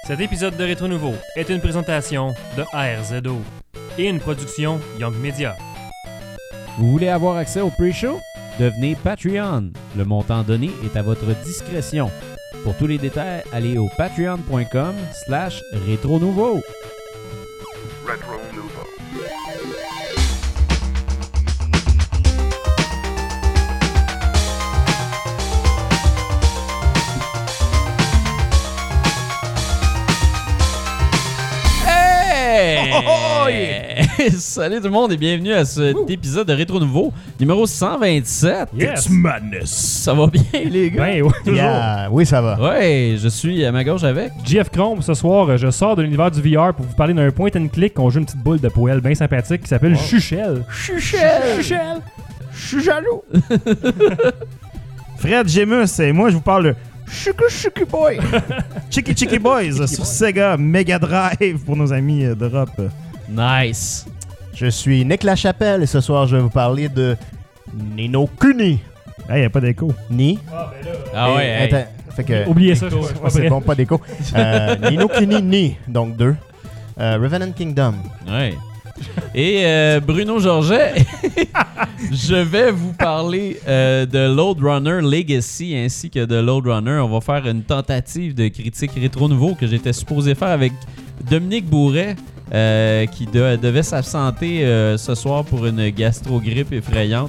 Cet épisode de Rétro Nouveau est une présentation de ARZO et une production Young Media. Vous voulez avoir accès au pre-show? Devenez Patreon. Le montant donné est à votre discrétion. Pour tous les détails, allez au patreon.com/rétronouveau. Retro Nouveau. Salut tout le monde et bienvenue à cet épisode de Rétro Nouveau, numéro 127. Yes. Madness. Ça va bien les gars? Ben oui, toujours. Yeah. Oui, ça va. Ouais, je suis à ma gauche avec. JF Chrome, ce soir, je sors de l'univers du VR pour vous parler d'un point and click qu'on joue une petite boule de poêle bien sympathique qui s'appelle Chuchel. Chuchel! Chuchel! Je suis jaloux. Fred Gemus et moi, je vous parle de Chuku Boy. Chicky Boys sur Sega Mega Drive pour nos amis d'Europe. Nice! Je suis Nick Lachapelle et ce soir je vais vous parler de Ni no Kuni. Hey, y a pas d'écho. Ni. Ah ouais, hey. Attends, fait que, Oubliez ça, je Ouais, suis pas c'est prêt. bon, pas d'écho. Ni no Kuni Ni, donc 2. Revenant Kingdom. Ouais. Et Bruno Georget, je vais vous parler de Load Runner Legacy ainsi que de Load Runner. On va faire une tentative de critique rétro nouveau que j'étais supposé faire avec Dominique Bourret qui devait s'absenter ce soir pour une gastro-grippe effrayante.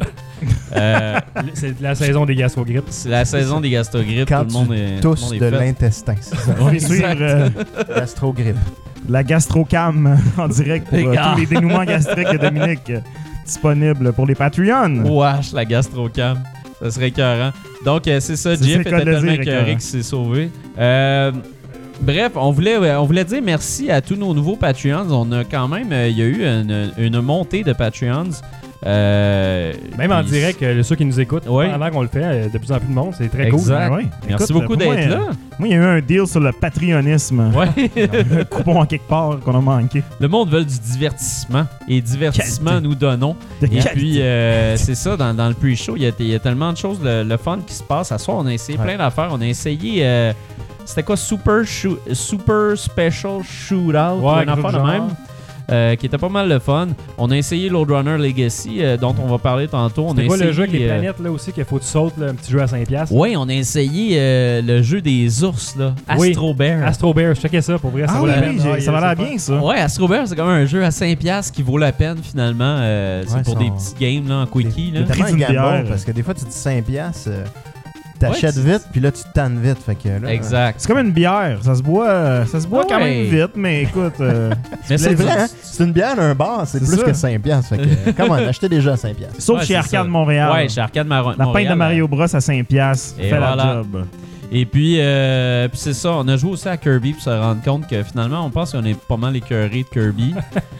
C'est la saison des gastro-grippes. C'est la saison des gastro-grippes. Quand tout le monde est, tous tout le de monde est fait. l'intestin. c'est ça. On va Exact. suivre Gastrogrippe. la gastrocam en direct pour Les gars. tous les dénouements gastriques de Dominique disponibles pour les Patreons. Wesh, la gastrocam. Ça serait écœurant. Donc, c'est ça. C'est Jeff le était cas de le tellement dire, écœuré écœurant. qu'il s'est sauvé. Bref, on voulait dire merci à tous nos nouveaux Patreons. On a quand même, il y a eu une montée de Patreons. Même en direct, ceux qui nous écoutent, Ouais. pendant qu'on le fait, de plus en plus de monde, c'est très cool. Exact. Ah ouais. Merci Écoute, beaucoup pour moi, d'être là. Moi, il y a eu un deal sur le patrionisme. Ouais. Un coupon en quelque part qu'on a manqué. Le monde veut du divertissement. Et divertissement, Qualité. nous donnons. De Et qualité. puis, c'est ça, dans le pre-show, il y a tellement de choses, le fun qui se passe. À soir, on a essayé plein d'affaires. On a essayé, c'était quoi, Super Special Shootout, Ouais, une affaire de genre. même. Qui était pas mal le fun. On a essayé Load Runner Legacy, dont on va parler tantôt. C'est quoi le jeu avec les planètes là aussi qu'il faut que tu sautes, là, un petit jeu à 5$? Oui, on a essayé le jeu des ours, là, Oui. Astro Bear. Astro Bear, je checkais ça pour vrai, ça Ah vaut oui, la peine. oui, Ouais, ça va l'air c'est bien, ça. Ouais, Astro Bear, c'est quand même un jeu à 5$ qui vaut la peine finalement. C'est Ouais, pour son- des petits games là, en quickie. Là. C'est tellement Prix un d'une gamble bière. parce que des fois tu dis 5$, t'achètes Ouais, vite puis là tu te tannes vite. Fait que, là, Exact. C'est comme une bière. Ça se boit Ah quand ouais. même vite, mais écoute. Mais C'est vrai, hein? C'est une bière d'un bar, c'est C'est plus ça. que 5$. Fait que, comment achetez déjà à 5$. Sauf Ouais, chez c'est Arcade ça. Montréal. Ouais, chez Arcade Montréal. La pinte de Mario Bros à 5$ Et fait voilà. la job. Et puis, puis c'est ça, on a joué aussi à Kirby pour se rendre compte que finalement, on pense qu'on est pas mal écœuré de Kirby.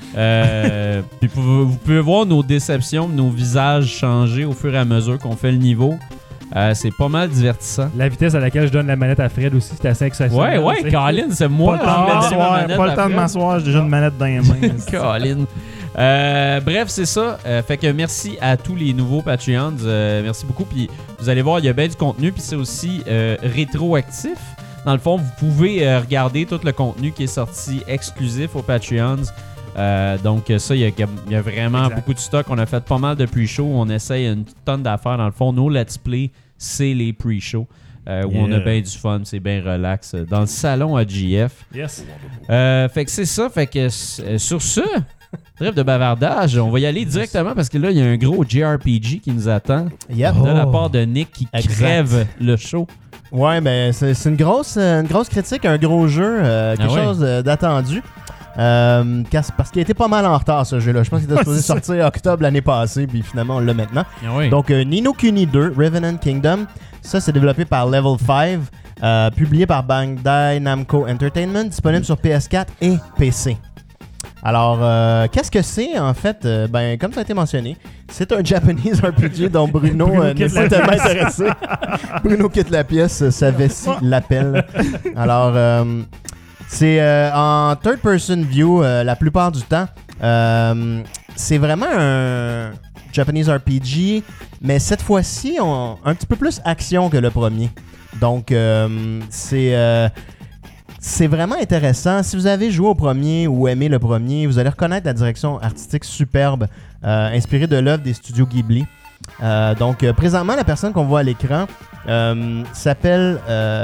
Puis vous pouvez voir nos déceptions, nos visages changer au fur et à mesure qu'on fait le niveau. C'est pas mal divertissant. La vitesse à laquelle je donne la manette à Fred aussi, c'est assez exceptionnel. Ouais, tu sais. Colin, c'est moi Pas le temps de qui m'asseoir. mets ma Pas le manette temps de après. m'asseoir, j'ai déjà une manette dans les mains. Colin. Bref, c'est ça. Fait que merci à tous les nouveaux Patreons. Merci beaucoup. Puis vous allez voir, il y a bien du contenu. Puis c'est aussi rétroactif. Dans le fond, vous pouvez regarder tout le contenu qui est sorti exclusif aux Patreons. Donc ça, il y a vraiment Exact. beaucoup de stock. On a fait pas mal de pre-show. On essaye une tonne d'affaires. Dans le fond, nos let's play, c'est les pre-shows. Où on a bien du fun, c'est bien relax. Dans le salon à GF. Yes. Fait que c'est ça. Fait que sur ce, bref de bavardage, on va y aller directement parce que là, il y a un gros JRPG qui nous attend Yep. de la part de Nick qui Exact. crève le show. Ouais, mais c'est une grosse critique, un gros jeu, quelque ouais. chose d'attendu. Parce qu'il a été pas mal en retard ce jeu-là. Je pense qu'il était supposé sortir octobre l'année passée, puis finalement on l'a maintenant. Donc Ni no Kuni 2, Revenant Kingdom, ça c'est développé par Level 5, publié par Bandai Namco Entertainment, disponible sur PS4 et PC. Alors, qu'est-ce que c'est en fait? Ben, comme ça a été mentionné, c'est un Japanese RPG dont Bruno Bruno n'est quitte pas la tellement pièce. intéressé. Bruno quitte la pièce, sa vessie l'appelle. Alors, c'est en third person view la plupart du temps. C'est vraiment un Japanese RPG, mais cette fois-ci, un petit peu plus action que le premier. Donc, c'est C'est vraiment intéressant. Si vous avez joué au premier ou aimé le premier, vous allez reconnaître la direction artistique superbe, inspirée de l'œuvre des studios Ghibli. Donc, présentement, la personne qu'on voit à l'écran s'appelle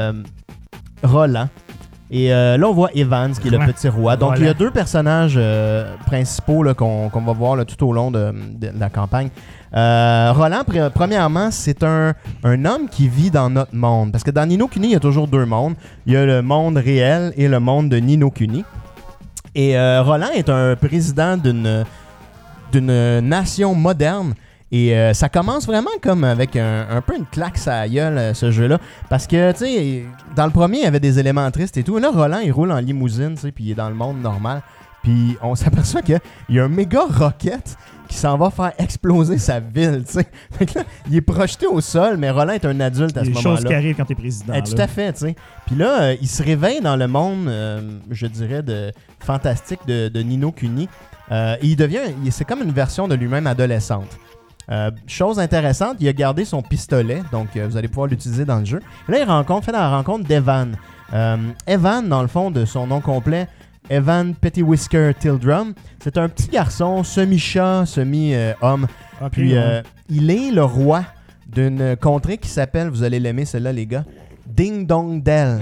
Roland. Et là, on voit Evans, qui est le petit roi. Donc, il y a 2 personnages principaux là, qu'on va voir là, tout au long de la campagne. Roland, premièrement, c'est un homme qui vit dans notre monde. Parce que dans Ni no Kuni, il y a toujours 2 mondes. Il y a le monde réel et le monde de Ni no Kuni. Et Roland est un président d'une nation moderne. Et ça commence vraiment comme avec un peu une claque sur la gueule, ce jeu-là. Parce que, tu sais, dans le premier, il y avait des éléments tristes et tout. Et là, Roland, il roule en limousine, tu sais, puis il est dans le monde normal. Puis on s'aperçoit qu'il y a un méga rocket qui s'en va faire exploser sa ville, tu sais. Fait que là, il est projeté au sol, mais Roland est un adulte à ce moment-là. Il y a des choses qui arrivent quand t'es président. Tout à fait, tu sais. Puis là, il se réveille dans le monde, je dirais, fantastique de Ni no Kuni. Et c'est comme une version de lui-même adolescente. Chose intéressante, il a gardé son pistolet, donc vous allez pouvoir l'utiliser dans le jeu. Et là, il fait la rencontre d'Evan. Evan, dans le fond, de son nom complet, Evan Pettiwhisker Tildrum, c'est un petit garçon semi-chat, semi-homme. Puis il est le roi d'une contrée qui s'appelle, vous allez l'aimer celle-là les gars, Ding Dong Dell.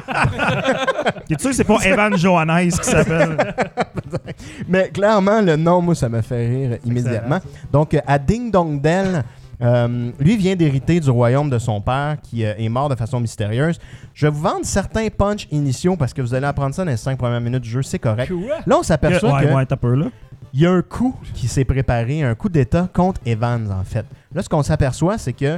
T'es sûr que c'est pas Evan Johannes qui s'appelle? Mais clairement, le nom, moi, ça m'a fait rire immédiatement. Donc, à Ding Dong Dell, lui vient d'hériter du royaume de son père qui est mort de façon mystérieuse. Je vais vous vendre certains punchs initiaux parce que vous allez apprendre ça dans les 5 premières minutes du jeu, c'est correct. Là, on s'aperçoit il y a un coup qui s'est préparé, un coup d'état contre Evans, en fait. Là, ce qu'on s'aperçoit, c'est que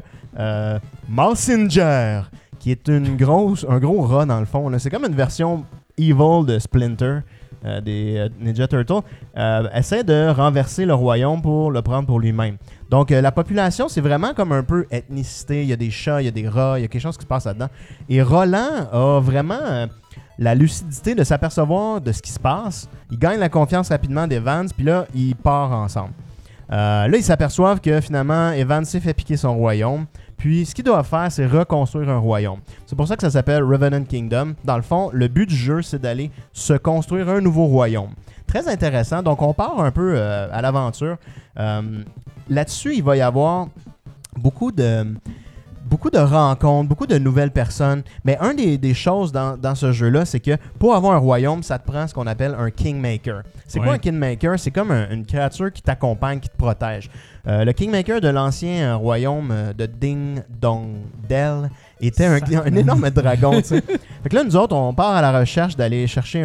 Malsinger, qui est un gros rat dans le fond, là, c'est comme une version evil de Splinter, des Ninja Turtles, essaie de renverser le royaume pour le prendre pour lui-même. Donc, la population, c'est vraiment comme un peu ethnicité. Il y a des chats, il y a des rats, il y a quelque chose qui se passe là-dedans. Et Roland a vraiment la lucidité de s'apercevoir de ce qui se passe. Il gagne la confiance rapidement d'Evans, puis là, ils partent ensemble. Là, ils s'aperçoivent que finalement, Evans s'est fait piquer son royaume. Puis, ce qu'il doit faire, c'est reconstruire un royaume. C'est pour ça que ça s'appelle Revenant Kingdom. Dans le fond, le but du jeu, c'est d'aller se construire un nouveau royaume. Très intéressant. Donc, on part un peu à l'aventure. Là-dessus, il va y avoir beaucoup de rencontres, beaucoup de nouvelles personnes. Mais un des choses dans ce jeu-là, c'est que pour avoir un royaume, ça te prend ce qu'on appelle un Kingmaker. C'est quoi un Kingmaker? C'est comme une créature qui t'accompagne, qui te protège. Le Kingmaker de l'ancien royaume de Ding Dong Dell était un énorme dragon. Fait que là, nous autres, on part à la recherche d'aller chercher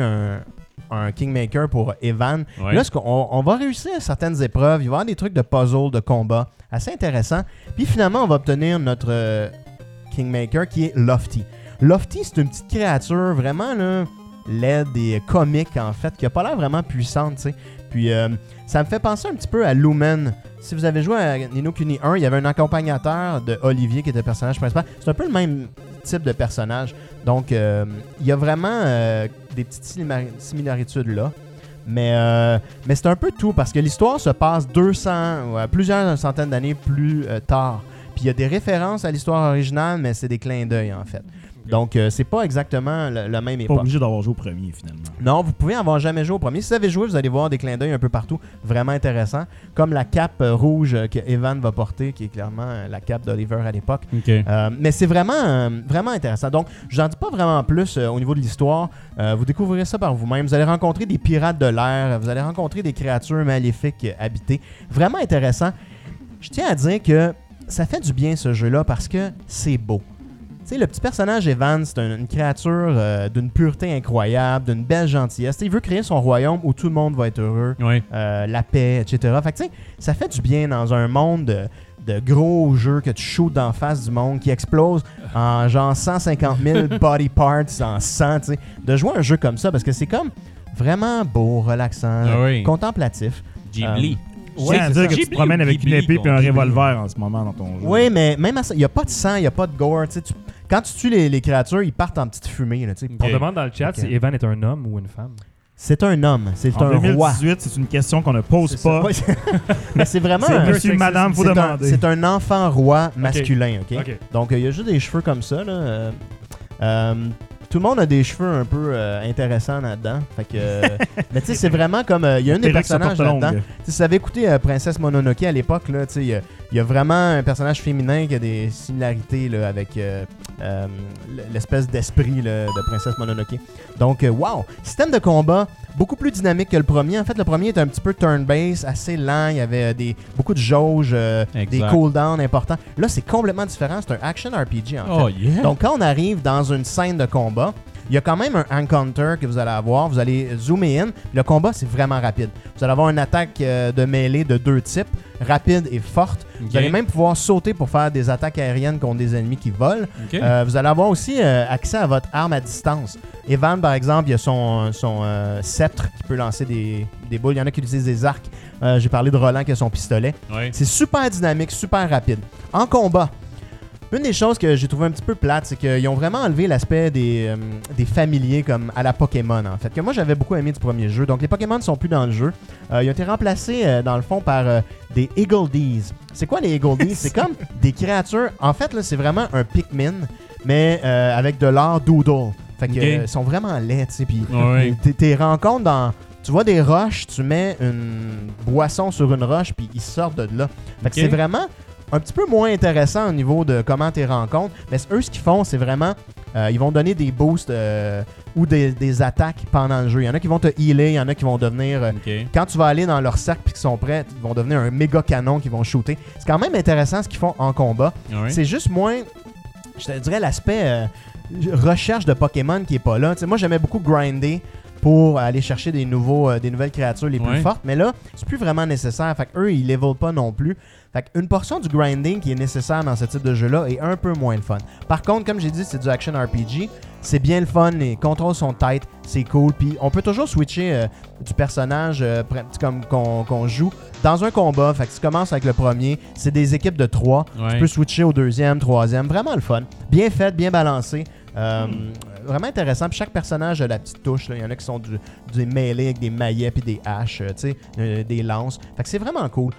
un Kingmaker pour Evan. Ouais. Là, on va réussir certaines épreuves. Il va y avoir des trucs de puzzle, de combat assez intéressants. Puis finalement, on va obtenir notre Kingmaker qui est Lofty. Lofty, c'est une petite créature vraiment là, laide et comique en fait, qui a pas l'air vraiment puissante, tu sais. Puis ça me fait penser un petit peu à Lumen. Si vous avez joué à Ni no Kuni 1, il y avait un accompagnateur de Olivier qui était le personnage principal. C'est un peu le même type de personnage. Donc, il y a vraiment des petites similitudes là. Mais c'est un peu tout parce que l'histoire se passe plusieurs centaines d'années plus tard. Puis il y a des références à l'histoire originale, mais c'est des clins d'œil en fait. Donc, c'est pas exactement la même époque. Pas obligé d'avoir joué au premier, finalement. Non, vous pouvez avoir jamais joué au premier. Si vous avez joué, vous allez voir des clins d'œil un peu partout, vraiment intéressants. Comme la cape rouge que Evan va porter, qui est clairement la cape d'Oliver à l'époque. Okay. Mais c'est vraiment, vraiment intéressant. Donc, je n'en dis pas vraiment plus au niveau de l'histoire. Vous découvrirez ça par vous-même. Vous allez rencontrer des pirates de l'air. Vous allez rencontrer des créatures maléfiques habitées. Vraiment intéressant. Je tiens à dire que ça fait du bien, ce jeu-là, parce que c'est beau. Tu sais, le petit personnage Evan, c'est une créature d'une pureté incroyable, d'une belle gentillesse. T'sais, il veut créer son royaume où tout le monde va être heureux, la paix, etc. Fait que tu sais, ça fait du bien dans un monde de gros jeux que tu shoots d'en face du monde, qui explose en genre 150 000 body parts en sang, tu sais. De jouer un jeu comme ça, parce que c'est comme vraiment beau, relaxant, contemplatif. Ghibli. Ouais, c'est dire que tu te promènes avec une épée et un revolver en ce moment dans ton jeu. Oui, mais même à ça, il n'y a pas de sang, il n'y a pas de gore. Quand tu tues les créatures, ils partent en petite fumée. Là, On demande dans le chat si Evan est un homme ou une femme. C'est un homme, c'est un roi. En 2018, c'est une question qu'on ne pose pas. Mais c'est vraiment... c'est monsieur, madame, faut demander. C'est un enfant roi masculin, OK? Donc, il y a juste des cheveux comme ça, là. tout le monde a des cheveux un peu intéressants là-dedans. Fait que, mais tu sais, c'est vraiment comme... Il y a un des personnages là-dedans. Si vous avez écouté Princesse Mononoke à l'époque, là, tu sais, il y a vraiment un personnage féminin qui a des similarités là, avec l'espèce d'esprit là, de Princesse Mononoke. Donc, wow! Système de combat beaucoup plus dynamique que le premier. En fait, le premier était un petit peu turn-based, assez lent. Il y avait beaucoup de jauges, des cooldowns importants. Là, c'est complètement différent. C'est un action RPG, en fait. Oh, yeah. Donc, quand on arrive dans une scène de combat, il y a quand même un encounter que vous allez avoir. Vous allez zoomer in. Le combat, c'est vraiment rapide. Vous allez avoir une attaque de mêlée de 2 types, rapide et forte. Okay. Vous allez même pouvoir sauter pour faire des attaques aériennes contre des ennemis qui volent. Okay. Vous allez avoir aussi accès à votre arme à distance. Evan, par exemple, il a son sceptre qui peut lancer des boules. Il y en a qui utilisent des arcs. J'ai parlé de Roland qui a son pistolet. Oui. C'est super dynamique, super rapide. En combat, une des choses que j'ai trouvé un petit peu plate, c'est qu'ils ont vraiment enlevé l'aspect des familiers comme à la Pokémon, en fait. Que moi, j'avais beaucoup aimé du premier jeu. Donc, les Pokémon ne sont plus dans le jeu. Ils ont été remplacés, dans le fond, par des Eagle Dees. C'est quoi les Eagle Dees? C'est comme des créatures. En fait, là, c'est vraiment un Pikmin, mais avec de l'art doodle. Fait que, ils sont vraiment laids, tu sais. Puis, t'es rencontres dans... Tu vois des roches, tu mets une boisson sur une roche, puis ils sortent de là. Fait que c'est vraiment... un petit peu moins intéressant au niveau de comment tu rencontres. Mais eux, ce qu'ils font, c'est vraiment... ils vont donner des boosts ou des attaques pendant le jeu. Il y en a qui vont te healer, il y en a qui vont devenir... Quand tu vas aller dans leur cercle et qu'ils sont prêts, ils vont devenir un méga canon qu'ils vont shooter. C'est quand même intéressant ce qu'ils font en combat. C'est juste moins... Je te dirais l'aspect recherche de Pokémon qui est pas là. T'sais, moi, j'aimais beaucoup grinder pour aller chercher des nouvelles créatures les plus fortes. Mais là, c'est plus vraiment nécessaire. Fait qu'eux, ils levelent pas non plus. Fait qu'une portion du grinding qui est nécessaire dans ce type de jeu-là est un peu moins le fun. Par contre, comme j'ai dit, c'est du action RPG. C'est bien le fun, les contrôles sont tight, c'est cool. Puis on peut toujours switcher du personnage comme qu'on joue dans un combat. Fait que tu commences avec le premier, c'est des équipes de 3. Tu peux switcher au deuxième, troisième. Vraiment le fun. Bien fait, bien balancé. Vraiment intéressant. Puis chaque personnage a la petite touche. Il y en a qui sont du mêlés avec des maillets puis des haches, des lances. Fait que c'est vraiment cool.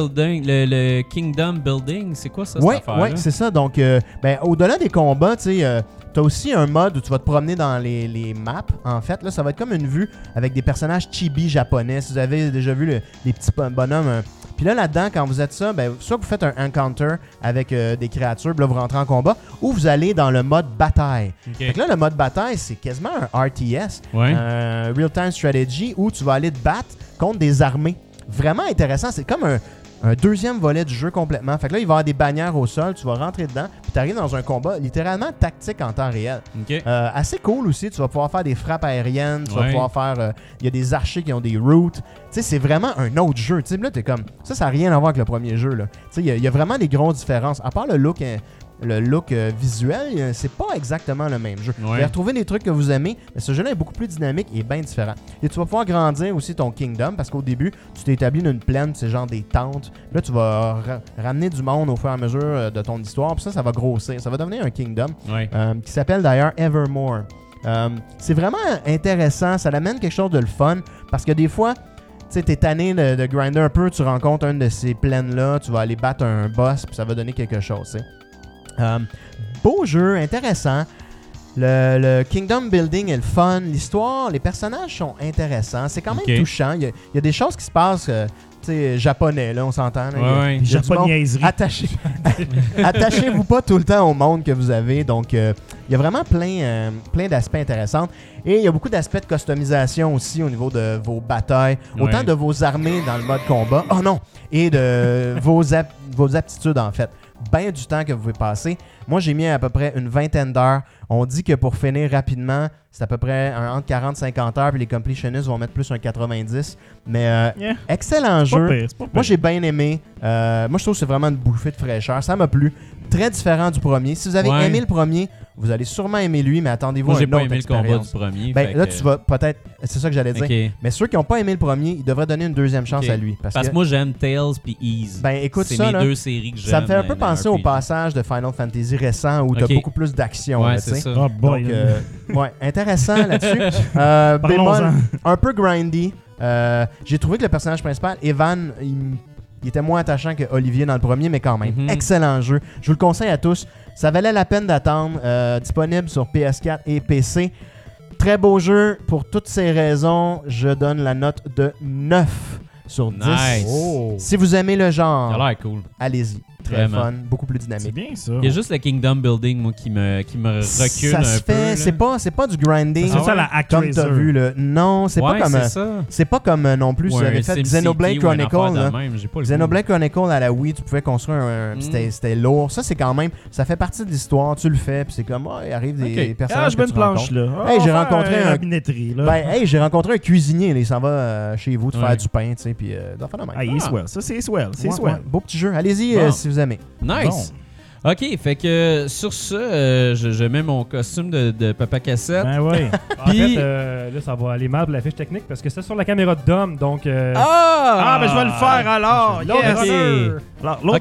Le Kingdom Building, c'est quoi ça, cette affaire-là? Oui, c'est ça. Donc, au-delà des combats, t'as aussi un mode où tu vas te promener dans les maps. En fait, là, ça va être comme une vue avec des personnages chibi japonais. Si vous avez déjà vu les petits bonhommes... Puis là-dedans, quand vous êtes ça, soit vous faites un encounter avec des créatures, puis là, vous rentrez en combat, ou vous allez dans le mode bataille. Fait que là, le mode bataille, c'est quasiment un RTS, un real-time strategy, où tu vas aller te battre contre des armées. Vraiment intéressant. C'est comme un deuxième volet du jeu complètement. Fait que là, il va y avoir des bannières au sol, tu vas rentrer dedans, puis tu arrives dans un combat littéralement tactique en temps réel. Assez cool aussi, tu vas pouvoir faire des frappes aériennes, tu vas pouvoir faire... Il y a des archers qui ont des routes. Tu sais, c'est vraiment un autre jeu. Tu sais, là, t'es comme... Ça n'a rien à voir avec le premier jeu, là. Tu sais, il y a vraiment des grosses différences. À part le look... Le look visuel, c'est pas exactement le même jeu. Vous allez retrouver des trucs que vous aimez, mais ce jeu-là est beaucoup plus dynamique et bien différent. Et tu vas pouvoir grandir aussi ton kingdom, parce qu'au début, tu t'es établi dans une plaine, c'est genre des tentes. Là, tu vas ramener du monde au fur et à mesure de ton histoire, puis ça va grossir. Ça va devenir un kingdom qui s'appelle d'ailleurs Evermore. C'est vraiment intéressant, ça amène quelque chose de le fun, parce que des fois... Tu sais, t'es tanné de grinder un peu, tu rencontres une de ces plaines-là, tu vas aller battre un boss, puis ça va donner quelque chose, tu sais. Beau jeu, intéressant. Le Kingdom Building est le fun. L'histoire, les personnages sont intéressants. C'est quand même touchant. Il y a des choses qui se passent, japonais, là, on s'entend. Japonaiserie. Attachez-vous pas tout le temps au monde que vous avez. Donc, il y a vraiment plein d'aspects intéressants. Et il y a beaucoup d'aspects de customisation aussi au niveau de vos batailles. Autant de vos armées dans le mode combat. Oh non! Et de vos aptitudes, en fait. Bien du temps que vous pouvez passer. Moi, j'ai mis à peu près une 20aine d'heures. On dit que pour finir rapidement, c'est à peu près entre 40 et 50 heures, puis les completionnistes vont mettre plus un 90. Mais excellent jeu. Pire. Moi, j'ai bien aimé. Moi, je trouve que c'est vraiment une bouffée de fraîcheur. Ça m'a plu. Très différent du premier. Si vous avez aimé le premier, vous allez sûrement aimer lui, mais attendez-vous à une autre expérience. Moi, j'ai pas aimé le combat du premier. Là, tu vas peut-être... C'est ça que j'allais dire. Mais ceux qui n'ont pas aimé le premier, ils devraient donner une deuxième chance à lui. Parce que moi, j'aime Tails puis Ease. Écoute, c'est mes deux séries que j'aime. Ça me fait un peu penser au passage de Final Fantasy récent où tu as beaucoup plus d'action. Ouais, c'est ça. Oh boy. Donc, intéressant là-dessus. Bémol, un peu grindy. J'ai trouvé que le personnage principal, Evan, Il était moins attachant que Olivier dans le premier, mais quand même. Excellent jeu. Je vous le conseille à tous. Ça valait la peine d'attendre. Disponible sur PS4 et PC. Très beau jeu. Pour toutes ces raisons, je donne la note de 9 sur 10. Nice. Si vous aimez le genre, Ça a l'air cool. allez-y. Très Vraiment. fun, beaucoup plus C'est dynamique. bien ça. Il y a juste le Kingdom Building, moi, qui me recule Ça un se peu. fait, là. c'est pas du grinding. C'est ça la Comme Actraiser. t'as vu, là. Non, c'est Ouais, pas comme. c'est ça. C'est pas comme non plus. Ou Tu un avais fait SimCity Xenoblade ou une Chronicle. affaire de là. même, j'ai pas le Xenoblade Chronicle à la Wii, tu pouvais construire c'était lourd. Ça, c'est quand même. Ça fait partie de l'histoire. Tu le fais, puis c'est comme, il arrive des Ok. personnages. Je mets que une tu planche rencontres. là. Hey, j'ai On va rencontré faire un- binetterie là. Ben, hey, j'ai rencontré un cuisinier. Là, il s'en va chez vous de faire Ouais. du pain, tu sais, puis d'en faire de même. Ah, il est swell. Ça, c'est swell. C'est Ouais, swell. ouais. Beau petit jeu. Allez-y Bon. si vous aimez. Nice. OK, fait que sur ça, je mets mon costume de Papa Cassette. Ben oui. En Puis- fait, là, ça va aller mal pour la fiche technique parce que c'est sur la caméra de Dom, donc... Ah, ben je vais le faire alors. L'autre Yes. runner. Alors, l'autre-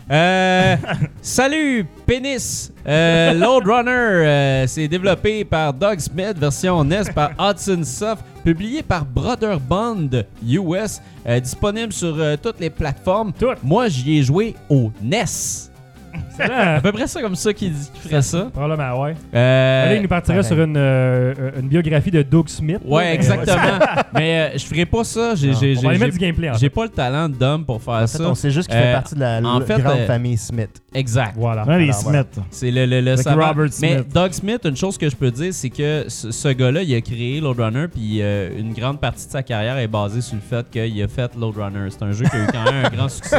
OK. Salut, pénis. Load Runner, c'est développé par Doug Smith, version NES par Hudson Soft, publié par Brother Bond US, disponible sur toutes les plateformes. Toutes. Moi, j'y ai joué au NES. C'est À peu près ça comme ça qu'il ferait ça. Probablement, ouais. Euh, Là, il nous partirait pareil. sur une biographie de Doug Smith. là, Ouais, mais- exactement. Mais je ferai pas ça. On va aller mettre du gameplay en J'ai fait. pas le talent d'homme pour faire En fait, ça. on sait juste qu'il fait partie de la en fait, grande famille Smith. Exact. Voilà. Ouais, les Alors, voilà. Smith. C'est le Avec savant. Robert Mais Smith. Doug Smith, une chose que je peux dire, c'est que ce gars-là, il a créé Load Runner, puis une grande partie de sa carrière est basée sur le fait qu'il a fait Load Runner. C'est un jeu qui a eu quand même un grand succès.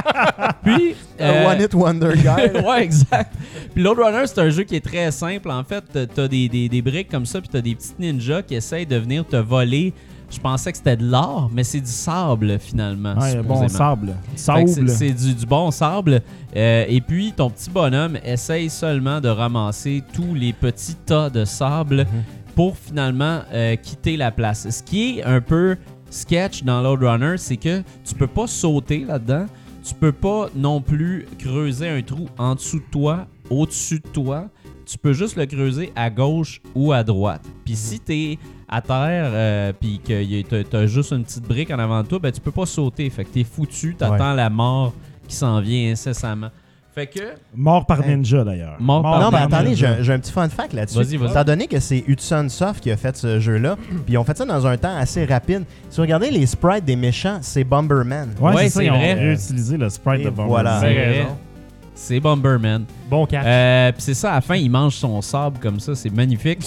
Puis, One Hit Wonder Guy. ouais, exact. Puis Load Runner, c'est un jeu qui est très simple. En fait, t'as des briques comme ça, puis t'as des petites ninjas qui essayent de venir te voler. Je pensais que c'était de l'or, mais c'est du sable finalement. Ouais, bon supposément. sable. Fait que Sable. c'est du bon sable. Et puis, ton petit bonhomme essaye seulement de ramasser tous les petits tas de sable pour finalement quitter la place. Ce qui est un peu sketch dans Load Runner, c'est que tu peux pas sauter là-dedans. Tu peux pas non plus creuser un trou en dessous de toi, au-dessus de toi. Tu peux juste le creuser à gauche ou à droite. Puis si t'es à terre puis que t'as juste une petite brique en avant de toi, ben tu peux pas sauter. Fait que t'es foutu, t'attends la mort qui s'en vient incessamment. Fait que... Mort par ninja d'ailleurs. Mort par Non, mais ninja. attendez, j'ai un petit fun fact là-dessus. Vas-y. Étant donné que c'est Hudson Soft qui a fait ce jeu-là, puis ils ont fait ça dans un temps assez rapide. Si vous regardez les sprites des méchants, c'est Bomberman. Ouais, Ouais, c'est ça, c'est ils ont vrai. réutilisé le sprite Et de Bomberman. voilà. C'est T'as vrai. raison. C'est Bomberman. Bon catch. Puis c'est ça, à la fin, il mange son sable comme ça. C'est magnifique.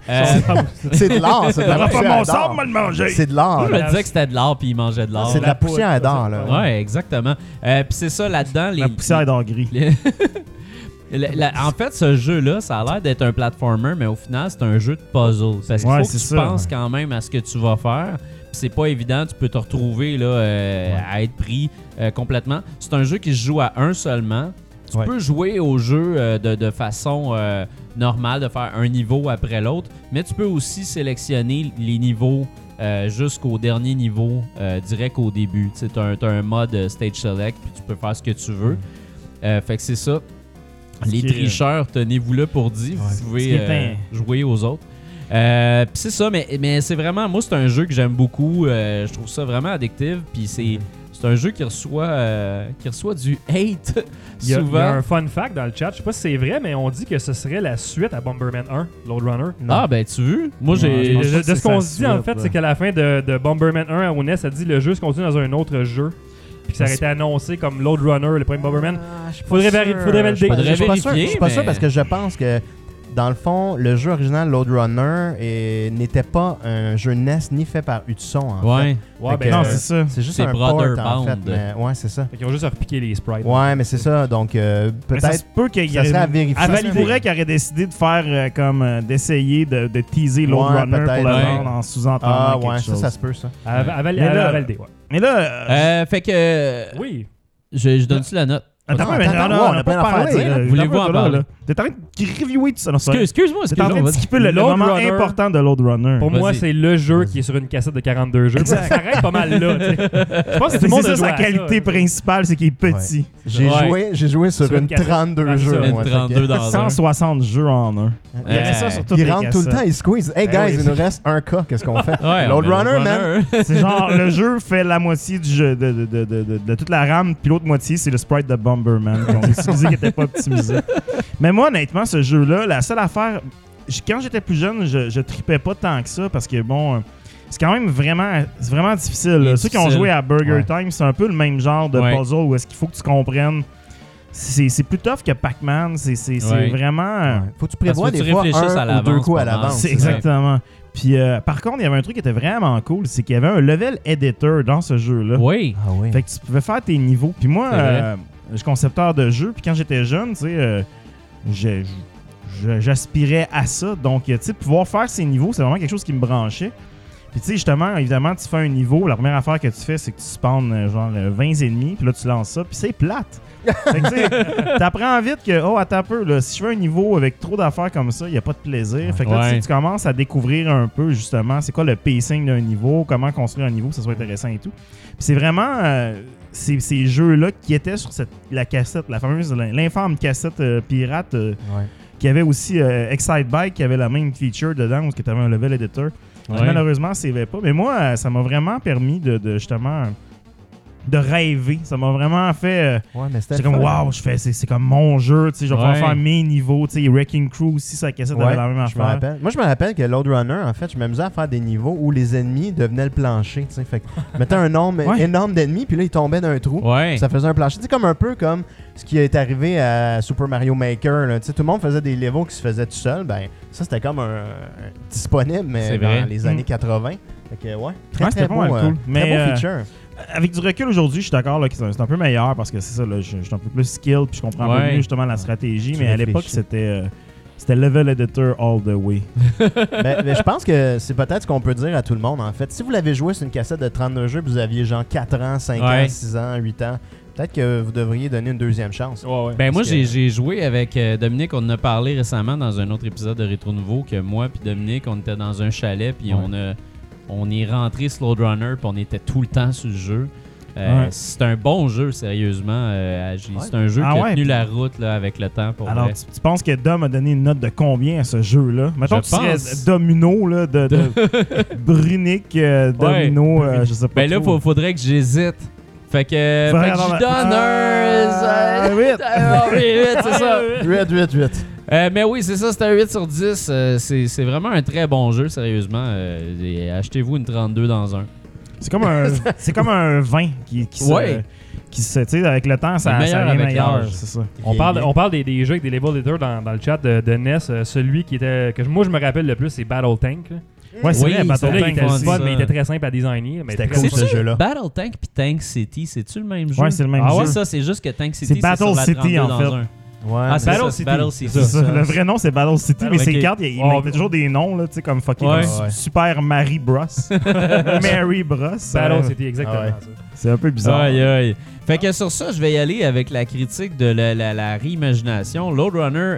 C'est de l'or, c'est de la T'auras pas poussière mon sable, d'or. moi le manger. C'est de l'or. Je me disais que c'était de l'or puis il mangeait de l'or. C'est de la poussière d'or, là. Ouais, exactement. Puis c'est ça, là-dedans... La poussière d'or gris. En fait, ce jeu-là, ça a l'air d'être un platformer, mais au final, c'est un jeu de puzzle. Parce qu'il Ouais, faut c'est que tu ça. penses quand même à ce que tu vas faire. Puis c'est pas évident, tu peux te retrouver là, à être pris complètement. C'est un jeu qui se joue à un seulement. Tu Ouais. peux jouer au jeu de façon normale, de faire un niveau après l'autre, mais tu peux aussi sélectionner les niveaux jusqu'au dernier niveau, direct au début. Tu as un mode Stage Select, puis tu peux faire ce que tu veux. Fait que c'est ça. Les qui est- tricheurs, tenez-vous là pour dire, vous Ce pouvez qui est jouer aux autres. Puis c'est ça, mais c'est vraiment, moi c'est un jeu que j'aime beaucoup, je trouve ça vraiment addictif, puis c'est un jeu qui reçoit du hate Il y a souvent. un fun fact dans le chat, je sais pas si c'est vrai, mais on dit que ce serait la suite à Bomberman 1, Load Runner. Ah ben tu veux, moi j'ai... pense pas De que c'est ce qu'on sa se dit en suite, fait, là. c'est qu'à la fin de Bomberman 1 à NES, ça dit le jeu se continue dans un autre jeu. Puis que ça aurait été annoncé comme Load Runner, le premier Bomberman. Faudrait valider. Je suis pas sûr, vérifier, je suis pas sûr mais- parce que je pense que dans le fond, le jeu original Load Runner n'était pas un jeu NES ni fait par Hudson en fait. Ouais. Ouais, Fait ben que- Non, non, c'est ça. C'est juste C'est un Brother port en fait, Bound. mais ouais, c'est ça. Fait qu'ils ont juste repiqué les sprites. Ouais, mais c'est ça. Donc Mais ça se peut-être peut qu'il y ça serait à vérifier. Ça se pourrait qu'il aurait décidé de faire d'essayer de teaser Load Ouais, Runner pour peut-être, le ouais. vendre en sous-entendant Ah quelque ouais, chose. ça se peut ça. À Mais là- valider, ouais. Mais là, Fait que Oui. je donne-tu la note? Attends, Non, mais attends, on on n'a a pas plein d'affaires à parlé. dire. Voulez-vous en parler? T'es en train de reviewer tout ça. Non, Excuse-moi, t'es en train de skipper le Load moment Runner. important de Load Runner. Pour moi, Vas-y. c'est le jeu qui est sur une cassette de 42 jeux. Ça s'arrête pas mal là. tu sais. Je pense que tout le monde C'est a ça joué sa à qualité ça. principale, c'est qu'il est petit. J'ai joué sur une cassette. 32 Ah, c'est jeux. ça. Une moi, 32 dans un. 160 jeux en un. Il y avait ça sur toutes Il les rentre tout le temps, cassettes. il squeeze. Hey Ben guys, oui. il nous reste un cas, qu'est-ce qu'on fait? Ouais, Load on met Runner, man. C'est genre, le jeu fait la moitié du jeu de toute la RAM, puis l'autre moitié, c'est le sprite de Bomberman qu'on a utilisé qui n'était pas optimisé. Mais moi, honnêtement, ce jeu-là, la seule affaire... Quand j'étais plus jeune, je tripais pas tant que ça, parce que bon... c'est quand même vraiment difficile. Il est Ceux qui ont difficile. joué à Burger Ouais. Time, c'est un peu le même genre de Ouais. puzzle où est-ce qu'il faut que tu comprennes. C'est plus tough que Pac-Man. C'est Ouais. vraiment... Faut que tu prévois Parce que des tu fois réfléchisses à un ou deux l'avance, coups à pas mal. l'avance. C'est Ouais. exactement. Puis par contre, il y avait un truc qui était vraiment cool, c'est qu'il y avait un level editor dans ce jeu-là. Oui. Ah oui. Fait que tu pouvais faire tes niveaux. Puis moi, C'est vrai. je suis concepteur de jeux. Puis quand j'étais jeune, tu sais, j'aspirais à ça. Donc, tu sais, pouvoir faire ces niveaux, c'est vraiment quelque chose qui me branchait. Puis tu sais, justement, évidemment, tu fais un niveau. La première affaire que tu fais, c'est que tu spawns genre 20 ennemis. Puis là, tu lances ça. Puis c'est plate. Fait que tu sais, t'apprends vite que, oh, attends un peu, là, si je fais un niveau avec trop d'affaires comme ça, il n'y a pas de plaisir. Fait que là, tu sais, Ouais. tu commences à découvrir un peu, justement, c'est quoi le pacing d'un niveau, comment construire un niveau, que ça soit intéressant et tout. Puis c'est vraiment ces jeux-là qui étaient sur la cassette, la fameuse, l'infâme cassette pirate, Ouais. qui avait aussi Excite Bike, qui avait la même feature dedans, où tu avais un level editor. Ouais. Malheureusement, ça ne pas. Mais moi, ça m'a vraiment permis de justement de rêver. Ça m'a vraiment fait. Ouais, mais c'était C'est comme fun. wow, c'est comme mon jeu. Tu sais, je vais pouvoir Ouais. faire mes niveaux. Tu sais, Wrecking Crew aussi, sa cassette Ouais, avait la même je me affaire. rappelle. Moi, je me rappelle que Load Runner, en fait, je m'amusais à faire des niveaux où les ennemis devenaient le plancher. Tu sais, fait que je mettais un nombre Ouais. énorme d'ennemis, puis là, ils tombaient d'un trou. Ouais. Ça faisait un plancher. C'est comme un peu comme ce qui est arrivé à Super Mario Maker. Là. Tu sais, tout le monde faisait des levels qui se faisaient tout seul. Ben, ça, c'était comme disponible, mais C'est dans vrai. les années 80. Fait que, ouais, très, Ouais, c'était très pas beau, mal cool. très Mais, beau feature. Avec du recul aujourd'hui, je suis d'accord là, que c'est un peu meilleur parce que c'est ça, là, je suis un peu plus skilled puis je comprends un peu Ouais. mieux justement la stratégie. Tu Mais à l'époque, réfléchis. c'était level editor all the way. Mais je pense que c'est peut-être ce qu'on peut dire à tout le monde, en fait. Si vous l'avez joué sur une cassette de 32 jeux, vous aviez genre 4 ans, 5 ans, Ouais. 6 ans, 8 ans, peut-être que vous devriez donner une deuxième chance. Ben moi Parce que- j'ai joué avec Dominique, on en a parlé récemment dans un autre épisode de Rétro Nouveau que moi puis Dominique on était dans un chalet puis Ouais. on est rentré sur Load Runner puis on était tout le temps sur le jeu. Ouais. C'est un bon jeu sérieusement, Agi. C'est un jeu Ah qui a ouais, tenu puis- la route là, avec le temps pour Alors, vrai. tu penses que Dom a donné une note de combien à ce jeu-là? Mettons Je que tu serais pense- Domino, là, de Brunick, Domino, je sais pas Ben là trop. faudrait que j'hésite. Fait que Faudrait j'y avoir- donne un... 8. Oui, 8, c'est ça. 8. Mais oui, c'est ça, c'est un 8 sur 10. C'est vraiment un très bon jeu, sérieusement. Et achetez-vous une 32 dans un. C'est comme un vin qui Ouais. tu sais, avec le temps, ça Le meilleur devient avec meilleur. l'âge. C'est ça. On parle des jeux avec des level editors dans le chat de NES. Celui qui était moi je me rappelle le plus, c'est Battle Tank. Là. Ouais, c'est Oui, vrai, Battle celui-là, Tank il était aussi. fun, mais il ça. était très simple à designer. mais C'était très cool, fun. ce jeu-là. Battle Tank puis Tank City, c'est-tu le même jeu? Ouais, c'est le même Ah jeu. ouais, ça, c'est juste que Tank City, C'est Battle sur la City, 32 en dans fait. un. Ouais, Ah, c'est Battle ça, City. Battle City. C'est ça. Le vrai nom, c'est Battle City, mais Ok. ses cartes, il met toujours des noms, là, tu sais, comme fucking Ouais. comme Ouais. Super Mary Bros. Mary Bros. Battle City, exactement Ah ouais. ça. C'est un peu bizarre. Aïe, aïe. Fait que sur ça, je vais y aller avec la critique de la reimagination. Load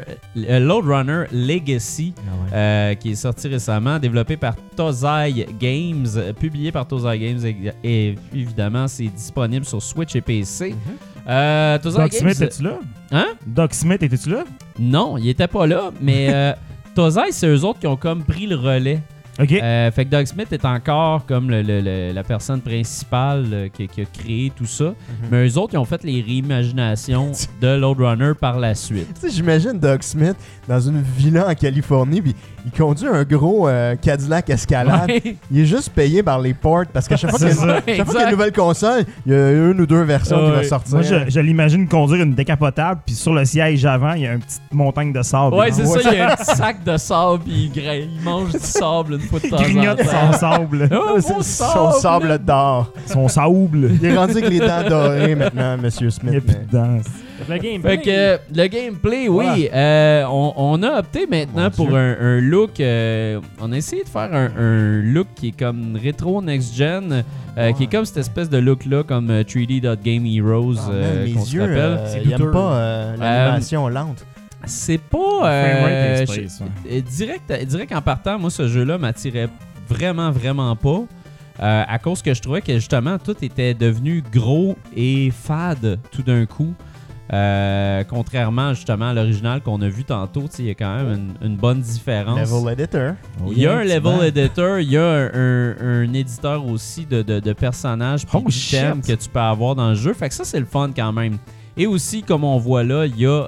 Runner Legacy, qui est sorti récemment, développé par Tozai Games, publié par Tozai Games, et évidemment, c'est disponible sur Switch et PC. Tozai Doc Games... Smith, es-tu là? Hein? Doc Smith, étais-tu là? Non, il était pas là, mais Tozai, c'est eux autres qui ont comme pris le relais. OK. Fait que Doug Smith est encore comme la personne principale qui a créé tout ça. Mais eux autres, ils ont fait les réimaginations de Load Runner par la suite. Tu sais, j'imagine Doug Smith dans une villa en Californie, puis il conduit un gros Cadillac Escalade. Ouais. Il est juste payé par les ports parce qu'à chaque fois qu'il y a ça, chaque fois qu'il y a exact. une nouvelle console, il y a une ou deux versions qui vont Ouais. sortir. Moi, je l'imagine conduire une décapotable, puis sur le siège avant, il y a une petite montagne de sable. Ouais, c'est Ouais. ça, il y a un petit sac de sable, puis il mange du sable une fois de temps en grignote temps. son sable. Oh, mon Son sable d'or. Son sable. Il est rendu avec les dents dorées maintenant, Monsieur Il n'y a Smith. plus de dents. Le gameplay. Fait que le gameplay, oui, on a opté maintenant Mon pour Dieu. un look. On a essayé de faire un look qui est comme rétro next-gen, qui est comme cette espèce de look-là, comme 3D.Game Heroes, Ah, man, mes qu'on se yeux, rappelle. C'est ils aiment douteux. pas l'animation lente. C'est pas. Framerate express, Direct en partant, moi, ce jeu-là m'attirait vraiment, vraiment pas. À cause que je trouvais que justement tout était devenu gros et fade tout d'un coup. Contrairement justement à l'original qu'on a vu tantôt, il y a quand même une bonne différence. Level Editor. Il y a un level editor, il y a un éditeur aussi de personnages puis Oh, d'items shit. que tu peux avoir dans le jeu. Fait que ça, c'est le fun quand même. Et aussi, comme on voit là, il y a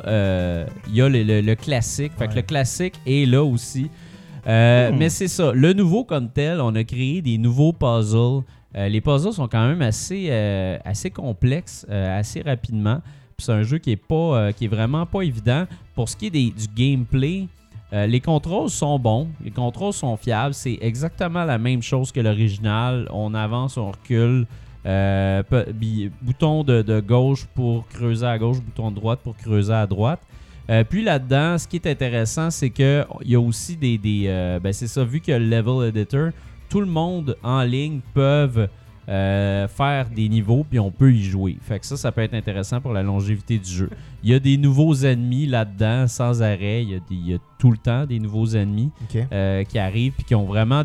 le classique. Fait que le classique est là aussi. Mais c'est ça. Le nouveau comme tel, on a créé des nouveaux puzzles. Les puzzles sont quand même assez complexes, assez rapidement. Puis c'est un jeu qui est vraiment pas évident. Pour ce qui est du gameplay, les contrôles sont bons, les contrôles sont fiables. C'est exactement la même chose que l'original. On avance, on recule. Bouton de gauche pour creuser à gauche, bouton de droite pour creuser à droite. Puis là-dedans, ce qui est intéressant, c'est qu'il y a aussi c'est ça, vu qu'il y a le level editor, tout le monde en ligne peuvent faire des niveaux, puis on peut y jouer. Fait que ça peut être intéressant pour la longévité du jeu. Il y a des nouveaux ennemis là-dedans, sans arrêt. Il y a tout le temps des nouveaux ennemis qui arrivent, puis qui ont vraiment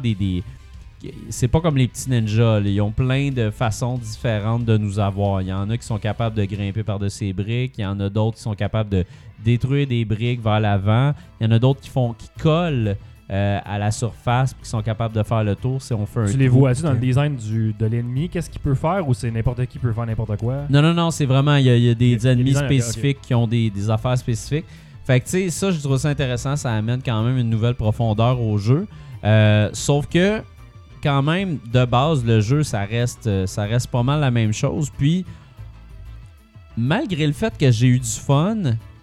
c'est pas comme les petits ninjas, là. Ils ont plein de façons différentes de nous avoir. Il y en a qui sont capables de grimper par-dessus les briques. Il y en a d'autres qui sont capables de détruire des briques vers l'avant. Il y en a d'autres qui collent à la surface et qui sont capables de faire le tour si on fait un Tu les trou. vois-tu dans le design de l'ennemi? Qu'est-ce qu'il peut faire ou c'est n'importe qui peut faire n'importe quoi? Non, c'est vraiment, il y a des ennemis designs, ok, spécifiques qui ont des affaires spécifiques. Fait que, tu sais, ça, je trouve ça intéressant. Ça amène quand même une nouvelle profondeur au jeu. Sauf que, quand même, de base, le jeu, ça reste pas mal la même chose. Puis, malgré le fait que j'ai eu du fun,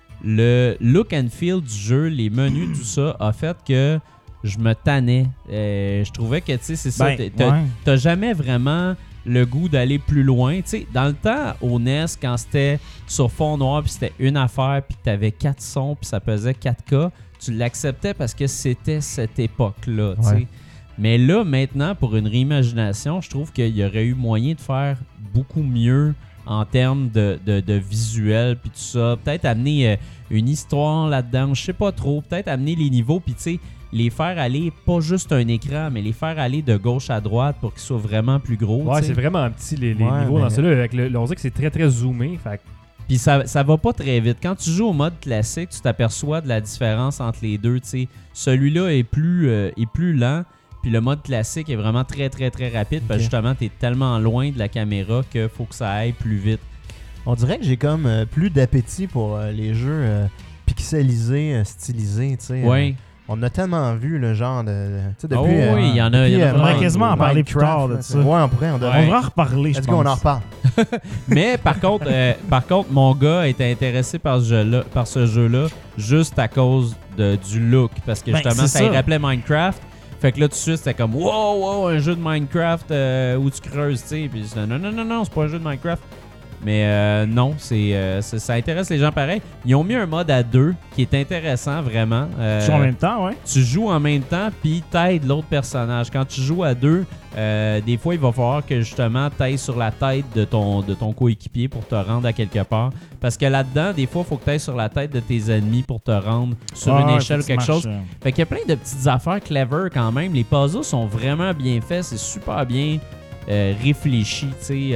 le look and feel du jeu, les menus, tout ça, a fait que je me tannais. Je trouvais que, tu sais, c'est ça. T'as jamais vraiment le goût d'aller plus loin. Tu sais, dans le temps, au NES, quand c'était sur fond noir, puis c'était une affaire, puis que t'avais 4 sons, puis ça pesait 4K, tu l'acceptais parce que c'était cette époque-là, tu sais. Ouais. Mais là, maintenant, pour une réimagination, je trouve qu'il y aurait eu moyen de faire beaucoup mieux en termes de visuel puis tout ça. Peut-être amener une histoire là-dedans, je sais pas trop. Peut-être amener les niveaux puis tu sais, les faire aller, pas juste un écran, mais les faire aller de gauche à droite pour qu'ils soient vraiment plus gros. Ouais, t'sais. c'est vraiment petit les Ouais, niveaux dans mais- celui-là. Avec on dirait que c'est très très zoomé. Fait que Puis ça va pas très vite. Quand tu joues au mode classique, tu t'aperçois de la différence entre les deux. T'sais. Celui-là est plus lent. Puis le mode classique est vraiment très, très, très rapide. Parce que justement, tu es tellement loin de la caméra qu'il faut que ça aille plus vite. On dirait que j'ai comme plus d'appétit pour les jeux pixelisés, stylisés, tu sais. Oui. On a tellement vu le genre de... tu sais, depuis, Oh oui, il y en a. depuis, il y en a on pourrait vraiment quasiment en beaucoup. parler plus tard de ça. Ouais, on pourrait. On devrait. On va en reparler, je Let's pense. go, on en reparle. Mais par contre, mon gars était intéressé par ce jeu-là juste à cause du look. Parce que Ben, justement, c'est ça lui ça. rappelait Minecraft. Fait que là, tout de suite, c'était comme wow, un jeu de Minecraft où tu creuses, tu sais. Puis je disais, non, c'est pas un jeu de Minecraft. Mais non, ça intéresse les gens pareil. Ils ont mis un mode à 2 qui est intéressant, vraiment. Tu joues en même temps, ouais. Tu joues en même temps, puis t'aides l'autre personnage. Quand tu joues à 2, des fois, il va falloir que justement t'ailles sur la tête de ton coéquipier pour te rendre à quelque part. Parce que là-dedans, des fois, il faut que t'ailles sur la tête de tes ennemis pour te rendre sur une échelle ou quelque chose. Fait qu'il y a plein de petites affaires clever quand même. Les puzzles sont vraiment bien faits. C'est super bien réfléchi.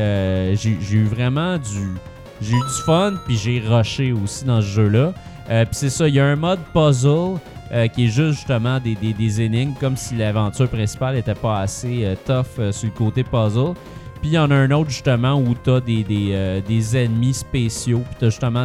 J'ai eu vraiment du fun, puis j'ai rushé aussi dans ce jeu-là. Puis c'est ça, il y a un mode puzzle qui est juste justement des énigmes, comme si l'aventure principale n'était pas assez tough sur le côté puzzle. Puis il y en a un autre justement où tu as des ennemis spéciaux, puis tu as justement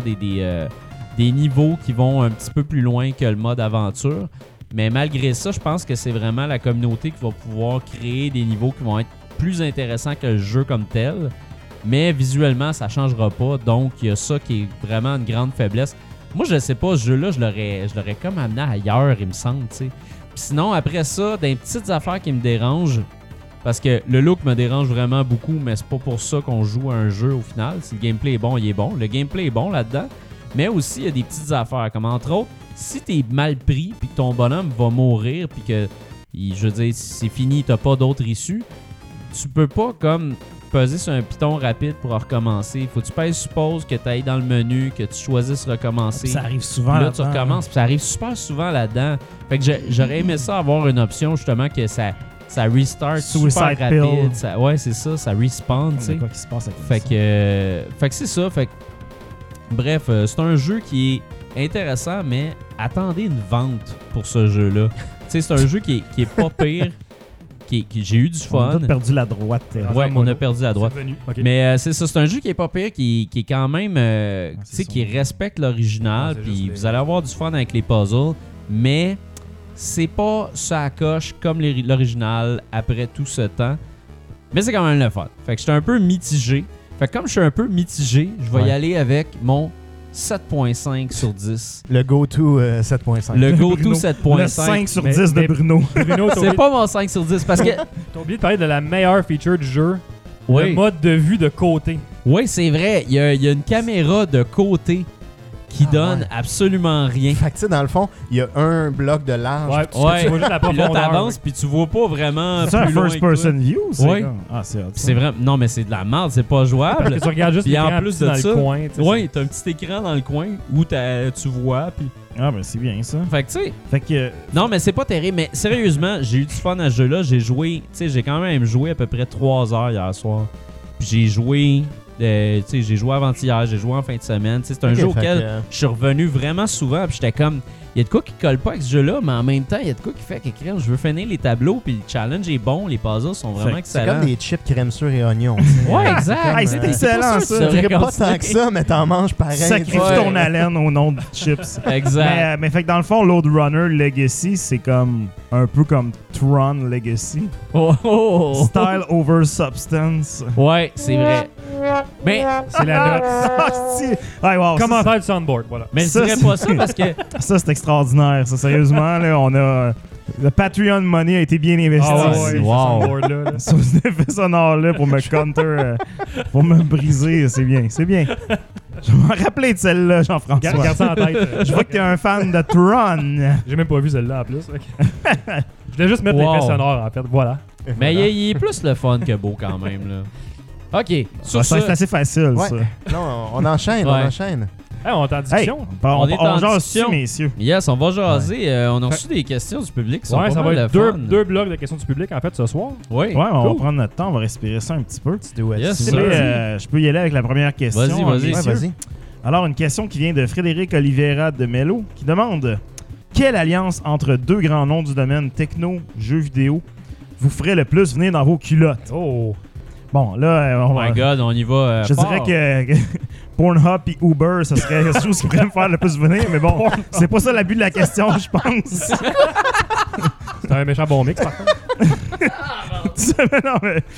des niveaux qui vont un petit peu plus loin que le mode aventure. Mais malgré ça, je pense que c'est vraiment la communauté qui va pouvoir créer des niveaux qui vont être plus intéressants que le jeu comme tel. Mais visuellement, ça changera pas. Donc, il y a ça qui est vraiment une grande faiblesse. Moi, je sais pas, ce jeu-là, je l'aurais comme amené ailleurs, il me semble, tu sais. sinon, après ça, des petites affaires qui me dérangent, parce que le look me dérange vraiment beaucoup, mais c'est pas pour ça qu'on joue à un jeu au final. Si le gameplay est bon, il est bon. Le gameplay est bon là-dedans, mais aussi il y a des petites affaires, comme entre autres, si t'es mal pris puis que ton bonhomme va mourir puis que, je veux dire, c'est fini, t'as pas d'autre issue, tu peux pas comme peser sur un piton rapide pour recommencer. Faut que tu pèses suppose que tu ailles dans le menu, que tu choisisses recommencer. Ça arrive souvent Là, tu recommences. Puis ça arrive super souvent là-dedans. Fait que j'aurais aimé ça avoir une option justement que ça restart Suicide super pill. rapide. Ouais, c'est ça. Ça respawn, tu sais. quoi qui se passe avec Fait que c'est ça. Fait que, bref, c'est un jeu qui est intéressant, mais attendez une vente pour ce jeu-là. Tu sais, c'est un jeu qui est pas pire. J'ai eu du On a fun. tous perdu la droite. Ouais, on a perdu la droite. C'est venu. Ok. Mais c'est ça, c'est un jeu qui est pas pire, qui est quand même, tu sais, ça. qui respecte l'original, Ouais, c'est puis juste vous allez avoir du fun avec les puzzles, mais c'est pas ça à coche comme l'original après tout ce temps, mais c'est quand même le fun. Fait que j'étais un peu mitigé. Fait que comme je suis un peu mitigé, je vais y aller avec mon 7.5 sur 10. Le go-to 7.5. Le go-to Bruno. 7.5. Le 5 sur Mais- 10 de mais- Bruno. Bruno, t'as C'est oublié, pas mon 5 sur 10 parce que t'as oublié de parler de la meilleure feature du jeu. Oui. Le mode de vue de côté. oui, c'est vrai, il y a une caméra de côté qui donne ouais. absolument rien. Fait que tu sais, dans le fond, il y a un bloc de large. Ouais, Ouais. tu vois juste la Puis là, profondeur. t'avances, puis tu vois pas vraiment C'est un plus loin first que toi. person view? Ouais. Comme- Ah, c'est hot, ça. C'est vraiment... Non, mais c'est de la merde, c'est pas Parce jouable. que tu regardes juste Puis en l'écran plus petit de dans ça, le coin. tu sais, Oui, t'as un petit écran dans le coin où tu vois. Puis... Ah, ben c'est bien ça. Fait que tu sais, Fait que non, mais c'est pas terrible. Mais sérieusement, j'ai eu du fun à ce jeu-là. J'ai joué, tu sais, j'ai quand même joué à peu près 3 heures hier soir. Puis j'ai joué, tu sais, j'ai joué avant-hier, j'ai joué en fin de semaine. Tu sais, c'est un Ok, jeu fait auquel que, je suis revenu vraiment souvent. Puis j'étais comme, il y a de quoi qui colle pas avec ce jeu-là, mais en même temps, il y a de quoi qui fait que je veux finir les tableaux. Puis le challenge est bon, les puzzles sont vraiment c'est excellents. comme des chips crème sûre et oignons. tu sais. Ouais, exact. Hey, c'est T'es excellent, pas sûr ça. que tu Tu saurais dirais pas continuer. tant que ça, mais t'en manges pareil. sacrifie Ouais. ton haleine au nom de chips. Exact. Mais fait que dans le fond, Load Runner Legacy, c'est comme un peu comme Tron Legacy. Oh, oh, oh. Style over substance. Ouais, c'est vrai. Mais, C'est la note. Ah, si. Ouais, wow, ça, Commentaire du soundboard, voilà. mais je Ça, dirais c'est- pas ça parce que ça, c'est extraordinaire. Ça, sérieusement, là, on a... Le Patreon money a été bien investi. Ah ouais, ouais, c'est- ce wow. soundboard-là, là. Sur cet effet sonore-là pour me counter, pour me briser, c'est bien, c'est bien. Je vais me rappeler de celle-là, Jean-François. Garde ça en tête. Je vois que t'es un fan de Tron. J'ai même pas vu celle-là en plus. fait que- Je voulais juste mettre Wow. l'effet sonore en fait. Voilà. mais il est plus le fun que beau quand même là. OK, sur Ouais, ça, c'est assez facile, Ouais. ça. Non, on enchaîne, Ouais. on enchaîne. Hey, on est en Hey, discussion. On est en jase discussion. dessus, messieurs. yes, on va jaser. On a reçu des questions du public qui sont Ouais, pas ça mal va être le deux, fun. deux blocs de questions du public en fait ce soir. Oui. Ouais, on va Cool. prendre notre temps, on va respirer ça un petit peu. Yes, Si sir. vous voulez, je peux y aller avec la première question. Vas-y, vas-y. Ouais, messieurs. vas-y. Alors, une question qui vient de Frédéric Oliveira de Mello qui demande quelle alliance entre deux grands noms du domaine techno, jeux vidéo vous ferait le plus venir dans vos culottes? Oh. Bon, là, on Oh va... my god, on y va. Je dirais que Pornhub et Uber, ça serait quelque chose qui pourrait me faire le plus venir, mais bon, c'est pas ça le but de la question, je pense. C'est un méchant bon mix par contre. non,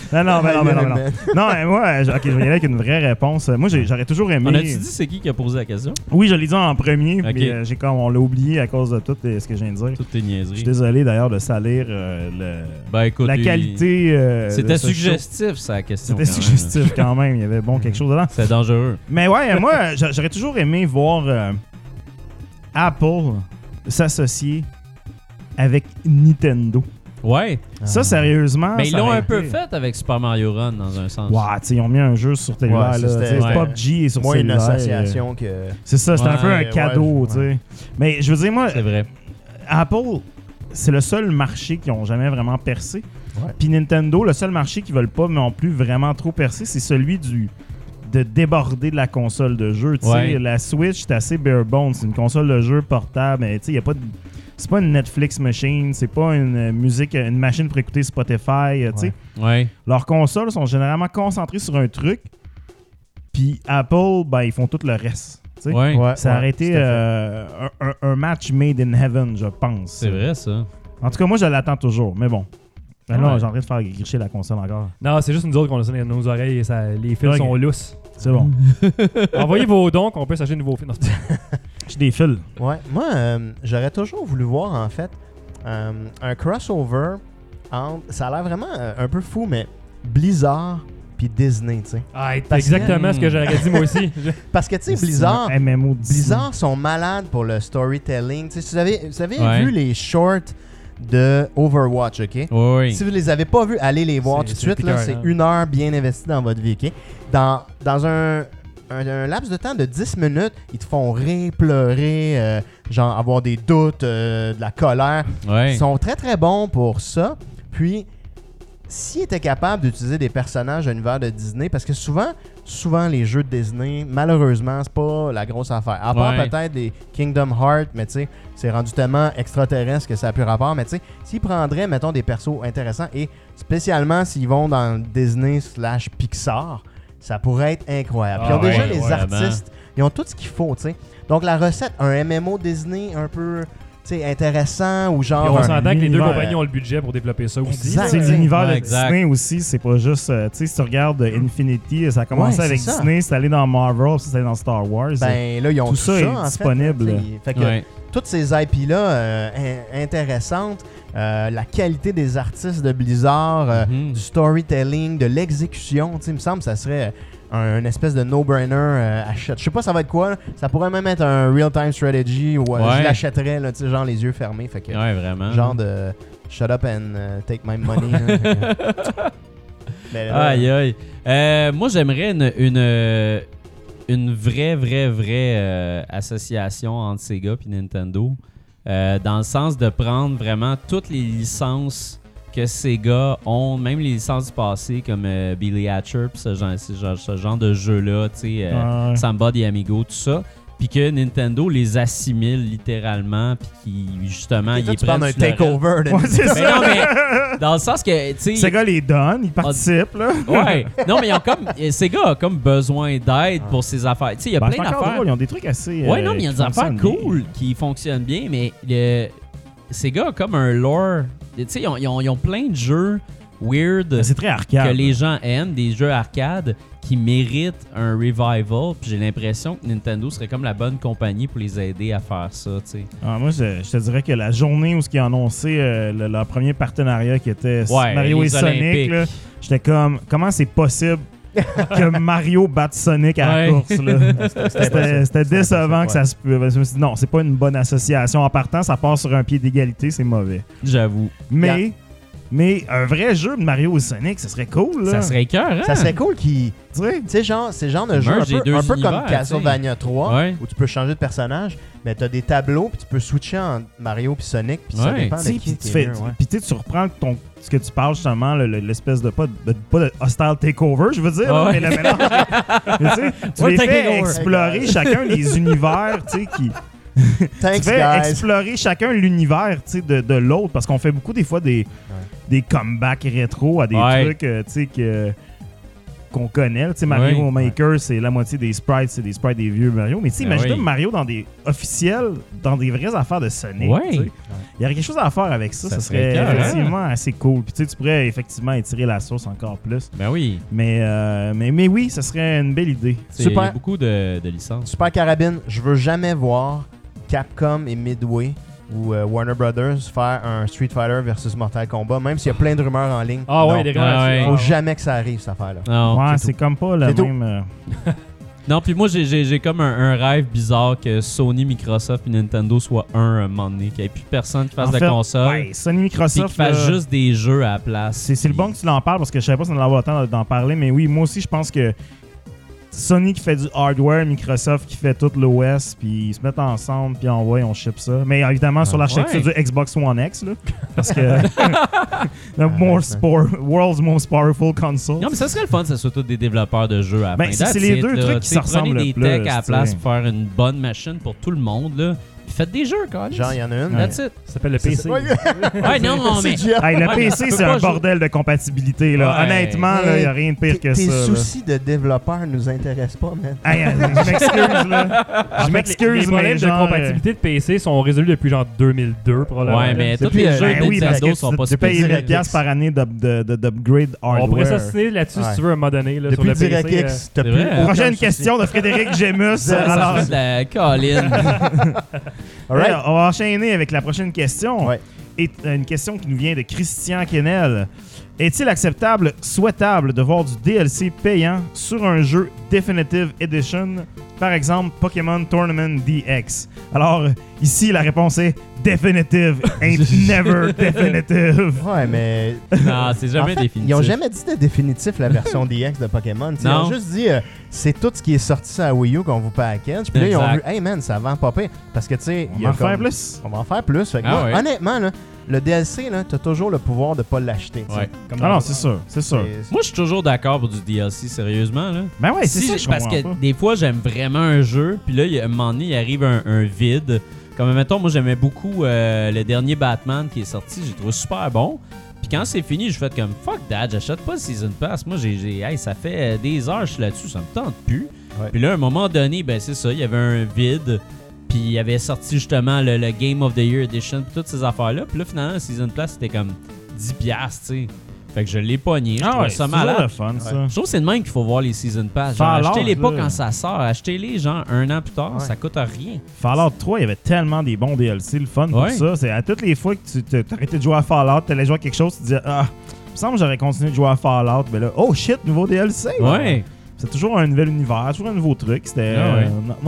mais moi, ok, je vais y aller avec une vraie réponse. Moi, j'aurais toujours aimé. On a-tu dit c'est qui a posé la question? Oui, je l'ai dit en premier, Ok. mais on l'a oublié à cause de tout ce que je viens de dire. Toutes tes Je suis niaiseries. désolé d'ailleurs de salir Ben écoute, la qualité. c'était de ce show. suggestif sa question. C'était quand même. suggestif quand même. Il y avait bon quelque chose dedans. C'est dangereux. Mais ouais, moi, j'aurais toujours aimé voir Apple s'associer avec Nintendo. Ouais. Ça, sérieusement. Mais ils ça l'ont aurait un peu été- fait avec Super Mario Run dans un sens. Ouais, tu sais, ils ont mis un jeu sur cellulaire. Ouais, là, ça, tu sais, c'était- PUBG est sur Moins une cellulaire. association que. C'est ça, c'était un Ouais, peu un ouais, cadeau, tu sais. Mais je veux dire, moi, C'est vrai. Apple, c'est le seul marché qu'ils ont jamais vraiment percé. Ouais. Puis Nintendo, le seul marché qu'ils veulent pas non plus vraiment trop percer, c'est celui de déborder de la console de jeu. Tu sais, Ouais. la Switch, c'est assez bare bones. C'est une console de jeu portable. Mais tu sais, y a pas de... C'est pas une Netflix machine, c'est pas une une machine pour écouter Spotify. Tu sais. Ouais. Leurs consoles sont généralement concentrées sur un truc. Puis Apple, ben, ils font tout le reste. Tu sais. Ouais. Ça aurait été tout à fait. un match made in heaven, je pense. C'est vrai ça. En tout cas, moi, je l'attends toujours. Mais bon. Ben là, Ouais. j'ai en train de faire gricher la console encore. Non, c'est juste nous autres qu'on a ça dans nos oreilles et les fils Ok. sont lousses. C'est bon. Envoyez vos dons qu'on peut s'acheter de nouveaux fils. Non, J'ai des fils. Ouais. Moi, j'aurais toujours voulu voir, en fait, un crossover entre... Ça a l'air vraiment un peu fou, mais Blizzard puis Disney, tu sais. Ah, c'est exactement ce que j'aurais dit moi aussi. Parce que, tu sais, Blizzard... MMO Blizzard sont malades pour le storytelling. Tu sais, vous avez vu les shorts de Overwatch, OK? Oui. Si vous les avez pas vus, allez les voir tout de suite. Là, c'est 1 heure bien investie dans votre vie, OK? Dans un laps de temps de 10 minutes, ils te font rire, pleurer, genre avoir des doutes, de la colère. Ouais. Ils sont très, très bons pour ça. Puis, s'ils étaient capables d'utiliser des personnages de l'univers de Disney, parce que souvent les jeux de Disney, malheureusement, c'est pas la grosse affaire. À part peut-être des Kingdom Hearts, mais tu sais, c'est rendu tellement extraterrestre que ça n'a plus rapport. Mais tu sais, s'ils prendraient, mettons, des persos intéressants, et spécialement s'ils vont dans Disney/Pixar, ça pourrait être incroyable. Puis ils ont déjà les artistes, ils ont tout ce qu'il faut, tu sais. Donc la recette, un MMO Disney un peu... intéressant ou genre. Et on s'entend que les deux compagnies ont le budget pour développer ça aussi. C'est l'univers de Disney aussi, c'est pas juste. Tu sais, si tu regardes Infinity, ça a commencé avec Disney, c'est allé dans Marvel, c'est allé dans Star Wars. Ben là, ils ont tout ça est disponible. Fait que toutes ces IP-là intéressantes, la qualité des artistes de Blizzard, du storytelling, de l'exécution, tu sais, il me semble que ça serait un espèce de no-brainer achète. Je sais pas ça va être quoi, là. Ça pourrait même être un real-time strategy ou je l'achèterais, là, genre les yeux fermés. Fait que, vraiment. Genre de shut up and take my money. Aïe aïe. Moi j'aimerais une vraie association entre Sega et Nintendo, dans le sens de prendre vraiment toutes les licences que Sega ont, même les licences du passé comme Billy Hatcher pis ce genre de jeu-là, tu sais, Samba the Amigo, tout ça, puis que Nintendo les assimile littéralement, puis qui justement ils prennent un takeover. C'est ça. Non, mais dans le sens que, tu sais, Sega les donne, ils participent là. Ouais. Non, mais Sega a comme besoin d'aide pour ses affaires. Tu sais, il y a plein d'affaires. Ils ont des trucs assez. Ouais, non, mais il y a des affaires cool qui fonctionnent bien, mais Sega a comme un lore. Tu sais, ils ont plein de jeux weird c'est très arcade, que les gens aiment, des jeux arcade qui méritent un revival. Puis j'ai l'impression que Nintendo serait comme la bonne compagnie pour les aider à faire ça, tu sais. Moi, je te dirais que la journée où ils ont annoncé leur premier partenariat qui était Mario et Sonic, j'étais comme, comment c'est possible que Mario batte Sonic à la course, là. C'était décevant que ça se peut. Je me suis dit, non, c'est pas une bonne association. En partant, ça part sur un pied d'égalité, c'est mauvais. J'avoue. Mais un vrai jeu de Mario et Sonic, ça serait cool, là. Ça serait écœurant. Ça serait cool qui... Tu sais, c'est genre de jeu un peu comme Castlevania 3, où tu peux changer de personnage, mais tu as des tableaux, puis tu peux switcher entre Mario puis Sonic, puis ça dépend de qui Puis tu reprends ce que tu parles justement, l'espèce de pas de hostile takeover, je veux dire, là, mais le mélange. Tu les fais explorer chacun les univers, tu sais, qui... Thanks, tu fais explorer chacun l'univers de l'autre, parce qu'on fait beaucoup des fois des comebacks rétro à des trucs tu sais qu'on connaît. Tu sais, Mario Maker, c'est la moitié des sprites, c'est des sprites des vieux Mario. Mais tu sais, imagine Mario dans des officiels, dans des vraies affaires de Sonic. Il y aurait quelque chose à faire avec ça. Ça serait effectivement assez cool. Puis tu sais, tu pourrais effectivement étirer la sauce encore plus. Ben oui. Mais oui, ça serait une belle idée. Super. Il y a beaucoup de licences. Super Carabine, je veux jamais voir Capcom et Midway ou Warner Brothers faire un Street Fighter versus Mortal Kombat, même s'il y a plein de rumeurs en ligne. Faut jamais que ça arrive, cette affaire-là. Non, c'est comme pas le même... Non, puis moi, j'ai comme un rêve bizarre que Sony, Microsoft et Nintendo soient un moment donné, qu'il n'y ait plus personne qui fasse de console. Sony, Microsoft... Puis qui fasse juste des jeux à la place. C'est le bon que tu l'en parles, parce que je savais pas si on allait avoir le temps d'en parler, mais oui, moi aussi, je pense que Sony qui fait du hardware, Microsoft qui fait tout l'OS, puis ils se mettent ensemble, puis on ship ça. Mais évidemment, sur l'architecture du Xbox One X, là, parce que world's most powerful console. Non, mais ça serait le fun que ce soit tous des développeurs de jeux à la fin. C'est les deux trucs qui se ressemblent le plus. Prenez des techs à la place pour faire une bonne machine pour tout le monde, là. Faites des jeux, quoi. Genre, il y en a une. That's it. Ça s'appelle le PC. Ouais, non, mais... le PC, c'est un bordel de compatibilité, là. Honnêtement, il n'y a rien de pire que ça. Tes soucis de développeur nous intéressent pas, man. Je m'excuse, là. Je m'excuse, les problèmes de compatibilité de PC sont résolus depuis genre 2002, probablement. Ouais, mais tous les jeux de Nintendo sont pas super. Tu payes 1000$ par année d'upgrade hardware. On pourrait s'assiner là-dessus si tu veux à un moment donné. Depuis DirectX, t'as plus... Prochaine question de Frédéric Gémus. Alors, la colline. On va enchaîner avec la prochaine question. une question qui nous vient de Christian Kennel. Est-il acceptable, souhaitable de voir du DLC payant sur un jeu Definitive Edition, par exemple Pokémon Tournament DX? Alors, ici, la réponse est Definitive ain't never definitive. Ouais, mais... Non, c'est jamais en fait, définitif. Ils ont jamais dit de définitif la version DX de Pokémon. Ils ont juste dit c'est tout ce qui est sorti sur la Wii U qu'on vous package. Puis là, ils ont vu, hey man, ça vend pas pire. Parce que tu sais, On va en faire plus. On va en faire plus. Fait que moi, honnêtement, là, le DLC, t'as toujours le pouvoir de pas l'acheter. Ouais. Ah non, c'est sûr, c'est sûr. Moi, je suis toujours d'accord pour du DLC, sérieusement. Là. Ben ouais, c'est ça, je parce que des fois, j'aime vraiment un jeu, puis là, à un moment donné, il arrive un vide. Comme, mettons, moi, j'aimais beaucoup le dernier Batman qui est sorti. J'ai trouvé super bon. Puis quand c'est fini, je fais comme « Fuck that, j'achète pas le Season Pass. » Moi, hey, ça fait des heures que je suis là-dessus, ça me tente plus. Ouais. Puis là, à un moment donné, ben c'est ça, il y avait un vide. Puis il avait sorti justement le Game of the Year Edition, puis toutes ces affaires-là. Puis là, finalement, le Season Pass, c'était comme 10$, tu sais. Fait que je l'ai pogné. Je trouve ça malade. Le fun, ça. Je trouve que c'est de même qu'il faut voir les Season Pass. Genre, achetez-les pas quand ça sort. Achetez-les, genre, 1 an plus tard. Ça coûte rien. Fallout 3, il y avait tellement des bons DLC. Le fun pour ça, c'est à toutes les fois que tu t'arrêtais de jouer à Fallout, t'allais jouer à quelque chose, tu te disais « Ah, il me semble que j'aurais continué de jouer à Fallout. » Mais là, oh shit, nouveau DLC. Ouais. C'est toujours un nouvel univers, toujours un nouveau truc. C'était... Moi,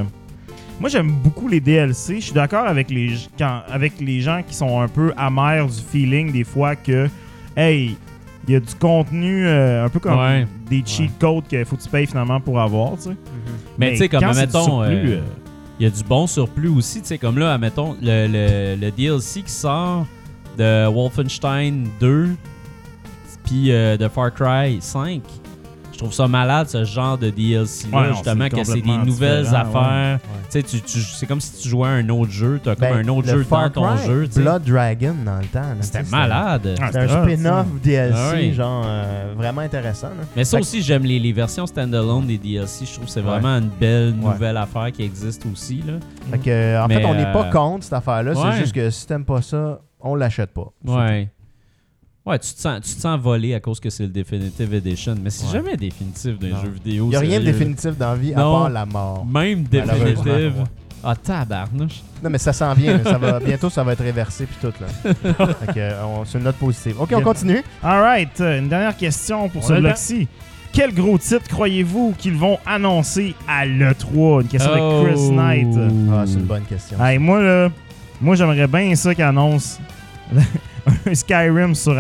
j'aime beaucoup les DLC. Je suis d'accord avec les gens qui sont un peu amers du feeling des fois que, hey, il y a du contenu un peu comme des cheat codes qu'il faut que tu payes finalement pour avoir, tu sais. Mais tu sais, comme, admettons, il y a du bon surplus aussi, tu sais, comme là, admettons, le DLC qui sort de Wolfenstein 2 puis de Far Cry 5. Je trouve ça malade, ce genre de DLC-là, justement, que c'est des nouvelles affaires. Tu sais, c'est comme si tu jouais à un autre jeu. Tu as comme un autre jeu dans ton jeu. Blood Dragon, dans le temps. C'était malade. C'était un spin-off DLC, genre vraiment intéressant. Là. Mais ça aussi, j'aime les versions standalone des DLC. Je trouve que c'est vraiment une belle nouvelle affaire qui existe aussi. Là. Fait que, en fait, on n'est pas contre cette affaire-là. C'est juste que si t'aimes pas ça, on l'achète pas. Ouais. Ouais, tu te sens volé à cause que c'est le Definitive Edition, mais c'est jamais définitif d'un jeu vidéo. Il n'y a rien de définitif dans la vie à part la mort. Même Definitive. Ah, tabarnouche. Non, mais ça s'en vient. Bientôt, ça va être réversé puis tout. Là. Fait que, c'est une note positive. OK, on continue. All right. Une dernière question pour ce bloc-ci. Quel gros titre croyez-vous qu'ils vont annoncer à l'E3? Une question de Chris Knight. Ah, c'est une bonne question. Hey, moi, j'aimerais bien ça qu'ils annoncent un Skyrim sur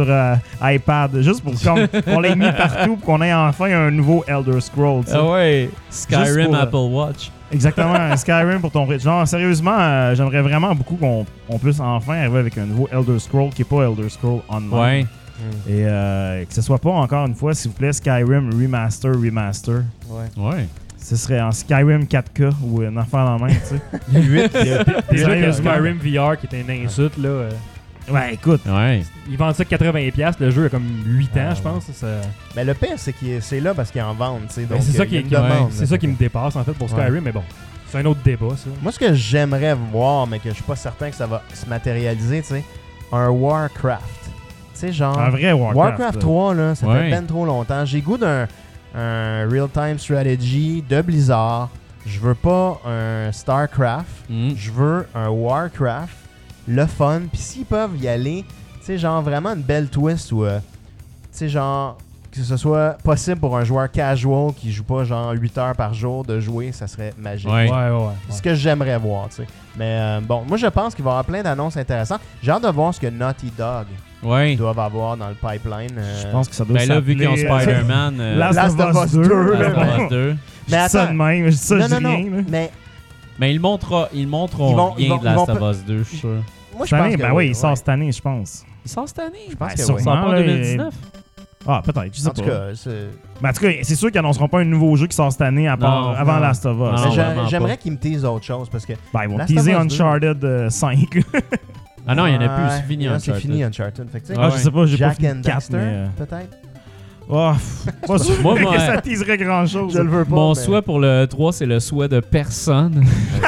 iPad, juste pour qu'on l'ait mis partout, pour qu'on ait enfin un nouveau Elder Scrolls. Ah ouais, Skyrim Apple Watch. Exactement, un Skyrim pour ton genre. Sérieusement, j'aimerais vraiment beaucoup qu'on puisse enfin arriver avec un nouveau Elder Scroll qui n'est pas Elder Scroll Online. Ouais. Et que ce soit pas, encore une fois, s'il vous plaît, Skyrim Remaster. Ouais. Ce serait en Skyrim 4K ou une affaire dans la main, tu sais. Déjà qu'il y a Skyrim VR qui est une insulte, là. Ouais, écoute. Ouais. Ils vendent ça 80$, le jeu a comme 8 ans, je pense. Mais le pire, c'est que c'est là parce qu'ils en vendent. C'est ça qui me dépasse, en fait, pour Skyrim, mais bon. C'est un autre débat, ça. Moi, ce que j'aimerais voir, mais que je suis pas certain que ça va se matérialiser, tu sais, un Warcraft. Tu sais, genre... Un vrai Warcraft 3, là, ça fait ben trop longtemps. J'ai goût d'un real-time strategy de Blizzard. Je veux pas un StarCraft. Je veux un Warcraft. Le fun, puis s'ils peuvent y aller, tu sais, genre vraiment une belle twist où, tu sais, genre, que ce soit possible pour un joueur casual qui joue pas genre 8 heures par jour de jouer, ça serait magique. Ouais. C'est ce que j'aimerais voir, tu sais. Mais bon, moi je pense qu'il va y avoir plein d'annonces intéressantes. J'ai hâte de voir ce que Naughty Dog doivent avoir dans le pipeline. Je pense que ça doit là, vu qu'ils ont Spider-Man... Last of Us 2. Mais attends, je dis ça, non, mais ils montreront bien de Last of Us 2, je suis sûr. Moi, je pense que il sort cette année, je pense. Il sort cette année? Je pense que il sort pas en 2019? Ah, peut-être, je sais pas. En tout cas, c'est sûr qu'ils annonceront pas un nouveau jeu qui sort cette année avant Last of Us. J'aimerais qu'ils me teasent autre chose parce que... ils vont teaser Uncharted 5. Ah non, il n'y en a plus, c'est fini Uncharted. C'est fini Uncharted. Fait que, je sais pas, j'ai pas fini Jack and Daxter, peut-être? Oh, pas sûr que ça teaserait grand-chose. Je le veux pas. Mon souhait pour le 3, c'est le souhait de personne.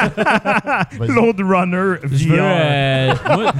Load Runner VR.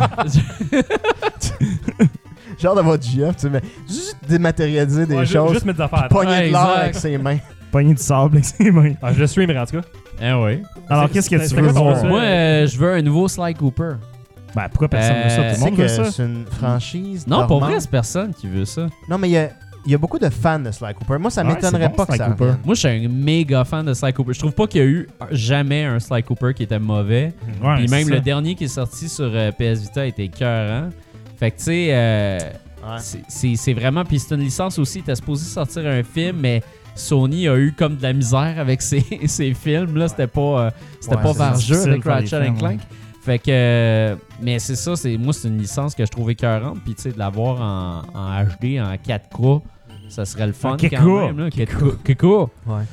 J'ai hâte d'avoir GF, tu sais, mais juste dématérialiser des choses. Juste mettre des affaires à pogner de l'or avec ses mains. Pogner du sable avec ses mains. Je le streamerai en tout cas. Eh oui. Alors, qu'est-ce que tu veux voir? Moi, je veux un nouveau Sly Cooper. Ben, pourquoi personne veut ça? Tout le monde veut ça? C'est une franchise. Non, pour vrai, dormante. c'est personne qui veut ça. Non, mais il y a beaucoup de fans de Sly Cooper. Moi, ça Ouais, m'étonnerait c'est bon, pas que Sly ça Cooper. revienne. Moi, je suis un méga fan de Sly Cooper. Je trouve pas qu'il y a eu jamais un Sly Cooper qui était mauvais. Ouais, Puis même c'est le ça. dernier qui est sorti sur PS Vita était écœurant. Fait que, tu sais, Ouais. c'est vraiment... Puis c'est une licence aussi. Il était supposé sortir un film, mais Sony a eu comme de la misère avec ses films. Là, c'était pas Ouais, vargeux difficile avec de faire Ratchet des and films, Clank. ouais. Fait que... mais c'est ça, moi, c'est une licence que je trouve écœurante. Puis, tu sais, de l'avoir en HD, en 4K, ça serait le fun Kiko. quand même. Là. Kiko. Ouais.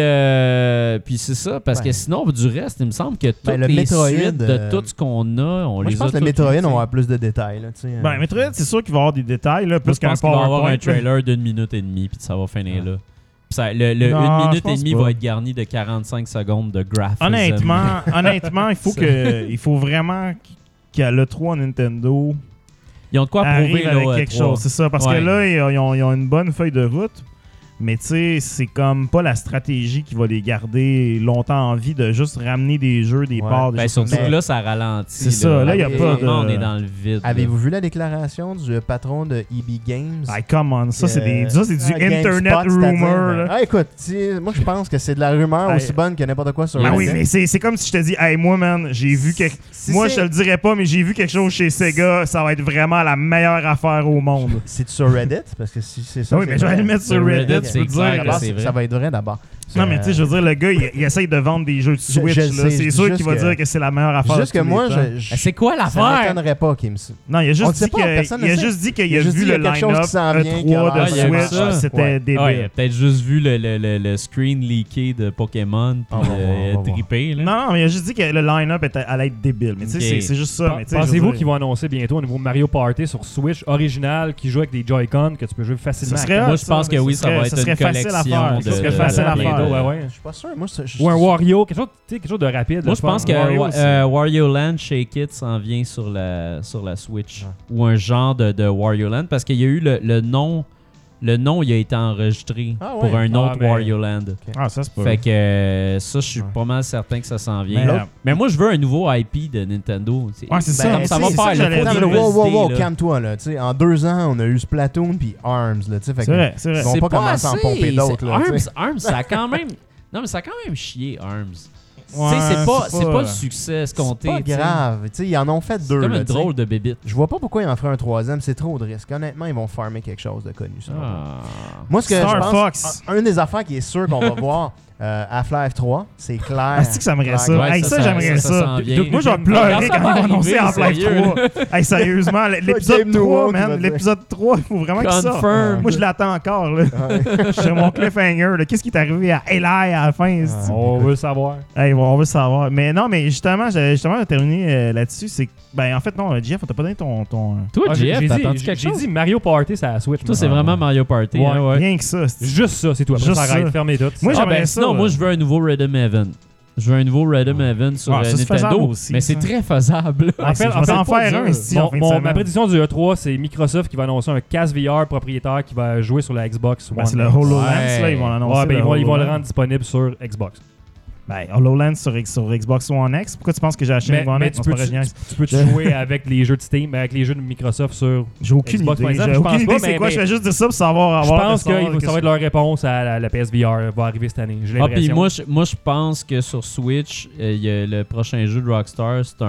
Puis c'est ça, parce que sinon, du reste, il me semble que toutes Ben, le les Metroid, suites de tout ce qu'on a, on Moi, les je a pense que le toutes Metroid, vues, on va tu sais. avoir plus de détails. Là, tu sais. Ben, Metroid, c'est sûr qu'il va y avoir des détails, là, Moi, plus je qu'un pense qu'il va y avoir PowerPoint. un trailer d'1 minute et demie, puis ça va finir là. Puis ça, le Non, 1 je minute et pense demie pas. va être garni de 45 secondes de graphism. Honnêtement, il faut vraiment qu'à l'E3 Nintendo Ils ont de quoi prouver arrive là, avec quelque E3. chose. C'est ça, parce Ouais. que là, ils ont une bonne feuille de route. Mais tu sais, c'est comme pas la stratégie qui va les garder longtemps en vie de juste ramener des jeux, des Ouais. parts, des Ben, choses surtout comme ça. que là, ça ralentit. C'est ça, là, y a pas de- On est dans le vide. là. Avez-vous vu la déclaration du patron de EB Games? Ah, come on, ça c'est du GameSpot, internet c'est-à-dire, rumor. ben, là. Ah, écoute, moi je pense que c'est de la rumeur Ah, aussi bonne que n'importe quoi sur Ben oui, Reddit. mais c'est comme si je te dis, hey, moi, man, j'ai vu quelque. Si Moi, c'est- je te le dirais pas, mais j'ai vu quelque chose chez Sega, ça va être vraiment la meilleure affaire au monde. C'est sur Reddit? Parce que si c'est ça. Oui, c'est mais je vais vrai. le mettre sur Sur Reddit, Reddit, tu c'est peux clair dire. que D'abord, c'est vrai. ça va être vrai d'abord. Non, mais tu sais, je veux dire, le gars, il essaye de vendre des jeux de Switch. je là. sais, C'est je sûr dis qu'il va juste dire que- que c'est la meilleure affaire. Juste de que tous moi, les temps. C'est quoi ça l'affaire? m'étonnerait pas qu'il me... Non, il a On juste le sait dit pas, personne qu'il ne a sait. juste dit qu'il Il a a juste vu dit le qu'il y a quelque chose line-up qui s'en vient, qu'il y E3 aura- de Ah, il y a vu Switch, ça. c'était Ouais. débile. Ah, il a peut-être juste vu le screen leaké de Pokémon puis On va voir, on va voir. trippé. Là. Non, mais il a juste dit que le line-up allait être débile. Mais tu sais, Ok. c'est juste ça. mais tu sais, je veux Pensez-vous dire, qu'ils vont annoncer bientôt un nouveau Mario Party sur Switch original qui joue avec des Joy-Con que tu peux jouer facilement? Ça serait Moi, hot, je pense ça, que oui, ça ça va serait- être ça serait une facile à collection faire. de... Ça serait facile à bientôt, faire. ouais. Je suis pas sûr. Moi, Ou un Wario, quelque chose de rapide. Moi, je pense que Wario, Wario Land Shake It s'en vient sur la Switch. Ou un genre de Wario Land, parce qu'il y a eu le nom. Le nom, il a été enregistré Ah ouais. pour un autre mais- Wario Land. Ah, ça, c'est pas. Fait que ça, je suis pas mal certain que ça s'en vient. Mais, Mais moi, je veux un nouveau IP de Nintendo. Ouais, c'est ça. Comme ça Tu va sais, faire ça, le j'allais faut dire. dire Wow, là. calme-toi, là. Tu sais, en 2 ans, on a eu Splatoon puis Arms, là. Tu sais, fait C'est que- vrai, c'est vrai. Ils vont C'est pas commencer à en assez. pomper d'autres, là, tu sais. Arms, ça a quand même... Non, mais ça a quand même chié, Arms. Ouais, Tu sais, c'est pas pas- le succès escompté. C'est pas tu sais. grave. Tu sais, ils en ont fait C'est 2, comme là, une tu sais. drôle de bébite. Je vois pas pourquoi ils en feraient un 3e, c'est trop de risques. Honnêtement, ils vont farmer quelque chose de connu, ça. Ah. Moi, ce que Star je pense, Fox. une des affaires qui est sûre qu'on va voir, Half-Life 3, c'est clair. Ah, c'est que ça aimerait ça. Ouais, Hey, ça, j'aimerais ça. s'en vient. Donc, moi, je vais pleurer quand ils vont annoncer Half-Life 3. Hey, sérieusement, l'épisode Game No 3, One, tu vas man. dire. L'épisode 3, il faut vraiment qu'il sorte. Confirmed. Moi, je l'attends encore, là. Ouais. Je suis sur mon cliffhanger, là. Qu'est-ce qui est arrivé à Eli à la fin? c'est-tu? On veut le savoir. Hey, bon, on veut le savoir. Mais non, mais justement, j'avais terminé là-dessus. C'est que, ben, en fait, non, Jeff, on t'a pas donné ton. Toi, Ah, Jeff, j'ai t'attends dit, quelque chose? j'ai dit Mario Party, c'est à la Switch. Toi, moi. c'est vraiment Mario Party. Ouais. hein, ouais. Rien que ça. c'est- Juste ça, c'est tout. Après, Juste ça arrête, ça. fermez tout. Moi, Ah, j'aimerais ben, ça, sinon, là. moi, je veux un nouveau Rhythm Heaven. Je veux un nouveau Rhythm Heaven sur Ah, ça, c'est faisable Nintendo. aussi, mais ça. c'est très faisable. En fait, je vais en pas faire dire. un ici en fin de Ma semaine. prédiction du E3, c'est Microsoft qui va annoncer un casque VR propriétaire qui va jouer sur la Xbox One. Ben, c'est le HoloLens, Ouais. là, ils vont l'annoncer. Ouais, ben, ils vont le HoloLens. rendre disponible sur Xbox. Ben, HoloLens sur Xbox One X. Pourquoi tu penses que j'ai acheté Mais, une One mais X? tu Non, c'est peux pas vrai, tu peux jouer avec les jeux de Steam, avec les jeux de Microsoft sur. j'ai aucune Xbox, par idée. exemple, J'ai je pense aucune idée pas, c'est mais- quoi. Je vais juste dire ça pour savoir. Je pense que savoir ça va être leur réponse à la PSVR va arriver cette année. J'ai Ah, puis l'impression. moi, je pense que sur Switch, il y a le prochain jeu de Rockstar, c'est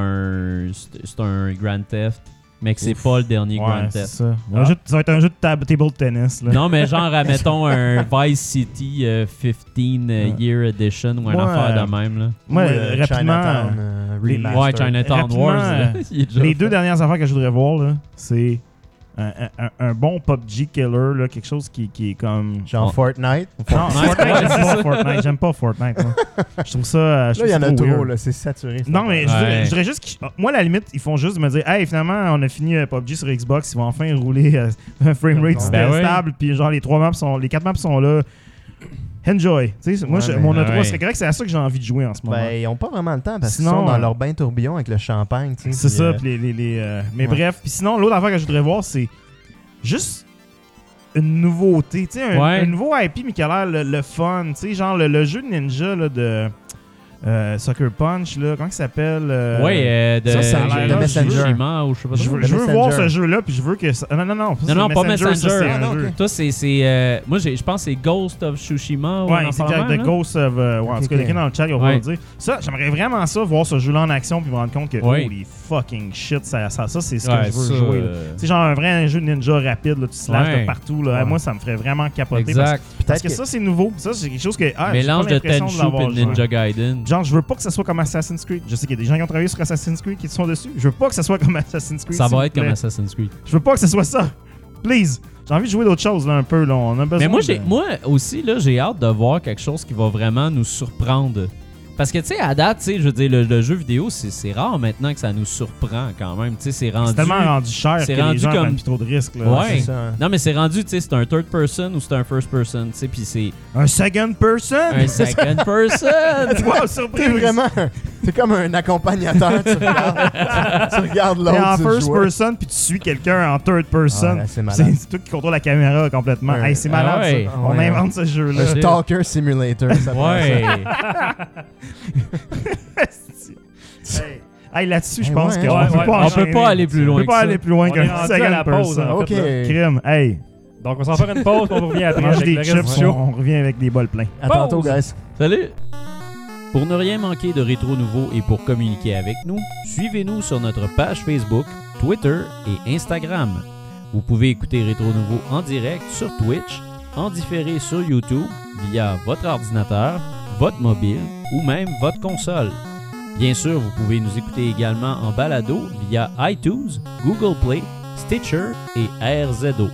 un Grand Theft, mais que c'est pas le dernier Grand Ouais, c'est Theft. ça. Ça va être un jeu de table tennis. Là. Non, mais genre, admettons un Vice City 15 Year Edition ou une Moi, affaire de même. Là. Moi, Le rapidement, Chinatown, remaster. Ouais, Chinatown rapidement, Wars. il est déjà les fait. 2 dernières affaires que je voudrais voir, là, c'est un bon PUBG killer, là, quelque chose qui est comme. Genre Fortnite. Non, Fortnite, Ouais, j'aime c'est pas ça. Fortnite. J'aime pas Fortnite. moi. Je trouve ça. Là, il y en a trop, weird. là, c'est saturé. Non, mais Ouais. je dirais juste que, moi, à la limite, ils font juste me dire, hey, finalement, on a fini PUBG sur Xbox, ils vont enfin rouler un framerate Ben ouais. stable, puis genre les 4 maps sont là. Enjoy. Tu sais, moi, Ouais, mais- mon E3 ouais. serait correct, c'est à ça que j'ai envie de jouer en ce moment. Ben, ils ont pas vraiment le temps parce qu'ils Sinon, sont dans leur bain tourbillon avec le champagne, tu sais. c'est puis, ça, puis mais ouais. bref. Puis sinon, l'autre affaire que je voudrais voir, c'est juste une nouveauté. Tu sais, Ouais. un nouveau IP, mais qui a l'air le fun. Tu sais, genre le jeu de ninja là, de Sucker Punch, là, comment il s'appelle? de ça a l'air Messenger. Tsushima ou je sais pas. Je veux Messenger. voir ce jeu-là, puis je veux que ça... Non, pas Messenger. ça, c'est un non, jeu. ok. Toi, c'est moi, je pense que c'est Ghost of Tsushima ou un Ouais, c'est enfant The même, Ghost of... ouais, en tout cas, Ok. quelqu'un dans le chat, il va Ouais. le dire. Ça, j'aimerais vraiment ça, voir ce jeu-là en action, puis me rendre compte que, Ouais. holy fucking shit, ça c'est ce que Ouais, je veux ça, jouer. Tu sais, genre un vrai jeu de ninja rapide, là, tu slashes Ouais. de partout. Là. Ouais. Moi, ça me ferait vraiment capoter. Exact. Parce que ça, c'est nouveau. Ça, c'est quelque chose que... Mélange j'ai de pas l'impression Tenchu l'avoir et joué. Ninja Gaiden. Genre, je veux pas que ça soit comme Assassin's Creed. Je sais qu'il y a des gens qui ont travaillé sur Assassin's Creed qui sont dessus. Je veux pas que ça soit comme Assassin's Creed. Ça s'il va vous être comme plaît. Assassin's Creed. Je veux pas que ce soit ça. Please. J'ai envie de jouer d'autres choses, là, un peu. Là. On a besoin Mais moi, de... moi aussi, là, j'ai hâte de voir quelque chose qui va vraiment nous surprendre. Parce que, tu sais, à date, tu sais, je veux dire, le jeu vidéo, c'est rare maintenant que ça nous surprend quand même. Tu sais, c'est rendu... C'est tellement rendu cher c'est que rendu les gens comme- prennent plus trop de risques. Là. Ouais. C'est ça, hein. Non, mais c'est rendu, tu sais, c'est un third person ou c'est un first person, tu sais, puis c'est Un second person? un second person. Wow, T'es surprise! vraiment... T'es comme un accompagnateur, tu regardes T'es en l'autre first jouer. person puis tu suis quelqu'un en third person. Ah, c'est malade. C'est toi qui contrôle la caméra complètement. Ouais. Hey, c'est malade Ah ouais. ça. Ah On ouais, invente ce jeu-là. Un Stalker Simulator, ça Ouais. Hey. Hey, là-dessus, je Hey, pense ouais, qu'on ouais, peut ouais. pas On peut enchaîner. pas aller plus loin On peut que pas ça. aller plus loin On est qu'un rendu à second la pause, person. en Ok. fait, Crime. Hey, Donc, on s'en fait une pause, puis on revient après mange avec des le reste chips, du show. on revient avec des bols pleins. À tantôt, guys. Salut! Pour ne rien manquer de Rétro Nouveau et pour communiquer avec nous, suivez-nous sur notre page Facebook, Twitter et Instagram. Vous pouvez écouter Rétro Nouveau en direct sur Twitch, en différé sur YouTube via votre ordinateur, votre mobile ou même votre console. Bien sûr, vous pouvez nous écouter également en balado via iTunes, Google Play, Stitcher et RZO.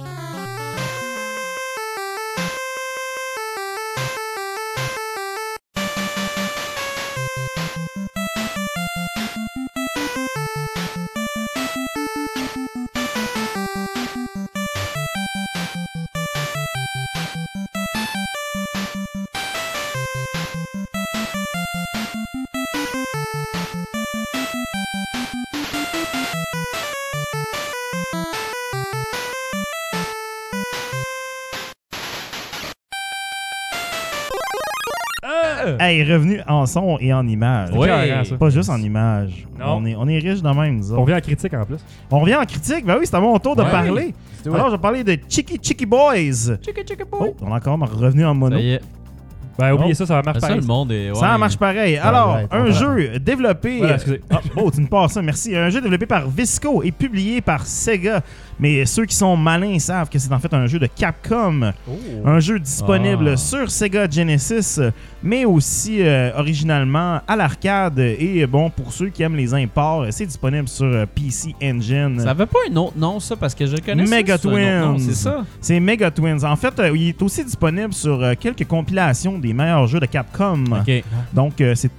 Hey, revenu en son et en image. Oui. Carrément, ça. Pas juste en image. Non. On est riche de même, nous On autres. revient en critique en plus. On revient en critique. Ben oui, c'est à mon tour de Ouais. parler. Do it. Alors, je vais parler de Chicky Boys. Oh, on est encore revenu en mono. Ça y est. Ben, oubliez ça va marcher Ça, pareil. le monde est... Ça ouais. marche pareil. Alors, right, un on jeu développé... Voilà, excusez. Oh, tu me passes ça, merci. Un jeu développé par Visco et publié par Sega. Mais ceux qui sont malins savent que c'est en fait un jeu de Capcom. Un jeu disponible Ah. sur Sega Genesis, mais aussi originalement à l'arcade. Et bon, pour ceux qui aiment les imports, c'est disponible sur PC Engine. Ça avait pas un autre nom, ça, parce que je le connais. Mega Twins. C'est ça? C'est Mega Twins. En fait, il est aussi disponible sur quelques compilations des meilleurs jeux de Capcom. OK. Donc,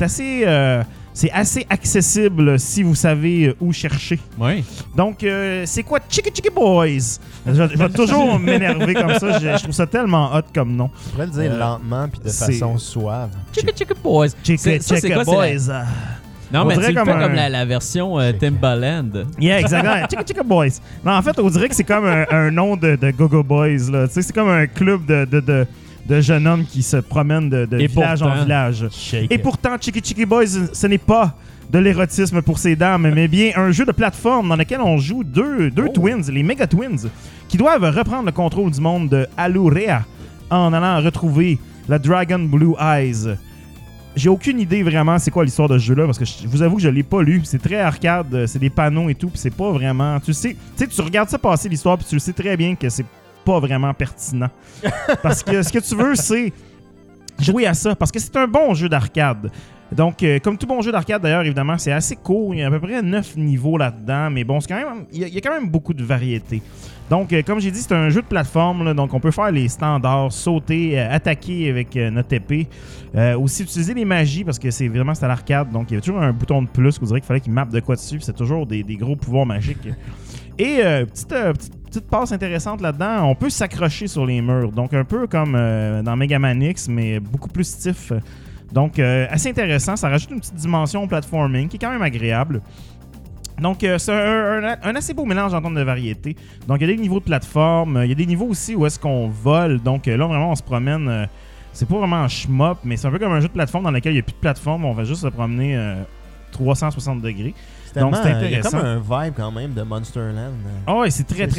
c'est assez accessible si vous savez où chercher. Oui. Donc, c'est quoi Chicky Boys? Je vais toujours m'énerver comme ça. Je trouve ça tellement hot comme nom. Tu pourrais le dire lentement puis de c'est- façon suave. Chicky Boys. C'est- ça, c'est quoi, c'est la- Boys. Non, On mais tu dirait le fais comme comme un- la version Timbaland. Yeah, exactement. Chicky Boys. Non, en fait, on dirait que c'est comme un nom de Go-Go Boys. Là. Tu sais, c'est comme un club de jeunes hommes qui se promènent de Et village en pourtant- village. Shake Et it. pourtant, Chicky Boys, ce n'est pas de l'érotisme pour ces dames, mais bien un jeu de plateforme dans lequel on joue deux twins, les Mega Twins, qui doivent reprendre le contrôle du monde de Alurea en allant retrouver la Dragon Blue Eyes. J'ai aucune idée vraiment c'est quoi l'histoire de ce jeu-là, parce que je vous avoue que je l'ai pas lu. C'est très arcade, c'est des panneaux et tout, puis c'est pas vraiment... Tu sais, tu regardes ça passer l'histoire, puis tu le sais très bien que c'est pas vraiment pertinent. Parce que ce que tu veux, c'est jouer à ça, parce que c'est un bon jeu d'arcade. Donc, comme tout bon jeu d'arcade, d'ailleurs, évidemment, c'est assez court. Il y a à peu près 9 niveaux là-dedans, mais bon, c'est quand même, il y a quand même beaucoup de variété. Donc, comme j'ai dit, c'est un jeu de plateforme, là, donc on peut faire les standards, sauter, attaquer avec notre épée. Aussi, utiliser les magies, parce que c'est à l'arcade, donc il y a toujours un bouton de plus, qu'on dirait qu'il fallait qu'il mappe de quoi dessus, puis c'est toujours des gros pouvoirs magiques. Et petite passe intéressante là-dedans, on peut s'accrocher sur les murs, donc un peu comme dans Mega Man X, mais beaucoup plus stiff. Donc, assez intéressant. Ça rajoute une petite dimension au platforming qui est quand même agréable. Donc, c'est un assez beau mélange en termes de variété. Donc, il y a des niveaux de plateforme. Il y a des niveaux aussi où est-ce qu'on vole. Donc, là, vraiment, on se promène C'est pas vraiment un shmup, mais c'est un peu comme un jeu de plateforme dans lequel il n'y a plus de plateforme. On va juste se promener 360 degrés. Donc, c'est intéressant. Il y a comme un vibe quand même de Monsterland. Ah ouais, c'est très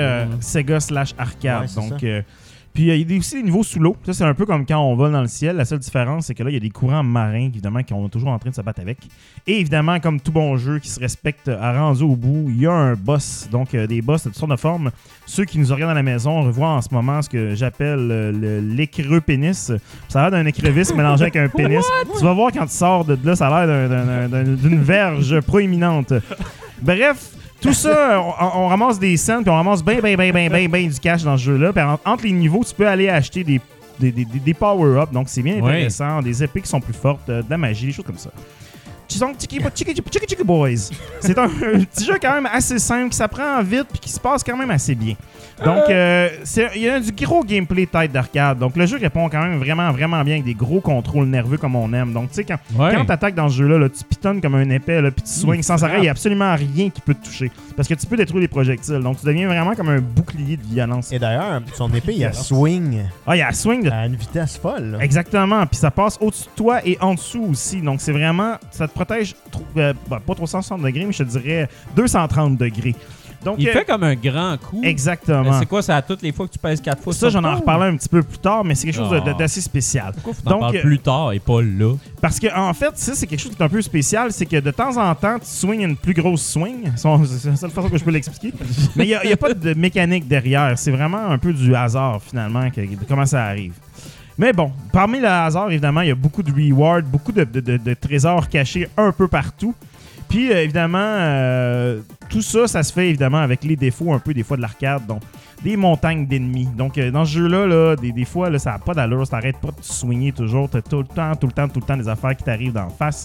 Sega/arcade. Ouais, donc, puis il y a aussi des niveaux sous l'eau. Ça, c'est un peu comme quand on vole dans le ciel. La seule différence, c'est que là, il y a des courants marins, évidemment, qui sont toujours en train de se battre avec. Et évidemment, comme tout bon jeu qui se respecte à rendu au bout, il y a un boss. Donc, des boss de toutes sortes de formes. Ceux qui nous regardent à la maison revoient en ce moment ce que j'appelle l'écreux pénis. Ça a l'air d'un écrevisse mélangé avec un pénis. Tu vas voir quand tu sors de là, ça a l'air d'une verge proéminente. Bref... Tout ça, on ramasse des scènes, puis on ramasse bien du cash dans ce jeu-là. Puis entre les niveaux, tu peux aller acheter des power-ups. Donc, c'est bien intéressant. Des épées qui sont plus fortes, de la magie, des choses comme ça. Chiki Boys. C'est un petit jeu quand même assez simple, qui s'apprend vite, puis qui se passe quand même assez bien. Donc, il y a du gros gameplay tête d'arcade. Donc, le jeu répond quand même vraiment bien avec des gros contrôles nerveux comme on aime. Donc, tu sais, quand tu attaques dans ce jeu-là, là, tu pitonnes comme un épée, puis tu swings sans arrêt, il n'y a absolument rien qui peut te toucher. Parce que tu peux détruire les projectiles. Donc, tu deviens vraiment comme un bouclier de violence. Et d'ailleurs, son épée, il y a swing. Ah, il y a swing à une vitesse folle. Là. Exactement. Puis ça passe au-dessus de toi et en dessous aussi. Donc, c'est vraiment... Ça te protège, pas 360 degrés, mais je te dirais 230 degrés. Donc, il fait comme un grand coup. Exactement. C'est quoi, c'est à toutes les fois que tu pèses 4 fois? Ça, j'en ai reparlé un petit peu plus tard, mais c'est quelque chose d'assez spécial. Pourquoi faut t'en parler plus tard et pas là? Parce que en fait, ça, c'est quelque chose qui est un peu spécial, c'est que de temps en temps, tu swings une plus grosse swing. C'est la seule façon que je peux l'expliquer. Mais il n'y a pas de mécanique derrière. C'est vraiment un peu du hasard, finalement, comment ça arrive. Mais bon, parmi le hasard, évidemment, il y a beaucoup de rewards, beaucoup de trésors cachés un peu partout. Puis, évidemment, tout ça, ça se fait évidemment avec les défauts un peu des fois de l'arcade. Donc, des montagnes d'ennemis. Donc, dans ce jeu-là, là, des fois, là, ça n'a pas d'allure. Ça n'arrête pas de swinguer toujours. Tu as tout le temps des affaires qui t'arrivent d'en face.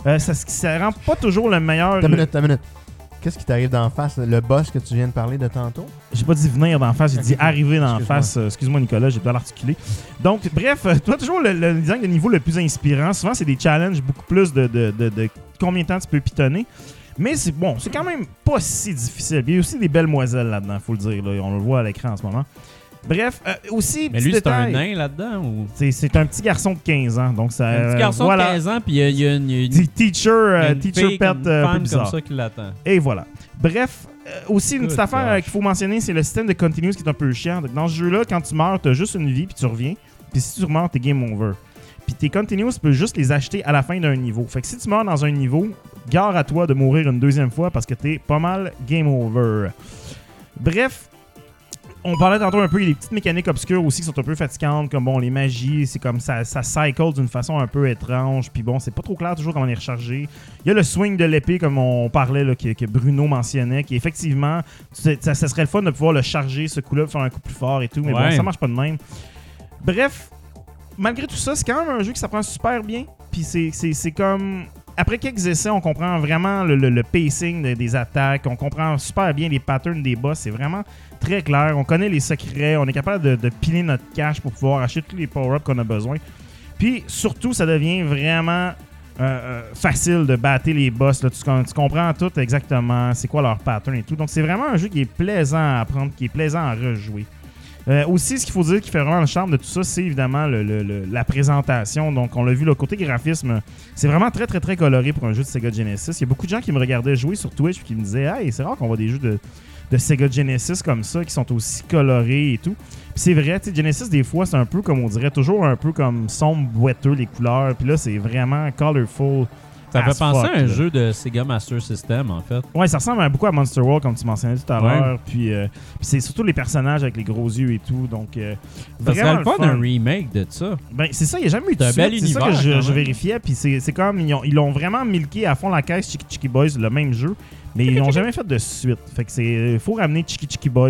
Ça rend pas toujours le meilleur... T'as une minute. Qu'est-ce qui t'arrive d'en face? Le boss que tu viens de parler de tantôt? J'ai pas dit venir d'en face, j'ai dit arriver d'en face. Excuse-moi, Nicolas, j'ai pas l'articuler. Donc, bref, toi, toujours le design de niveau le plus inspirant. Souvent, c'est des challenges beaucoup plus de combien de temps tu peux pitonner. Mais c'est bon, c'est quand même pas si difficile. Il y a aussi des belles moiselles là-dedans, faut le dire. Là. On le voit à l'écran en ce moment. Bref, aussi. Mais lui, c'est un nain là-dedans ou... C'est un petit garçon de 15 ans. Donc ça, un petit garçon de 15 ans, puis il y a une teacher pet comme ça qui l'attend. Et voilà. Bref, aussi une petite affaire qu'il faut mentionner, c'est le système de continuous qui est un peu chiant. Donc, dans ce jeu-là, quand tu meurs, tu as juste une vie, puis tu reviens. Puis si tu meurs, t'es game over. Puis tes continuous, tu peux juste les acheter à la fin d'un niveau. Fait que si tu meurs dans un niveau, gare à toi de mourir une deuxième fois parce que t'es pas mal game over. Bref, on parlait tantôt un peu, il y a des petites mécaniques obscures aussi qui sont un peu fatigantes, comme bon, les magies, c'est comme ça cycle d'une façon un peu étrange, puis bon, c'est pas trop clair toujours comment les recharger. Il y a le swing de l'épée, comme on parlait, là, que Bruno mentionnait, qui effectivement, ça serait le fun de pouvoir le charger, ce coup-là, faire un coup plus fort et tout, mais bon, ça marche pas de même. Bref, malgré tout ça, c'est quand même un jeu qui s'apprend super bien, puis c'est comme... Après quelques essais, on comprend vraiment le pacing des attaques, on comprend super bien les patterns des boss, c'est vraiment très clair, on connaît les secrets, on est capable de piler notre cash pour pouvoir acheter tous les power-ups qu'on a besoin. Puis surtout, ça devient vraiment facile de battre les boss, là. Tu comprends tout exactement, c'est quoi leur pattern et tout. Donc c'est vraiment un jeu qui est plaisant à apprendre, qui est plaisant à rejouer. Aussi, ce qu'il faut dire qui fait vraiment le charme de tout ça, c'est évidemment la présentation. Donc, on l'a vu, le côté graphisme, c'est vraiment très, très, très coloré pour un jeu de Sega Genesis. Il y a beaucoup de gens qui me regardaient jouer sur Twitch et qui me disaient « Hey, c'est rare qu'on voit des jeux de Sega Genesis comme ça, qui sont aussi colorés et tout. » Puis c'est vrai, tu sais, Genesis, des fois, c'est un peu comme, on dirait, toujours un peu comme sombre, boiteux, les couleurs. Puis là, c'est vraiment colorful. Ça fait penser à un jeu de Sega Master System, en fait. Ouais, ça ressemble beaucoup à Monster World, comme tu mentionnais tout à l'heure. Puis c'est surtout les personnages avec les gros yeux et tout. Donc, ça serait le fun d'un remake de ça. Ben, c'est ça, il n'y a jamais eu de suite. C'est ça que je vérifiais. Puis c'est comme, ils l'ont vraiment milqué à fond la caisse, Chiki Chiki Boys, le même jeu. Mais ils n'ont jamais fait de suite. Fait que il faut ramener Chiki Chiki Boys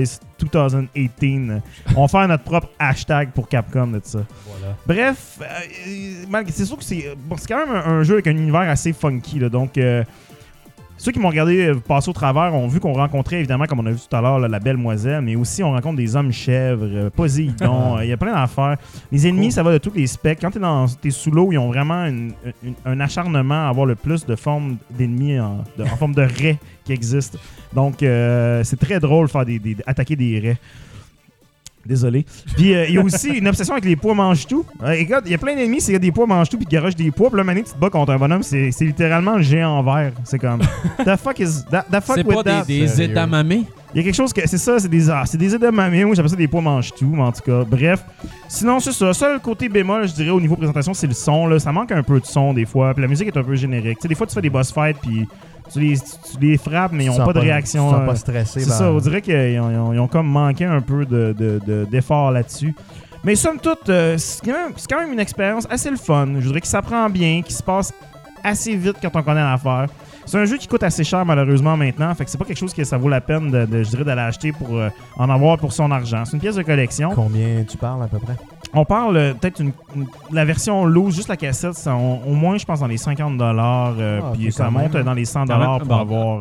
2018. On va faire notre propre hashtag pour Capcom de ça. Voilà. Bref, c'est sûr que c'est quand même un jeu avec un univers assez funky. Là, donc, ceux qui m'ont regardé passer au travers ont vu qu'on rencontrait, évidemment, comme on a vu tout à l'heure, la belle moiselle, mais aussi on rencontre des hommes chèvres, Poséidon, il y a plein d'affaires. Les ennemis, ça va de tous les specs. Quand t'es sous l'eau, ils ont vraiment un acharnement à avoir le plus de formes d'ennemis en forme de raies qui existent. Donc, c'est très drôle de faire attaquer des raies. Désolé. Puis il y a aussi une obsession avec les poids mange-tout. Écoute, il y a plein d'ennemis, c'est des poids mange-tout puis qui garochent des poids. Puis là, maintenant, tu te bats contre un bonhomme, c'est littéralement le géant vert. C'est comme, the fuck C'est with pas that? des étamamés? Il y a quelque chose que. C'est ça, c'est des edamame. Moi, j'appelle ça des poids mange-tout, mais en tout cas. Bref. Sinon, c'est ça. Seul côté bémol, je dirais, au niveau présentation, c'est le son. Là. Ça manque un peu de son des fois. Puis la musique est un peu générique. Tu sais, des fois, tu fais des boss fights, puis tu les frappes, mais ils n'ont pas de réaction. Ils sont pas stressés. C'est ça, on dirait qu'ils ont comme manqué un peu d'effort là-dessus. Mais somme toute, c'est quand même une expérience assez le fun. Je dirais que ça prend bien, qu'il se passe assez vite quand on connaît l'affaire. C'est un jeu qui coûte assez cher malheureusement maintenant, fait que c'est pas quelque chose que ça vaut la peine je dirais d'aller acheter pour en avoir pour son argent. C'est une pièce de collection. Combien tu parles à peu près? On parle peut-être la version loose, juste la cassette, c'est au moins je pense dans les $50, puis ça monte dans les $100 pour avoir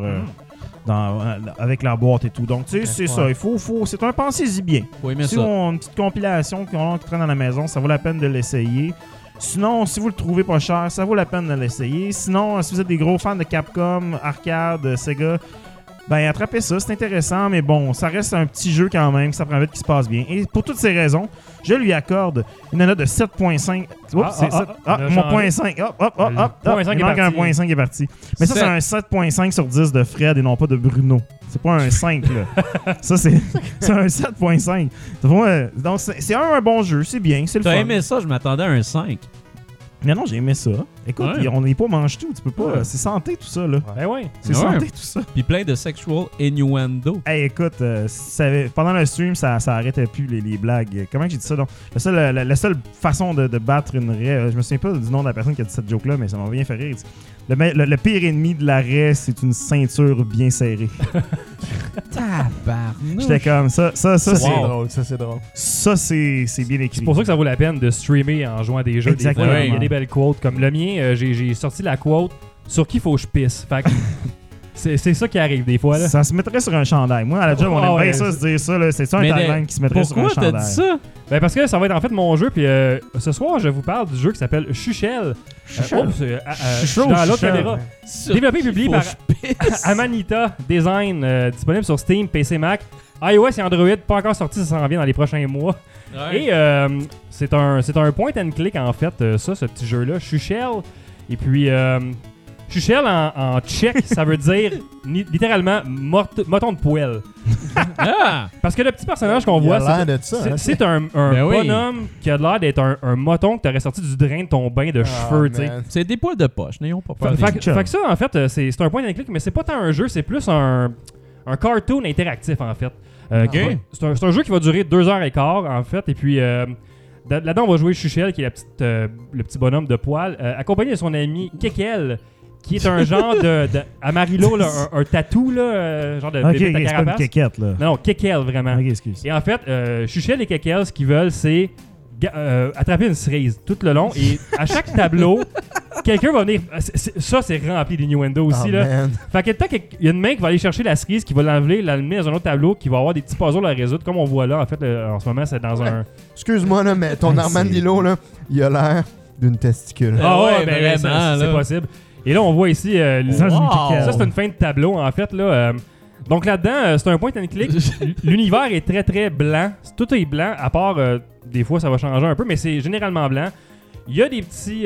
avec la boîte et tout. Donc tu sais, c'est ça, c'est un pensez-y bien. Oui, mais si on a une petite compilation qui traîne à la maison, ça vaut la peine de l'essayer. Sinon, si vous le trouvez pas cher, ça vaut la peine de l'essayer. Sinon, si vous êtes des gros fans de Capcom, arcade, Sega, ben attrapez ça, c'est intéressant, mais bon, ça reste un petit jeu quand même, ça prend vite qu'il se passe bien. Et pour toutes ces raisons, je lui accorde une note de 7.5. Mon point 5. Hop. Il manque un point 5 qui est parti. Mais ça, c'est un 7.5 sur 10 de Fred et non pas de Bruno. C'est pas un 5, là. Ça, c'est un 7.5. Donc, c'est un bon jeu, c'est bien, c'est le fun. T'as aimé ça? Je m'attendais à un 5. Mais non, j'ai aimé ça. Écoute, on n'est pas mange-tout, tu peux pas. C'est santé tout ça, là. Ben ouais. C'est santé tout ça. Puis plein de sexual innuendo. Hey, écoute, pendant le stream, ça arrêtait plus les blagues. Comment j'ai dit ça? Donc, la seule façon de battre une raie, je me souviens pas du nom de la personne qui a dit cette joke-là, mais ça m'a bien fait rire. Le pire ennemi de la raie, c'est une ceinture bien serrée. Tabarnouche. J'étais comme ça. Ça, c'est drôle. Ça, c'est drôle. Ça, c'est bien écrit. C'est pour ça que ça vaut la peine de streamer en jouant à des jeux. Exactement. Des fois, il y a des belles quotes. Comme le mien, j'ai sorti la quote sur qui faut que je pisse. Fait que c'est ça qui arrive des fois. Là. Ça se mettrait sur un chandail. Moi, à la job, on aime bien ça, se dire ça. Là. C'est ça un tagline qui se mettrait sur un chandail. Pourquoi t'as dit ça? Ben parce que ça va être en fait mon jeu. Puis ce soir, je vous parle du jeu qui s'appelle Chuchel. Je suis dans l'autre caméra. Développé et publié par Amanita Design, disponible sur Steam, PC, Mac, iOS et Android. Pas encore sorti, ça s'en vient dans les prochains mois. Ouais. Et c'est un point and click en fait, ce petit jeu-là, Chuchel. Et puis Chuchel en tchèque, ça veut dire littéralement moton de poêle. Parce que le petit personnage qu'on voit, c'est un bonhomme qui a l'air d'être un moton que t'aurais sorti du drain de ton bain de cheveux. C'est des poils de poche, n'ayons pas peur. Fait que ça, en fait, c'est un point and click, mais c'est pas tant un jeu, c'est plus un cartoon interactif en fait. C'est un jeu qui va durer 2h15 en fait, et puis là-dedans on va jouer Chuchel qui est le petit bonhomme de poil, accompagné de son ami Kekel, qui est un genre de Amarillo, là, un tatou, là, genre de bébé de carapace. C'est pas une quéquette, là. Non, Kekel, vraiment. Ok, excuse. Et en fait, Chuchel et Kekel, ce qu'ils veulent, c'est attraper une cerise tout le long. Et à chaque tableau, quelqu'un va venir... Ça, c'est rempli d'innuendo aussi, là. Man. Fait que il y a une main qui va aller chercher la cerise, qui va l'amener dans un autre tableau, qui va avoir des petits puzzles à résoudre, comme on voit là, en fait, en ce moment, c'est dans un... Excuse-moi, là, mais ton Armandillo, là, il a l'air d'une testicule. Ah ouais, ben vraiment, c'est possible. Et là, on voit ici... Ça, c'est une fin de tableau, en fait, là. Donc là-dedans, c'est un point and click. L'univers est très, très blanc. Tout est blanc, à part... des fois, ça va changer un peu, mais c'est généralement blanc. Il y a des petits...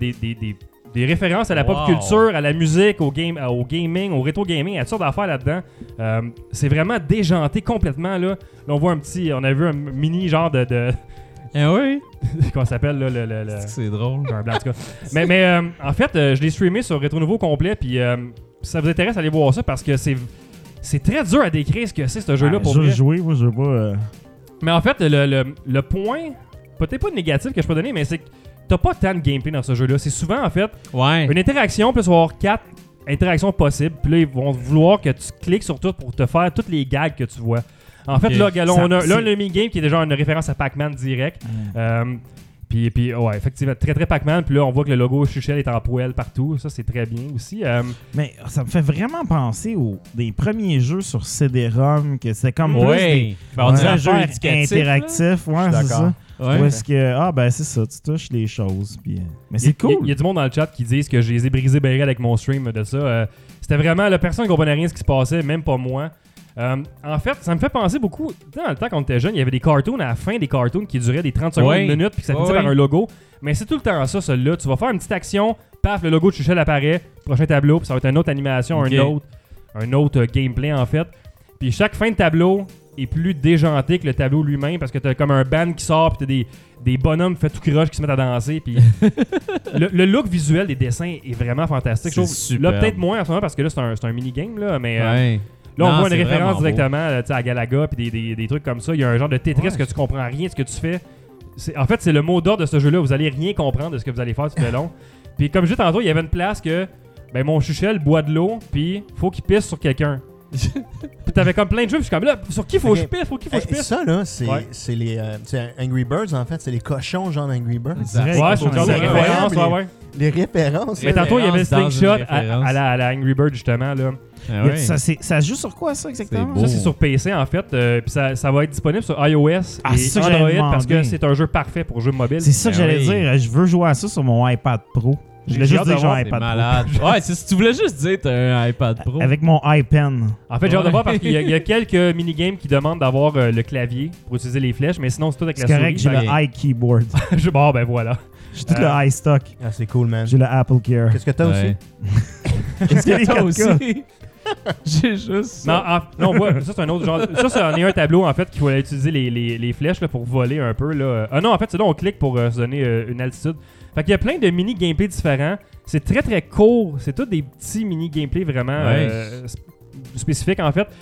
des références à la pop culture, à la musique, au gaming, au rétro gaming, à toutes sortes d'affaires là-dedans. C'est vraiment déjanté complètement, là. Là, on voit on a vu un mini genre de oui. Comment ça s'appelle, là, C'est drôle. J'ai un blanc, en tout cas. Mais en fait, je l'ai streamé sur Rétro Nouveau complet, puis si ça vous intéresse, allez voir ça, parce que c'est très dur à décrire ce que c'est, ce jeu-là, pour je vrai. veux jouer, moi, je veux pas... Mais en fait, le point, peut-être pas négatif que je peux donner, mais c'est que t'as pas tant de gameplay dans ce jeu-là. C'est souvent, en fait, une interaction, puis tu vas avoir 4 interactions possibles, puis là, ils vont vouloir que tu cliques sur tout pour te faire toutes les gags que tu vois. En fait, là, on a le mini-game qui est déjà une référence à Pac-Man direct. Puis ouais, effectivement, très très Pac-Man. Puis là, on voit que le logo Chuchel est en poêle partout. Ça, c'est très bien aussi. Mais ça me fait vraiment penser aux des premiers jeux sur CD-ROM, que c'était comme on dirait un jeu interactif. Ouais, c'est ça. Ouais. Où est-ce que... c'est ça, tu touches les choses. Puis, mais c'est cool. Il y a du monde dans le chat qui disent que je les ai brisés bien avec mon stream de ça. C'était vraiment... La personne ne comprenait rien de ce qui se passait, même pas moi. En fait, ça me fait penser beaucoup. Dans le temps, quand on était jeune, il y avait des cartoons à la fin, des cartoons qui duraient des 30 secondes, une minute, puis que ça finissait par un logo. Mais c'est tout le temps ça, celui-là. Tu vas faire une petite action, paf, le logo de Chuchel apparaît, prochain tableau, puis ça va être une autre animation, un autre gameplay en fait. Puis chaque fin de tableau est plus déjanté que le tableau lui-même parce que t'as comme un band qui sort, puis t'as des bonhommes fait tout croche qui se mettent à danser. Puis le look visuel des dessins est vraiment fantastique. Là, peut-être moins en ce moment parce que là, c'est un mini-game, là, mais là, on voit une référence directement à Galaga puis des trucs comme ça. Il y a un genre de Tetris que tu comprends rien de ce que tu fais. En fait, c'est le mot d'ordre de ce jeu-là. Vous allez rien comprendre de ce que vous allez faire tout le long. Puis comme je disais tantôt, il y avait une place que mon Chuchel boit de l'eau, puis faut qu'il pisse sur quelqu'un. Puis t'avais comme plein de jeux, puis je suis comme là, sur qui faut que je pisse? Ça, là, c'est les Angry Birds, en fait. C'est les cochons, genre Angry Birds. Ouais, c'est genre de référence, ouais. Les références. Mais tantôt, il y avait le slingshot à la Angry Bird, justement, là. Ah ouais. Ça joue sur quoi, ça, exactement? Ça, c'est sur PC, en fait. Puis ça va être disponible sur iOS et Android parce que c'est un jeu parfait pour jeux mobiles. C'est ça que j'allais dire. Je veux jouer à ça sur mon iPad Pro. Je voulais juste dire genre iPad Pro. Ouais, si tu voulais juste dire t'as un iPad Pro. Avec mon iPen. En fait, j'ai hâte de voir parce qu'il y a quelques minigames qui demandent d'avoir le clavier pour utiliser les flèches, mais sinon, c'est tout avec la souris. C'est correct, j'ai le iKeyboard. Bon, ben voilà. J'ai tout le iStock. Ah, c'est cool, man. J'ai le Apple Care. Qu'est-ce que t'as aussi? Qu'est-ce que t'as aussi? J'ai juste. Non, ça c'est un autre genre. Ça, c'en est un tableau en fait qu'il faut aller utiliser les flèches là, pour voler un peu. Là. Ah non, en fait, c'est là on clique pour se donner une altitude. Fait qu'il y a plein de mini gameplay différents. C'est très très court. C'est tous des petits mini gameplay vraiment spécifiques en fait.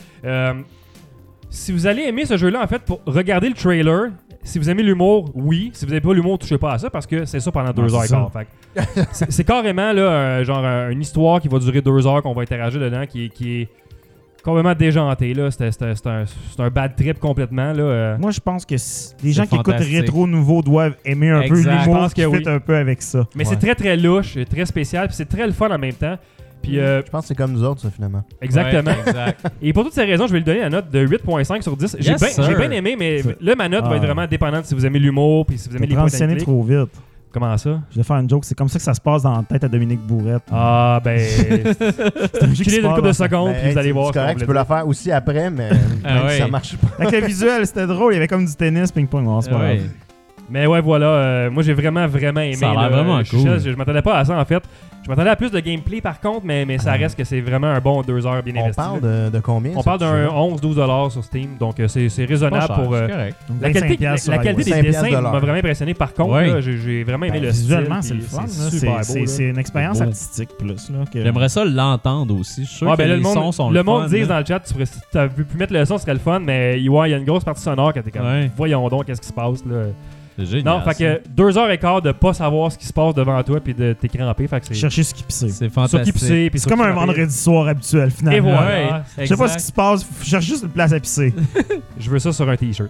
Si vous allez aimer ce jeu-là, en fait, pour regarder le trailer. Si vous aimez l'humour, oui. Si vous n'avez pas l'humour, touchez pas à ça parce que c'est ça pendant 2h15. C'est carrément là, une histoire qui va durer 2 heures, qu'on va interagir dedans, qui est complètement déjanté. Là. C'est un bad trip complètement. Là. Moi, je pense que les gens qui écoutent Rétro Nouveau doivent aimer un peu l'humour qui fit un peu avec ça. Mais c'est très très louche, très spécial, puis c'est très le fun en même temps. Puis, je pense que c'est comme nous autres, ça, finalement. Exactement. Ouais, exact. Et pour toutes ces raisons, je vais lui donner la note de 8.5 sur 10. J'ai bien aimé, mais là, ma note va être vraiment dépendante si vous aimez l'humour puis si vous aimez les points transitionné trop vite. Comment ça? Je vais faire une joke. C'est comme ça que ça se passe dans la tête à Dominique Bourrette. Ah, ben... c'est un jeu qui est d'une couple de secondes, puis vous allez voir. C'est correct, tu peux la faire aussi après, mais ça marche pas. Avec le visuel, c'était drôle. Il y avait comme du tennis, ping-pong. Non, c'est pas grave. Mais ouais, voilà. Moi, j'ai vraiment aimé. Ça a l'air vraiment cool. Je m'attendais pas à ça, en fait. Je m'attendais à plus de gameplay, par contre, mais ça reste que c'est vraiment un bon 2 heures bien investi. On parle de combien? On parle d'un 11-12$ sur Steam, donc c'est raisonnable pour... La qualité des dessins m'a vraiment impressionné. Par contre, là, j'ai vraiment aimé le style. Visuellement, c'est le fun. C'est une expérience artistique plus. J'aimerais ça l'entendre aussi. Je suis sûr que les sons sont le fun. Le monde dit dans le chat, si tu avais pu mettre le son, ce serait le fun, mais il y a une grosse partie sonore qui était comme... Voyons donc, qu'est-ce qui se passe, là. Génial, non, fait que 2h15 de pas savoir ce qui se passe devant toi puis de t'écramper. Fait que c'est chercher ce qui pisser. C'est fantastique. C'est comme un vendredi soir habituel finalement. Et voilà. Je sais pas ce qui se passe, je cherche juste une place à pisser. Je veux ça sur un t-shirt.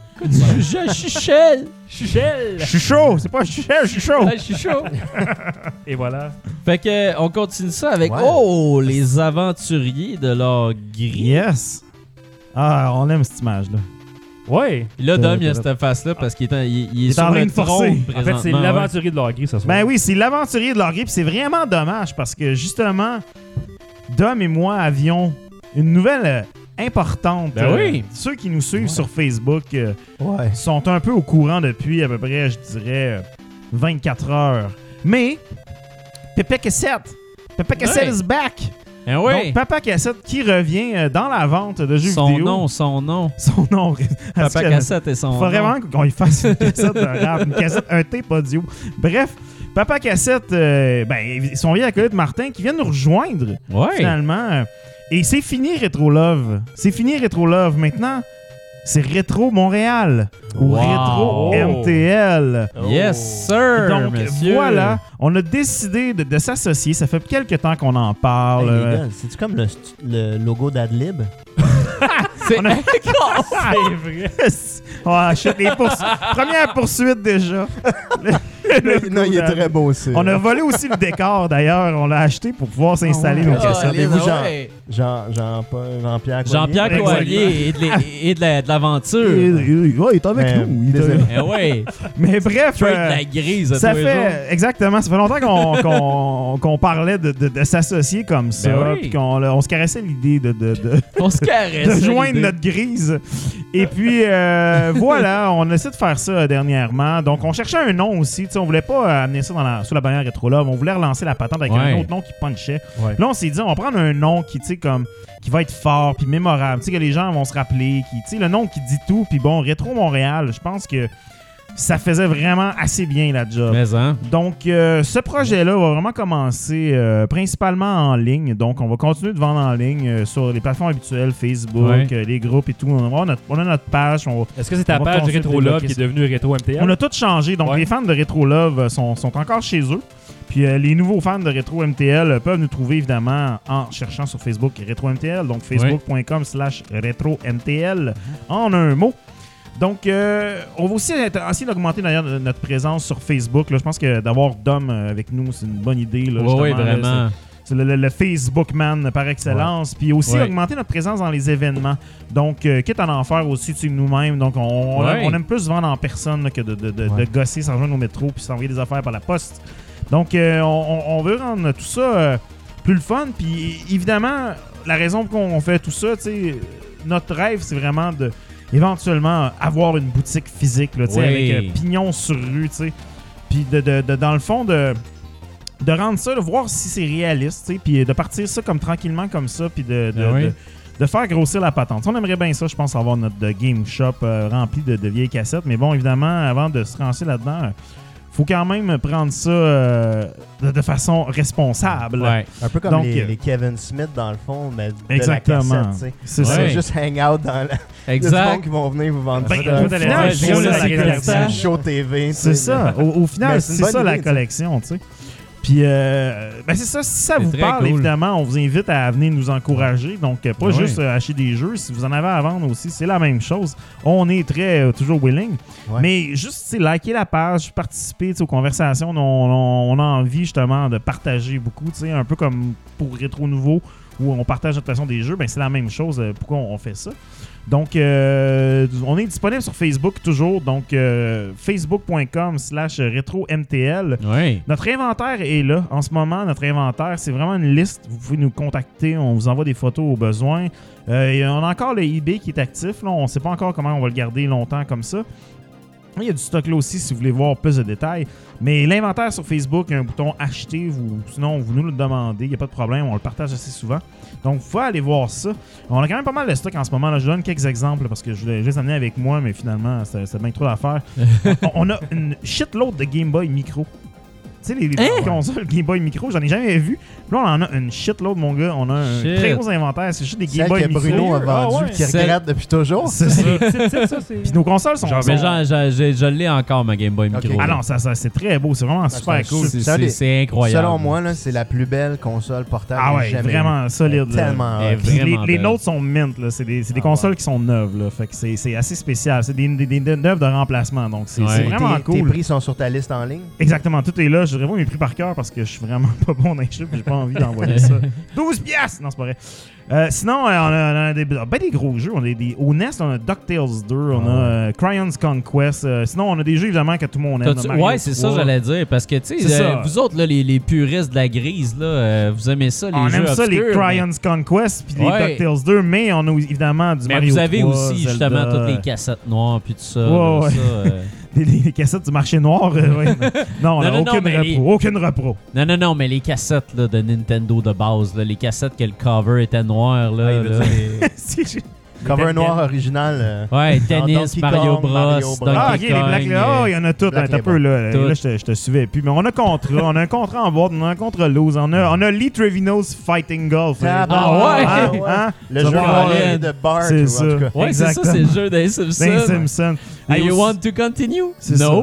Chuchel! Je suis chaud, c'est pas Chuchel, je suis chaud. Je suis chaud. Et voilà. Fait que on continue ça avec les aventuriers de l'or gris. Yes. Ah, on aime cette image là. Ouais. Là, Dom, il a cette face-là parce qu'il est sur en train le de forcer. trône. En fait, c'est l'aventurier de l'or gris ce soir. Ben oui, c'est l'aventurier de l'or gris. Puis c'est vraiment dommage parce que justement, Dom et moi avions une nouvelle importante. Ben oui. Ceux qui nous suivent sur Facebook sont un peu au courant depuis à peu près, je dirais, 24 heures. Mais, Pépé Cassette is back! Donc, Papa Cassette qui revient dans la vente de jeux vidéo. Son nom. Papa Cassette et son nom. Il faudrait vraiment qu'on y fasse une cassette de rap, une cassette, un tape audio. Bref, Papa Cassette, ils sont vieux acolyte Martin qui vient nous rejoindre finalement. Et c'est fini Retro Love. Maintenant. C'est Rétro Montréal ou Rétro MTL. Yes, sir. Donc monsieur. Voilà, on a décidé de s'associer. Ça fait quelques temps qu'on en parle. Hey, les gars, c'est-tu comme le logo d'Adlib? C'est vrai. Première poursuite déjà. Non, il est très beau aussi. On a volé aussi le décor d'ailleurs. On l'a acheté pour pouvoir s'installer nos cassettes. Jean-Pierre Coallier. Jean-Pierre Coallier et de l'aventure. Ouais, il est avec nous. Ouais. Mais bref, Trade la grise ça fait exactement. Ça fait longtemps qu'on parlait de s'associer comme ça, puis qu'on se caressait l'idée on se caresse de joindre notre grise. Et puis voilà, on a essayé de faire ça dernièrement. Donc on cherchait un nom aussi. On voulait pas amener ça sous la bannière Retro Love. On voulait relancer la patente avec un autre nom qui punchait. Ouais. Là, on s'est dit, on va prendre un nom qui va être fort puis mémorable, que les gens vont se rappeler, le nom qui dit tout. Puis bon, Rétro Montréal, je pense que ça faisait vraiment assez bien la job. Mais hein? Donc, ce projet-là va vraiment commencer principalement en ligne. Donc, on va continuer de vendre en ligne sur les plateformes habituelles, Facebook, les groupes et tout. On a notre page. Est-ce que c'est ta page Rétro Love qui est devenue Rétro MTL? On a tout changé. Donc, les fans de Rétro Love sont encore chez eux. Puis les nouveaux fans de Rétro MTL peuvent nous trouver évidemment en cherchant sur Facebook Rétro MTL. Donc, facebook.com/Rétro MTL en un mot. Donc, on va aussi essayer d'augmenter d'ailleurs notre présence sur Facebook. Là. Je pense que d'avoir Dom avec nous, c'est une bonne idée. Là, oui, vraiment. Là, c'est le Facebook man par excellence. Puis aussi augmenter notre présence dans les événements. Donc, quitte à en faire aussi nous-mêmes. Donc, on aime plus vendre en personne là, que de gosser, s'en joindre au métro puis s'envoyer des affaires par la poste. Donc, on veut rendre tout ça plus le fun. Puis évidemment, la raison pour qu'on fait tout ça, notre rêve, c'est vraiment de éventuellement avoir une boutique physique là, avec pignon sur rue. Puis dans le fond, de rendre ça, de voir si c'est réaliste. Puis de partir ça comme tranquillement comme ça. Puis de faire grossir la patente. On aimerait bien ça, je pense, avoir notre game shop rempli de vieilles cassettes. Mais bon, évidemment, avant de se lancer là-dedans... faut quand même prendre ça de façon responsable. Ouais. Un peu comme les Kevin Smith, dans le fond, mais de exactement. la cassette. C'est ça. Juste hang out dans la... Exact. Il y a des gens qui vont venir vous vendre ça. Show TV. C'est ça. Au final, c'est ça la collection, tu sais. Puis, c'est ça. Si ça vous parle, évidemment, on vous invite à venir nous encourager. Donc, pas juste acheter des jeux. Si vous en avez à vendre aussi, c'est la même chose. On est toujours willing. Ouais. Mais juste, liker la page, participer aux conversations. On a envie, justement, de partager beaucoup. Un peu comme pour Rétro Nouveau, où on partage notre passion des jeux. Ben, c'est la même chose. Pourquoi on fait ça? Donc, on est disponible sur Facebook toujours. Donc, facebook.com/RétroMTL. Oui. Notre inventaire est là. En ce moment, notre inventaire, c'est vraiment une liste. Vous pouvez nous contacter. On vous envoie des photos au besoin. Et on a encore le eBay qui est actif. Là. On ne sait pas encore comment on va le garder longtemps comme ça. Il y a du stock là aussi si vous voulez voir plus de détails. Mais l'inventaire sur Facebook, il y a un bouton acheter. Sinon, vous nous le demandez. Il n'y a pas de problème. On le partage assez souvent. Donc, il faut aller voir ça. On a quand même pas mal de stock en ce moment. Là. Je donne quelques exemples parce que je voulais les amener avec moi, mais finalement, c'est bien trop d'affaires. On a une shitload de Game Boy Micro. Tu sais, les consoles Game Boy Micro, j'en ai jamais vu. Là, on en a une shitload, mon gars. On a un très gros inventaire. C'est juste des Game Boy Micro. Celle que Bruno a vendu, qui regrette depuis toujours. C'est ça. Puis nos consoles sont... je l'ai encore, ma Game Boy Micro. Ah non, ça c'est très beau. C'est vraiment super cool. C'est incroyable. Selon moi, là, c'est la plus belle console portable jamais vraiment solide. Tellement. Les nôtres sont mint. C'est des consoles qui sont neuves. Là. Fait que c'est assez spécial. C'est des neuves de remplacement. Donc, c'est vraiment cool. Tes prix sont sur ta liste en ligne? Exactement. Tout est là. Je dirais pas mes prix par cœur parce que je suis vraiment pas bon dans les chiffres. J'ai pas envie d'envoyer ça. 12 piastres! Non, c'est pas vrai. Sinon, on a des gros jeux. Au NES, on a DuckTales 2, on a Crayon's Conquest. Sinon, on a des jeux, évidemment, que tout le monde aime. Ouais, c'est ça, j'allais dire. Parce que, tu sais, vous autres, là, les puristes de la grise, là, vous aimez ça, les jeux obscurs. On aime ça, les Crayon's Conquest puis les DuckTales 2, mais on a évidemment du Mario 3. Mais vous avez aussi, justement, toutes les cassettes noires puis tout ça. Les cassettes du marché noir, non, on n'a aucune repro. Non, mais les cassettes là, de Nintendo de base, là, les cassettes que le cover était noir. Là, cover noir original. Tennis, Mario Bros. Ah, ok, les Black là, il y en a toutes. Un peu là. Là, je te suivais plus. Mais on a un contrat en boîte, on a un contrat loose. On a Lee Trevino's Fighting Golf. Le jeu de Bart. C'est ça. Ouais, c'est ça, c'est le jeu des Simpsons. You want to continue? No.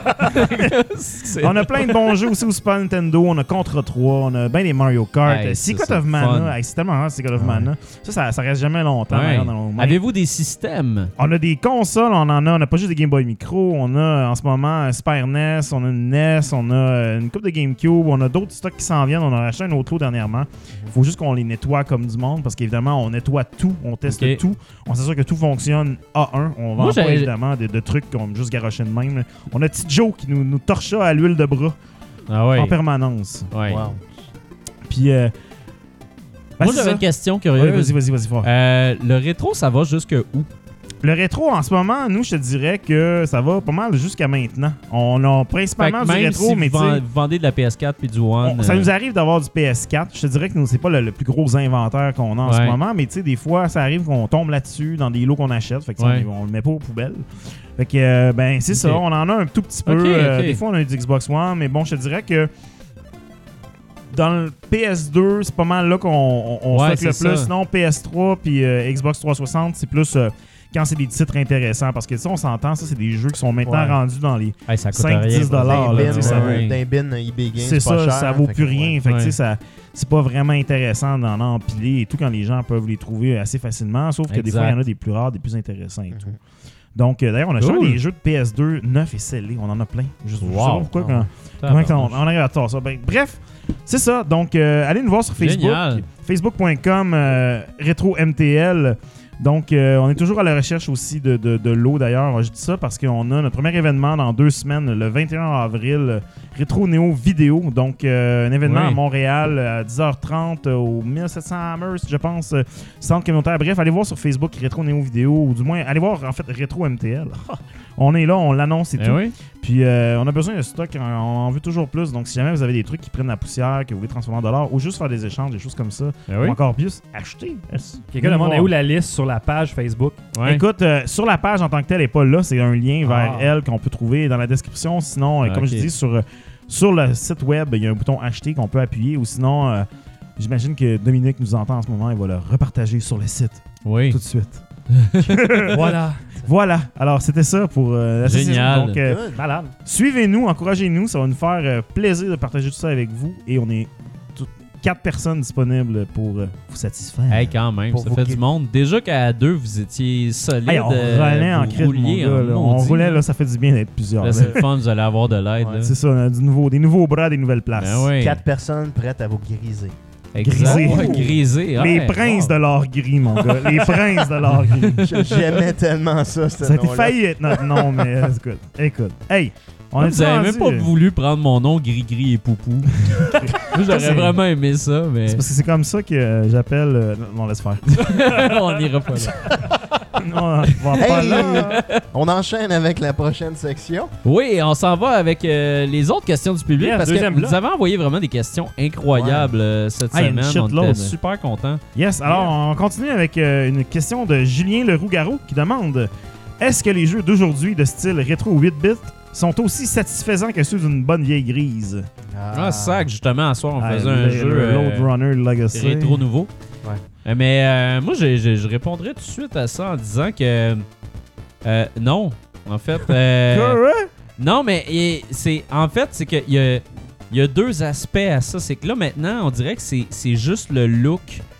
On a plein de bons jeux aussi au Super Nintendo. On a Contra 3, on a bien des Mario Kart. Secret of Mana. C'est tellement rare, Secret of Mana. Ça reste jamais longtemps dans Avez-vous des systèmes? On a des consoles, on n'a pas juste des Game Boy Micro, on a en ce moment un Super NES, on a une NES, on a une coupe de GameCube, on a d'autres stocks qui s'en viennent, on a acheté un autre lot dernièrement. Il faut juste qu'on les nettoie comme du monde parce qu'évidemment, on nettoie tout, on teste tout, on s'assure que tout fonctionne A1. On vend pas évidemment de trucs qu'on juste garoché de même. Là. On a Petit Joe qui nous torcha à l'huile de bras en permanence. Ouais. Wow. Puis... moi, j'avais une question curieuse. Vas-y, fort. Le rétro, ça va jusque où? Le rétro, en ce moment, nous, je te dirais que ça va pas mal jusqu'à maintenant. On a principalement du rétro, si mais vous vendez de la PS4 puis du One... ça nous arrive d'avoir du PS4. Je te dirais que c'est pas le plus gros inventaire qu'on a en ce moment, mais tu sais, des fois, ça arrive qu'on tombe là-dessus dans des lots qu'on achète. Fait que on le met pas aux poubelles. Fait que, c'est ça. On en a un tout petit peu. Des fois, on a du Xbox One, mais bon, je te dirais que dans le PS2, c'est pas mal là qu'on stocke le plus. Sinon, PS3 puis Xbox 360, c'est plus quand c'est des titres intéressants. Parce que ça, on s'entend, ça, c'est des jeux qui sont maintenant rendus dans les 5-10$. D'un bin eBay Games, c'est ça, pas cher, ça vaut plus rien. Fait que c'est pas vraiment intéressant d'en empiler et tout quand les gens peuvent les trouver assez facilement. Sauf que des fois, il y en a des plus rares, des plus intéressants et tout. Donc, d'ailleurs, on a changé des jeux de PS2 neufs et scellés. On en a plein. Je sais pas pourquoi on arrive à tort ça. Bref, c'est ça. Donc, allez nous voir sur Facebook. Facebook.com RetroMTL. Donc, on est toujours à la recherche aussi de l'eau, d'ailleurs. Je dis ça parce qu'on a notre premier événement dans 2 semaines, le 21 avril, Rétro Néo Vidéo. Donc, un événement à Montréal à 10h30 au 1700 Amherst, je pense, centre communautaire. Bref, allez voir sur Facebook Rétro Néo Vidéo, ou du moins, allez voir, en fait, Rétro MTL. On est là, on l'annonce et tout. Oui. Puis, on a besoin de stock, on en veut toujours plus. Donc, si jamais vous avez des trucs qui prennent la poussière, que vous voulez transformer en dollars, ou juste faire des échanges, des choses comme ça, ou encore plus, achetez. Quelqu'un demande où la liste sur la page Facebook? Écoute, sur la page en tant que telle, elle n'est pas là. C'est un lien vers elle qu'on peut trouver dans la description. Sinon, comme je dis, sur le site web, il y a un bouton acheter qu'on peut appuyer. Ou sinon, j'imagine que Dominique nous entend en ce moment. Il va le repartager sur le site tout de suite. Voilà. Alors, c'était ça pour la Génial. Donc, suivez-nous, encouragez-nous. Ça va nous faire plaisir de partager tout ça avec vous. Et on est 4 personnes disponibles pour vous satisfaire. Hey, quand même, ça fait du monde. Déjà qu'à 2, vous étiez solide. Hey, on roulait en crise, mon gars. On roulait, là, ça fait du bien d'être plusieurs. Là, c'est le fun, vous allez avoir de l'aide. C'est ça, on a des nouveaux bras, des nouvelles places. 4 personnes prêtes à vous griser. Griser. Les princes de l'or gris, mon gars. Les princes de l'or gris. J'aimais tellement ça, ce Ça a été failli être notre nom, mais écoute. Hey, vous avez même pas voulu prendre mon nom Gris-Gris et Poupou. J'aurais vraiment aimé ça, mais... C'est parce que c'est comme ça que j'appelle... Non, laisse faire. On n'ira pas là. On enchaîne avec la prochaine section. Oui, on s'en va avec les autres questions du public parce que vous avez envoyé vraiment des questions incroyables cette semaine. On était super contents. Yes, alors on continue avec une question de Julien Leroux-Garot qui demande: est-ce que les jeux d'aujourd'hui de style rétro 8-bit sont aussi satisfaisants que ceux d'une bonne vieille grise? C'est ça que justement, à soir, on faisait un jeu Load Runner Legacy. Rétro nouveau. Ouais. Mais moi, je répondrais tout de suite à ça en disant que non. En fait, non, mais c'est qu'il y a 2 aspects à ça. C'est que là, maintenant, on dirait que c'est juste le look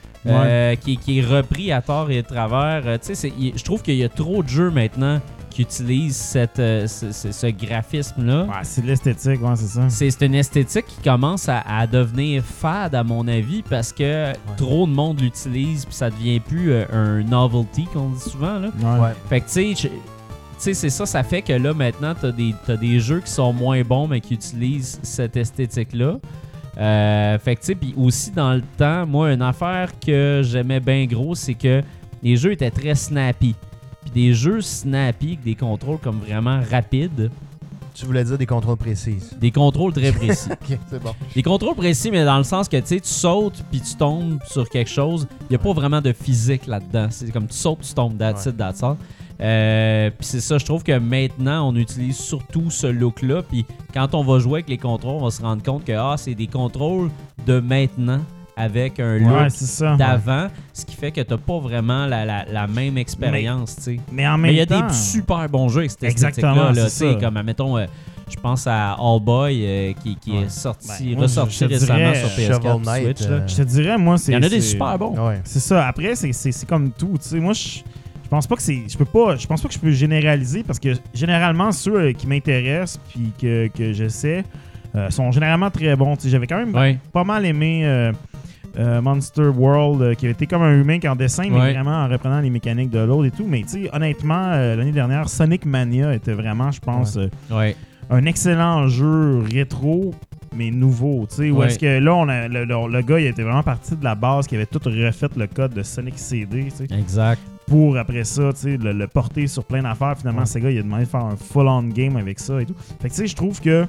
qui est repris à tort et à travers. Je trouve qu'il y a trop de jeux maintenant qui utilisent ce graphisme-là. Ouais, c'est de l'esthétique, c'est ça. C'est une esthétique qui commence à devenir fade, à mon avis, parce que trop de monde l'utilise puis ça devient plus un novelty, qu'on dit souvent. Là. Fait que tu sais, c'est ça fait que là, maintenant, t'as des jeux qui sont moins bons, mais qui utilisent cette esthétique-là. Fait que tu sais, puis aussi dans le temps, moi, une affaire que j'aimais bien gros, c'est que les jeux étaient très snappy. Puis des jeux snappy avec des contrôles comme vraiment rapides. Tu voulais dire des contrôles précis. Des contrôles très précis. Ok, c'est bon. Des contrôles précis, mais dans le sens que tu sautes puis tu tombes sur quelque chose. Il n'y a pas vraiment de physique là-dedans. C'est comme tu sautes, tu tombes, that's it, that's all. Puis c'est ça, je trouve que maintenant, on utilise surtout ce look-là. Puis quand on va jouer avec les contrôles, on va se rendre compte que c'est des contrôles de maintenant avec un look d'avant, ce qui fait que t'as pas vraiment la même expérience, tu sais. Mais en même temps... il y a des super bons jeux avec cette esthétique-là, comme, admettons, Je pense à All Boy qui est ressorti récemment sur PS4 Knight, Switch. Je te dirais, moi, c'est... Il y en a des super bons. Ouais. C'est ça. Après, c'est comme tout. Tu sais, moi, je pense pas que c'est... Je pense pas que je peux généraliser parce que généralement, ceux qui m'intéressent puis que je sais sont généralement très bons. Tu sais, j'avais quand même pas mal aimé Monster World, qui a été comme un remake en dessin, mais vraiment en reprenant les mécaniques de l'autre et tout. Mais tu sais, honnêtement, l'année dernière, Sonic Mania était vraiment, je pense, un excellent jeu rétro, mais nouveau. Tu sais, où est-ce que là, le gars, il était vraiment parti de la base, qui avait tout refait le code de Sonic CD. Tu sais, exact. pour après ça, tu sais, le porter sur plein d'affaires. Finalement, Sega, il a demandé de faire un full-on game avec ça et tout. Fait que tu sais, je trouve que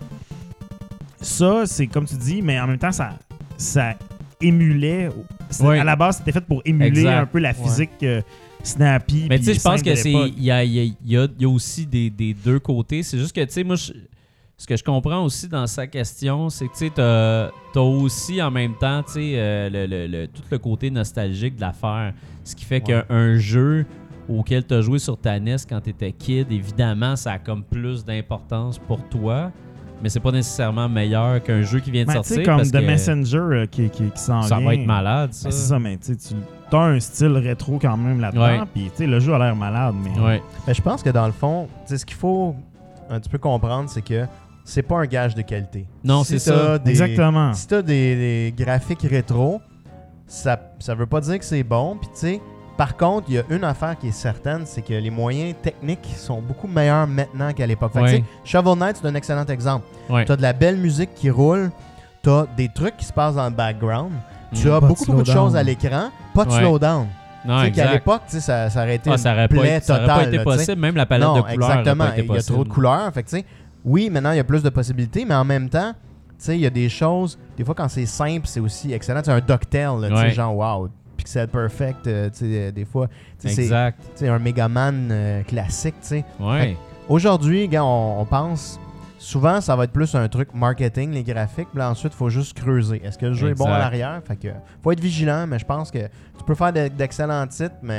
ça, c'est comme tu dis, mais en même temps, ça émulait. À la base, c'était fait pour émuler un peu la physique snappy. Mais tu sais, je pense que il y a aussi des deux côtés. C'est juste que, tu sais, moi, ce que je comprends aussi dans sa question, c'est que, tu sais, t'as aussi en même temps, tu sais, tout le côté nostalgique de l'affaire. Ce qui fait qu'un jeu auquel tu as joué sur ta NES quand tu étais kid, évidemment, ça a comme plus d'importance pour toi. Mais c'est pas nécessairement meilleur qu'un jeu qui vient de sortir. Comme parce The Messenger qui s'en vient. Ça va être malade, ça. C'est ça, mais tu as un style rétro quand même là-dedans. Puis le jeu a l'air malade. Mais je pense que dans le fond, ce qu'il faut un petit peu comprendre, c'est que c'est pas un gage de qualité. Non, c'est ça. Exactement. Si tu as des graphiques rétro, ça veut pas dire que c'est bon. Puis tu sais, par contre, il y a une affaire qui est certaine, c'est que les moyens techniques sont beaucoup meilleurs maintenant qu'à l'époque. Shovel Knight, c'est un excellent exemple. Tu as de la belle musique qui roule, tu as des trucs qui se passent dans le background, tu as beaucoup de choses à l'écran, pas de slowdown. Non, tu sais qu'à l'époque, ça aurait été ça aurait pas été possible, même la palette de couleurs. Exactement, il y a trop de couleurs. Fait que, oui, maintenant, il y a plus de possibilités, mais en même temps, il y a des choses, des fois, quand c'est simple, c'est aussi excellent. C'est un DuckTale, genre, wow, Pixel Perfect, des fois, c'est un Megaman classique, tu sais. Aujourd'hui, on pense, souvent, ça va être plus un truc marketing, les graphiques, puis là, ensuite, il faut juste creuser. Est-ce que le jeu est bon à l'arrière? Fait que, faut être vigilant, mais je pense que tu peux faire d'excellents titres, mais...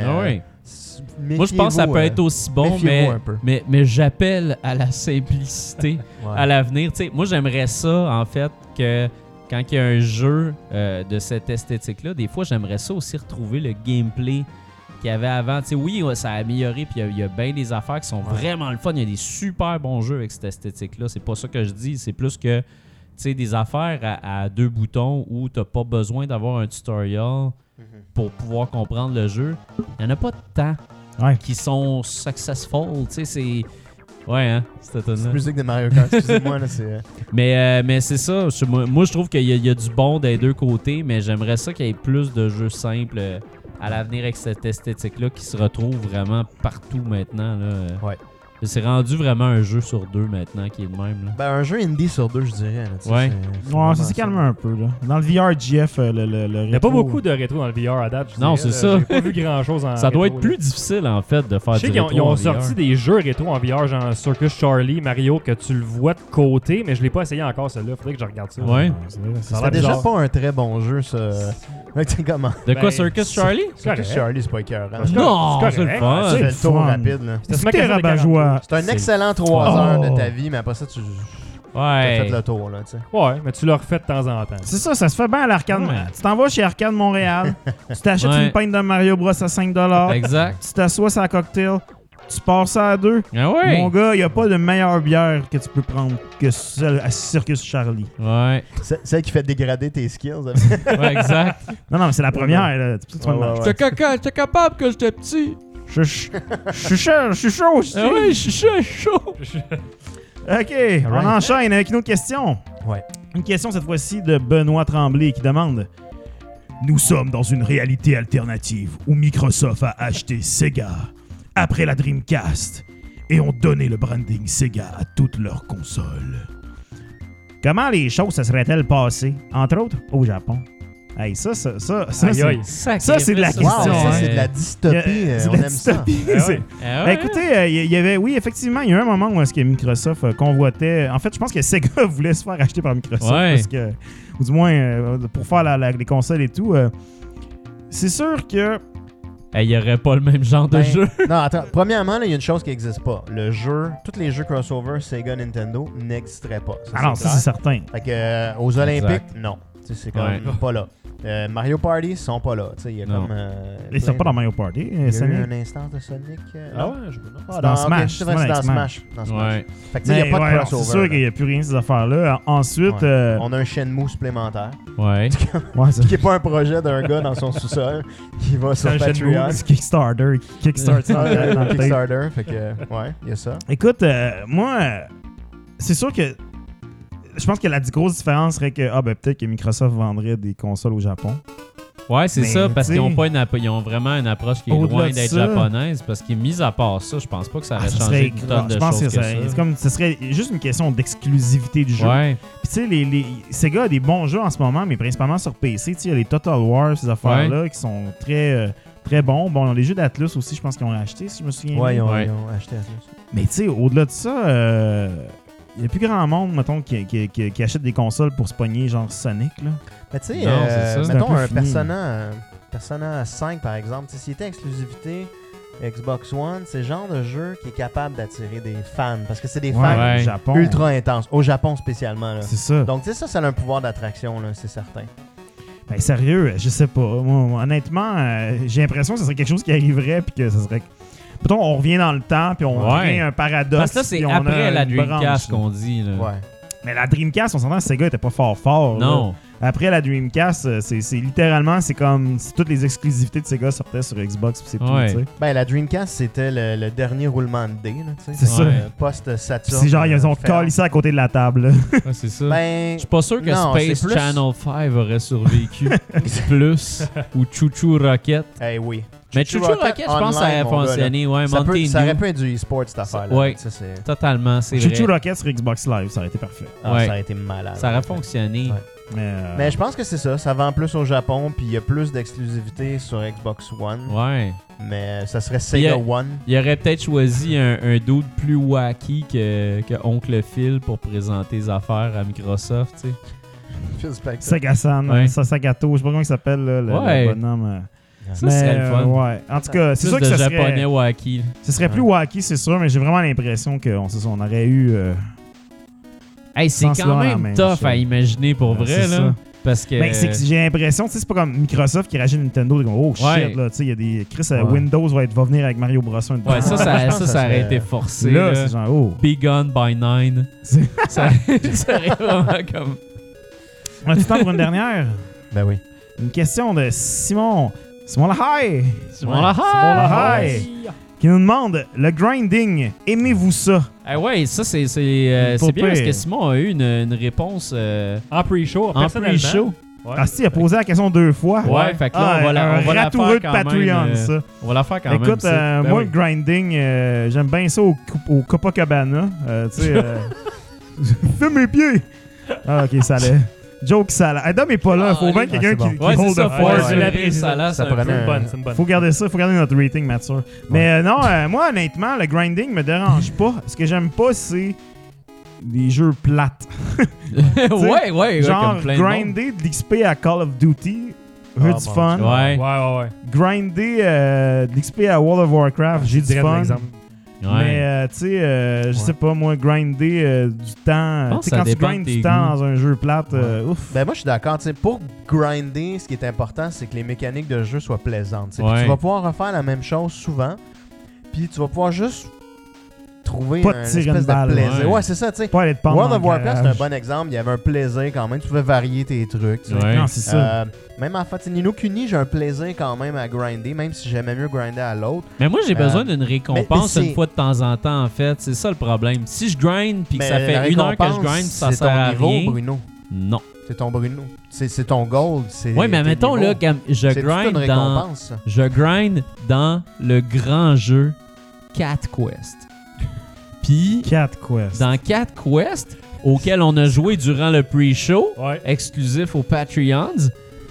Moi, je pense que ça peut être aussi bon, mais j'appelle à la simplicité à l'avenir. T'sais, moi, j'aimerais ça, en fait, que quand il y a un jeu de cette esthétique-là, des fois, j'aimerais ça aussi retrouver le gameplay qu'il y avait avant. T'sais, oui, ça a amélioré, puis il y a bien des affaires qui sont vraiment le fun. Il y a des super bons jeux avec cette esthétique-là. C'est pas ça que je dis. C'est plus que des affaires à deux boutons où tu n'as pas besoin d'avoir un tutorial pour pouvoir comprendre le jeu. Il n'y en a pas tant qui sont successful. C'est... Ouais, hein, c'est étonnant. C'est musique de Mario Kart, excusez-moi. Là, mais c'est ça. Moi, je trouve qu'il y a du bon des deux côtés, mais j'aimerais ça qu'il y ait plus de jeux simples à l'avenir avec cette esthétique-là qui se retrouve vraiment partout maintenant. Là. C'est rendu vraiment un jeu sur deux maintenant qui est le même. Là. Un jeu indie sur deux, je dirais. Là, ça s'est calmé un peu. Là. Dans le VR, GF, le rétro... Il n'y a pas beaucoup de rétro dans le VR à date. Non, c'est ça. J'ai pas vu grand-chose en ça rétro, doit être plus difficile, en fait, de faire du rétro. Ils ont sorti des jeux rétro en VR, genre Circus Charlie, Mario, que tu le vois de côté, mais je l'ai pas essayé encore, celui-là. Faudrait que je regarde ça. C'est déjà pas un très bon jeu, ça. Comment? De quoi, Circus Charlie? Circus Charlie, c'est pas écœurant. Non, c'est le fun. C'est le tour rapide. C'est un excellent 3 heures de ta vie, mais après ça, tu as fait le tour. Là, mais tu le refais de temps en temps. C'est ça se fait bien à l'Arcade. Tu t'en vas chez Arcade Montréal, tu t'achètes une pinte de Mario Bros à 5$. Exact. Tu t'assois sur la cocktail, tu passes ça à 2. Mon gars, il n'y a pas de meilleure bière que tu peux prendre que celle à Circus Charlie. Celle qui fait dégrader tes skills. Exact. Non, mais c'est la première. Là. J'étais capable que j'étais petit. Je suis chaud aussi. Je suis chaud. OK, on enchaîne avec une autre question. Une question cette fois-ci de Benoît Tremblay qui demande: nous sommes dans une réalité alternative où Microsoft a acheté Sega après la Dreamcast et ont donné le branding Sega à toutes leurs consoles. Comment les choses se seraient-elles passées, entre autres, au Japon? Hey, ça, c'est de la question. Ça, c'est de la dystopie. On aime ça. Écoutez, il y avait, effectivement, il y a eu un moment où est-ce que Microsoft convoitait... En fait, je pense que Sega voulait se faire acheter par Microsoft. Parce que, ou du moins, pour faire les consoles et tout. C'est sûr que Il n'y aurait pas le même genre de jeu. Non, attends. Premièrement, il y a une chose qui n'existe pas. Tous les jeux crossover Sega Nintendo n'existeraient pas. Alors, ça, c'est certain. Fait que aux Olympiques, non. C'est comme pas là. Mario Party, ils sont pas là. Il y a comme. Ils sont pas dans Mario Party. Il y a eu un instance de Sonic. Ah ouais, je veux pas. Dans Smash. C'est dans Smash. Ouais. Fait que il n'y a pas de crossover. C'est sûr qu'il n'y a plus rien de ces affaires-là. Ensuite. On a un Shenmue supplémentaire. Ouais. Qui n'est pas un projet d'un gars dans son sous-sol qui va sur Patreon. C'est Kickstarter. Kickstarter. Fait que, il y a ça. Écoute, moi, c'est sûr que. Je pense que la grosse différence serait que peut-être que Microsoft vendrait des consoles au Japon. Ouais, c'est ça, parce qu'ils ont vraiment une approche qui est loin d'être japonaise. Parce que, mis à part ça, je pense pas que ça aurait changé une tonne de choses que ça. C'est comme, ce serait juste une question d'exclusivité du jeu. Ouais. Puis tu sais, Sega a des bons jeux en ce moment, mais principalement sur PC. Tu sais, il y a les Total War, ces affaires-là, qui sont très, très bons. Bon, les jeux d'Atlus aussi, je pense qu'ils ont acheté, si je me souviens bien. Ils ont acheté Atlus. Mais tu sais, au-delà de ça... il n'y a plus grand monde, mettons, qui achète des consoles pour se pogner, genre Sonic, là. Mais tu sais, mettons un Persona 5, par exemple, s'il était exclusivité Xbox One, c'est le genre de jeu qui est capable d'attirer des fans. Parce que c'est des fans Japon. ultra intenses. Au Japon, spécialement. Là. C'est ça. Donc, tu sais, ça a un pouvoir d'attraction, là, c'est certain. Ben, sérieux, je sais pas. Moi, honnêtement, j'ai l'impression que ce serait quelque chose qui arriverait, puis que ça serait... Mettons, on revient dans le temps, puis on crée un paradoxe. Parce que là, c'est après la Dreamcast qu'on dit. Là. Ouais. Mais la Dreamcast, on s'entend que Sega était pas fort. Non. Là. Après la Dreamcast, c'est littéralement, c'est comme si toutes les exclusivités de Sega sortaient sur Xbox, puis c'est tout, tu sais. Ben, la Dreamcast, c'était le dernier roulement de dés, là, tu sais. C'est ça. Post-Saturn. C'est genre, ils ont collé ça à côté de la table. Ouais, c'est ça. Ben, je suis pas sûr que Space Channel 5 aurait survécu plus ou Choo Choo Rocket. Oui. Mais Choo Choo Rocket, je pense que ça aurait fonctionné. Ouais, ça aurait pu être du e-sport, cette affaire-là. Oui, totalement, c'est vrai. Choo Choo Rocket sur Xbox Live, ça aurait été parfait. Ça aurait été malade. Ça aurait fonctionné. Mais je pense que c'est ça. Ça vend plus au Japon, puis il y a plus d'exclusivité sur Xbox One. Ouais. Mais ça serait Sega One. Il aurait peut-être choisi un dude plus wacky que Oncle Phil pour présenter les affaires à Microsoft, tu sais. Sega-san, Sasagato, je sais pas comment il s'appelle, le bonhomme. Ça serait le fun. Ouais. En tout cas, c'est sûr que ça serait... japonais wacky. Ce serait plus wacky, c'est sûr, mais j'ai vraiment l'impression qu'on aurait eu... c'est quand même tough à imaginer pour vrai, là. Parce que... Ben, j'ai l'impression, c'est pas comme Microsoft qui rachète Nintendo, comme, oh shit, là, tu sais, il y a des... Windows va venir avec Mario Bros. Ouais, ça aurait été forcé. Là, c'est genre, oh. Be Gone by 9. ça serait vraiment comme... On a du temps pour une dernière? Ben oui. Une question de Simon Lahai! Simon Lahai! Qui nous demande, le grinding, aimez-vous ça? Ouais, ça c'est bien parce que Simon a eu une réponse en pre-show, personnellement. Ouais. Ah si, il a posé la question 2 fois. Ouais, fait que là, on va la faire de Patreon, ça. On va la faire quand même. Écoute, moi, le grinding, j'aime bien ça au Copacabana. Tu sais, fais mes pieds! Ah, ok, ça allait. Joke salade. Adam est pas là, il faut bien quelqu'un qui hold the fort. C'est une bonne. Faut garder ça, faut garder notre rating, Mathieu. Mais non, moi, honnêtement, le grinding me dérange pas. Ce que j'aime pas, c'est des jeux plates. ouais. Genre, grinder de l'XP à Call of Duty, j'ai du fun. Ouais. Grinder de l'XP à World of Warcraft, j'ai du fun. Mais tu sais, je sais pas, moi, grinder du temps. Tu sais, quand tu grindes du temps dans un jeu plate, ouf. Ben, moi, je suis d'accord. Pour grinder, ce qui est important, c'est que les mécaniques de jeu soient plaisantes. Tu vas pouvoir refaire la même chose souvent, puis tu vas pouvoir juste trouver pas un espèce de plaisir. Ouais, c'est ça, tu sais. World of Warcraft, c'est un bon exemple. Il y avait un plaisir quand même. Tu pouvais varier tes trucs. Non, c'est ça. Même en fait, Ni no Kuni, j'ai un plaisir quand même à grinder, même si j'aimais mieux grinder à l'autre. Mais moi, j'ai besoin d'une récompense une fois de temps en temps, en fait. C'est ça le problème. Si je grind puis que ça fait 1 heure que je grind, ça sert à rien. Bruno. Non. C'est ton Bruno. C'est ton gold. Oui, mais mettons là, je grind dans le grand jeu Cat Quest. Puis, dans Cat Quest, auquel on a joué durant le pre-show, exclusif aux Patreons,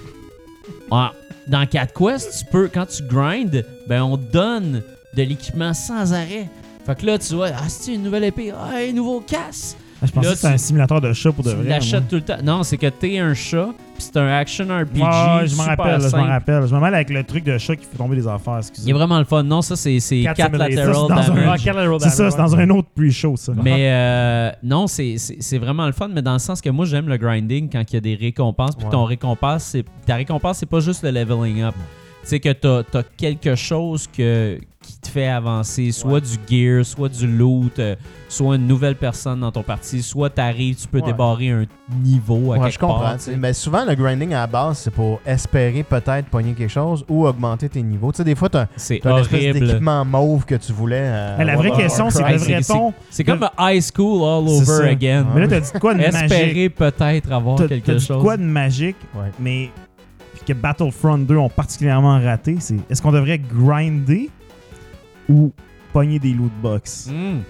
dans Cat Quest, tu peux, quand tu grindes, ben on te donne de l'équipement sans arrêt. Fait que là, tu vois, c'est une nouvelle épée, un nouveau casse. Je pensais que c'était un simulateur de chat pour de vrai. Tu l'achètes tout le temps. Non, c'est que t'es un chat, puis c'est un action RPG. Ouais, je m'en rappelle. Je me mêle avec le truc de chat qui fait tomber des affaires. Il est vraiment le fun. Non, ça, c'est 4 lateral damage. C'est ça, c'est dans un autre pre-show, ça. Mais non, c'est vraiment le fun, mais dans le sens que moi, j'aime le grinding quand il y a des récompenses, puis ta récompense, c'est pas juste le leveling up. Tu sais que t'as quelque chose qui te fait avancer, soit du gear, soit du loot, soit une nouvelle personne dans ton parti, soit t'arrives, tu peux débarrer un niveau à quelque part. Je comprends. Mais souvent, le grinding à la base, c'est pour espérer peut-être pogner quelque chose ou augmenter tes niveaux. Tu sais, des fois, t'as un espèce d'équipement mauve que tu voulais... la vraie question, c'est devrait-on... C'est comme high school all over again. Mais là, t'as dit quoi de magique? Espérer peut-être avoir quelque chose. T'as dit quoi de magique, mais... que Battlefront 2 ont particulièrement raté, c'est est-ce qu'on devrait grinder ou pogner des loot box?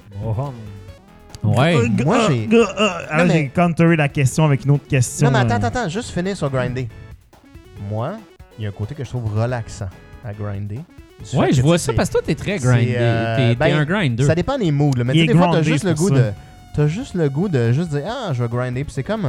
Ouais. Moi, j'ai counteré la question avec une autre question. Non, mais attends, juste finir sur grinder. Moi, il y a un côté que je trouve relaxant à grinder. Ouais, je vois ça parce que toi, t'es très grindé. T'es un grinder. Ça dépend des moods. Mais des fois, t'as juste le goût de juste dire « Ah, je vais grinder ». Puis c'est comme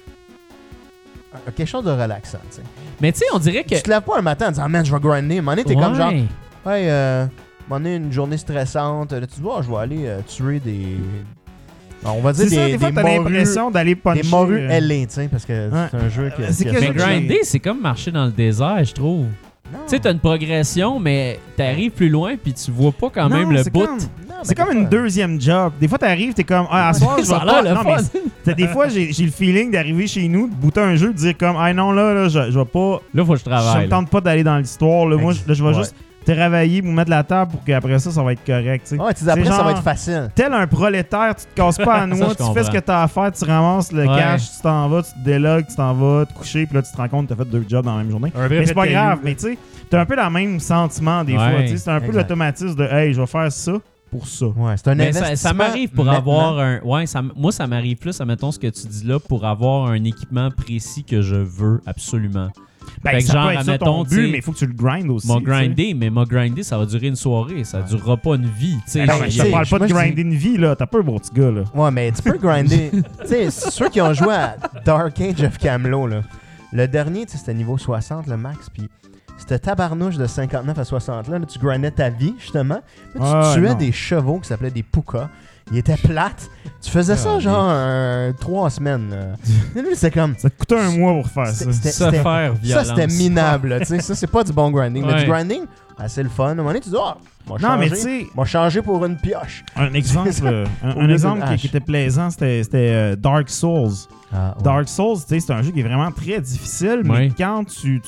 quelque chose de relaxant, tu sais. Mais tu sais, on dirait que... Tu te lèves pas un matin en disant « Man, je vais grinder ». À un moment donné, t'es comme genre « Hey, à un moment donné, une journée stressante. Là, tu te vois, je vais aller tuer des... » On va dire des fois, t'as l'impression d'aller puncher. Des morues ailées, tu sais, parce que c'est un jeu qui... Mais grinder, c'est comme marcher dans le désert, je trouve. Tu sais, t'as une progression, mais t'arrives plus loin puis tu vois pas quand même le bout. C'est comme une deuxième job. Des fois, t'arrives, t'es comme, à soir, je vais pas... Non, mais des fois, j'ai le feeling d'arriver chez nous, de booter un jeu, de dire comme, ah non, là, je vais pas... Là, faut que je travaille. Je me tente pas d'aller dans l'histoire. Moi, je vais juste travailler, vous mettre la table pour qu'après ça va être correct. T'sais. Ouais, après, ça va être facile. Tel un prolétaire, tu te casses pas à noix, tu fais ce que t'as à faire, tu ramasses le cash, tu t'en vas, tu te délogues, tu t'en vas te coucher, puis là, tu te rends compte que t'as fait 2 jobs dans la même journée. Mais c'est pas grave, mais tu sais, t'as un peu le même sentiment des fois. C'est un peu l'automatisme de, hey, je vais faire ça pour ça. Ouais, c'est un investissement. Ça m'arrive pour avoir un... Ouais, moi, ça m'arrive plus, admettons ce que tu dis là, pour avoir un équipement précis que je veux absolument. Ben, fait que genre, admettons, but, mais il faut que tu le grindes aussi. M'a grindé, ça va durer une soirée. Ça durera pas une vie. Je parle pas de grinder une vie, là. T'as pas un beau petit gars, là. Ouais, mais tu peux grinder. Tu sais, ceux qui ont joué à Dark Age of Camelot, là. Le dernier, c'était niveau 60, le max, puis c'était tabarnouche de 59 à 60. Là, tu grindais ta vie, justement. Là, tu tuais des chevaux qui s'appelaient des pukas. Ils étaient plates. Tu faisais ça genre 3 semaines. C'est comme... Ça te coûtait un mois pour faire ça. Ça, c'était minable. Ça, c'est pas du bon grinding. Mais du grinding, c'est le fun. À un moment donné, tu dis, m'a changé pour une pioche. Un exemple, un exemple qui était plaisant, c'était Dark Souls. Dark Souls, c'est un jeu qui est vraiment très difficile, mais quand tu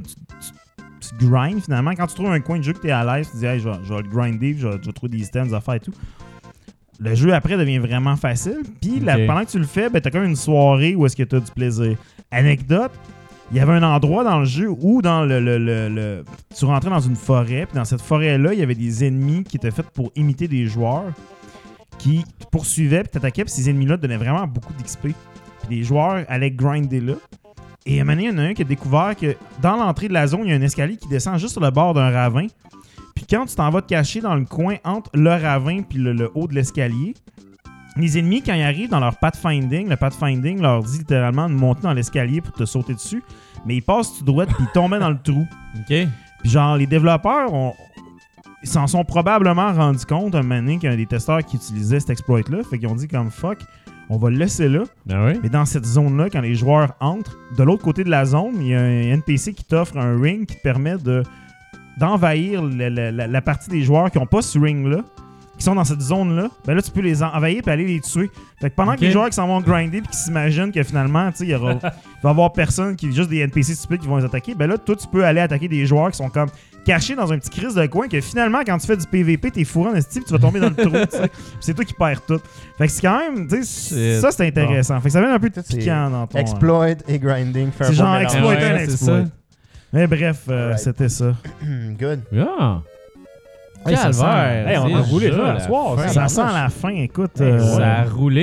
grindes, finalement, quand tu trouves un coin de jeu que tu es à l'aise, tu dis, hey, je vais le grinder, je vais trouver des items, des affaires et tout. Le jeu après devient vraiment facile. Puis pendant que tu le fais, ben, t'as comme une soirée où est-ce que t'as du plaisir. Anecdote, il y avait un endroit dans le jeu où dans tu rentrais dans une forêt. Puis dans cette forêt-là, il y avait des ennemis qui étaient faits pour imiter des joueurs qui te poursuivaient puis t'attaquaient. Puis ces ennemis-là te donnaient vraiment beaucoup d'XP. Puis les joueurs allaient grinder là. Et à un moment donné, il y en a un qui a découvert que dans l'entrée de la zone, il y a un escalier qui descend juste sur le bord d'un ravin. Puis quand tu t'en vas te cacher dans le coin entre le ravin puis le haut de l'escalier, les ennemis, quand ils arrivent dans leur pathfinding, le pathfinding leur dit littéralement de monter dans l'escalier pour te sauter dessus, mais ils passent tout droit puis ils tombaient dans le trou. OK. Puis genre, les développeurs ils s'en sont probablement rendus compte un moment donné qu'il y a des testeurs qui utilisaient cet exploit-là, fait qu'ils ont dit comme fuck, on va le laisser là. Mais dans cette zone-là, quand les joueurs entrent, de l'autre côté de la zone, il y a un NPC qui t'offre un ring qui te permet d'envahir la partie des joueurs qui n'ont pas ce ring-là, qui sont dans cette zone-là. Ben là, tu peux les envahir et aller les tuer. Fait que pendant que les joueurs qui s'en vont grinder et qui s'imaginent que finalement, tu sais, il va y avoir personne juste des NPC stupides qui vont les attaquer, ben là, toi, tu peux aller attaquer des joueurs qui sont comme cachés dans un petit crise de coin que finalement, quand tu fais du PVP, t'es fourré en esti, tu vas tomber dans le trou, tu sais. C'est toi qui perds tout. Fait que c'est quand même, tu sais, ça, c'est intéressant. Fait que ça devient un peu piquant dans ton... Exploit et grinding. C'est genre exploit et un exploit. Mais bref, c'était ça. Good. Yeah. Hey, on a roulé là, ce soir. Ça sent la fin, écoute. Ça a roulé.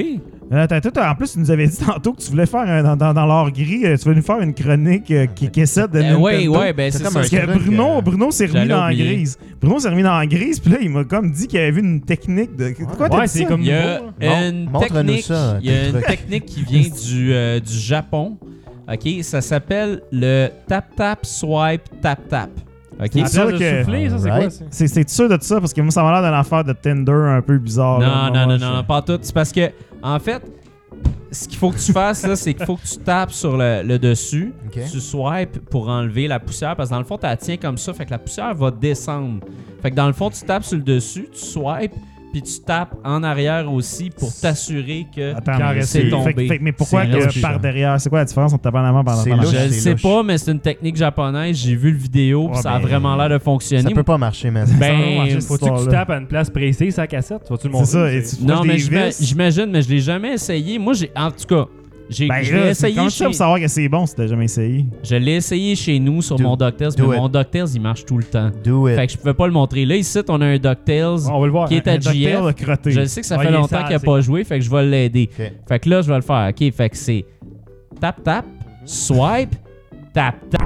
En plus, tu nous avais dit tantôt que tu voulais faire dans l'or gris, tu voulais nous faire une chronique qui essaie de Nintendo. Oui, ben c'est ça. Parce que Bruno s'est remis dans la grise. Bruno s'est remis dans la grise, puis là, il m'a comme dit qu'il avait vu une technique de... Quoi, t'as dit ça? Il y a une technique qui vient du Japon. OK, ça s'appelle le tap-tap, swipe, tap-tap. OK. C'est sûr que souffler, ça, c'est quoi? C'est sûr de ça? Parce que moi, ça m'a l'air d'une affaire de Tinder un peu bizarre. Non, pas tout. C'est parce que, en fait, ce qu'il faut que tu fasses, là, c'est qu'il faut que tu tapes sur le dessus, tu swipes pour enlever la poussière, parce que dans le fond, tu la tiens comme ça, fait que la poussière va descendre. Fait que dans le fond, tu tapes sur le dessus, tu swipes, puis tu tapes en arrière aussi pour t'assurer que c'est tombé. Mais pourquoi que par derrière? C'est quoi la différence entre taper en avant et par derrière? Je ne sais pas, mais c'est une technique japonaise. J'ai vu le vidéo, puis ça a vraiment l'air de fonctionner. Ça peut pas marcher, mais faut-tu que tu tapes à une place précise sa cassette? Vas-tu le montrer? C'est ça. Non, mais j'imagine, mais je l'ai jamais essayé. Moi, en tout cas... je l'ai essayé comment tu peux savoir que c'est bon si t'as jamais essayé? Je l'ai essayé chez nous sur mon DuckTales, mais mon DuckTales, il marche tout le temps. Fait que je pouvais pas le montrer. Là, ici, on a un DuckTales qui est à JF. Je sais que ça fait longtemps qu'il n'a pas joué, fait que je vais l'aider. Fait que là, je vais le faire. OK, fait que c'est tap, tap, swipe, tap, tap.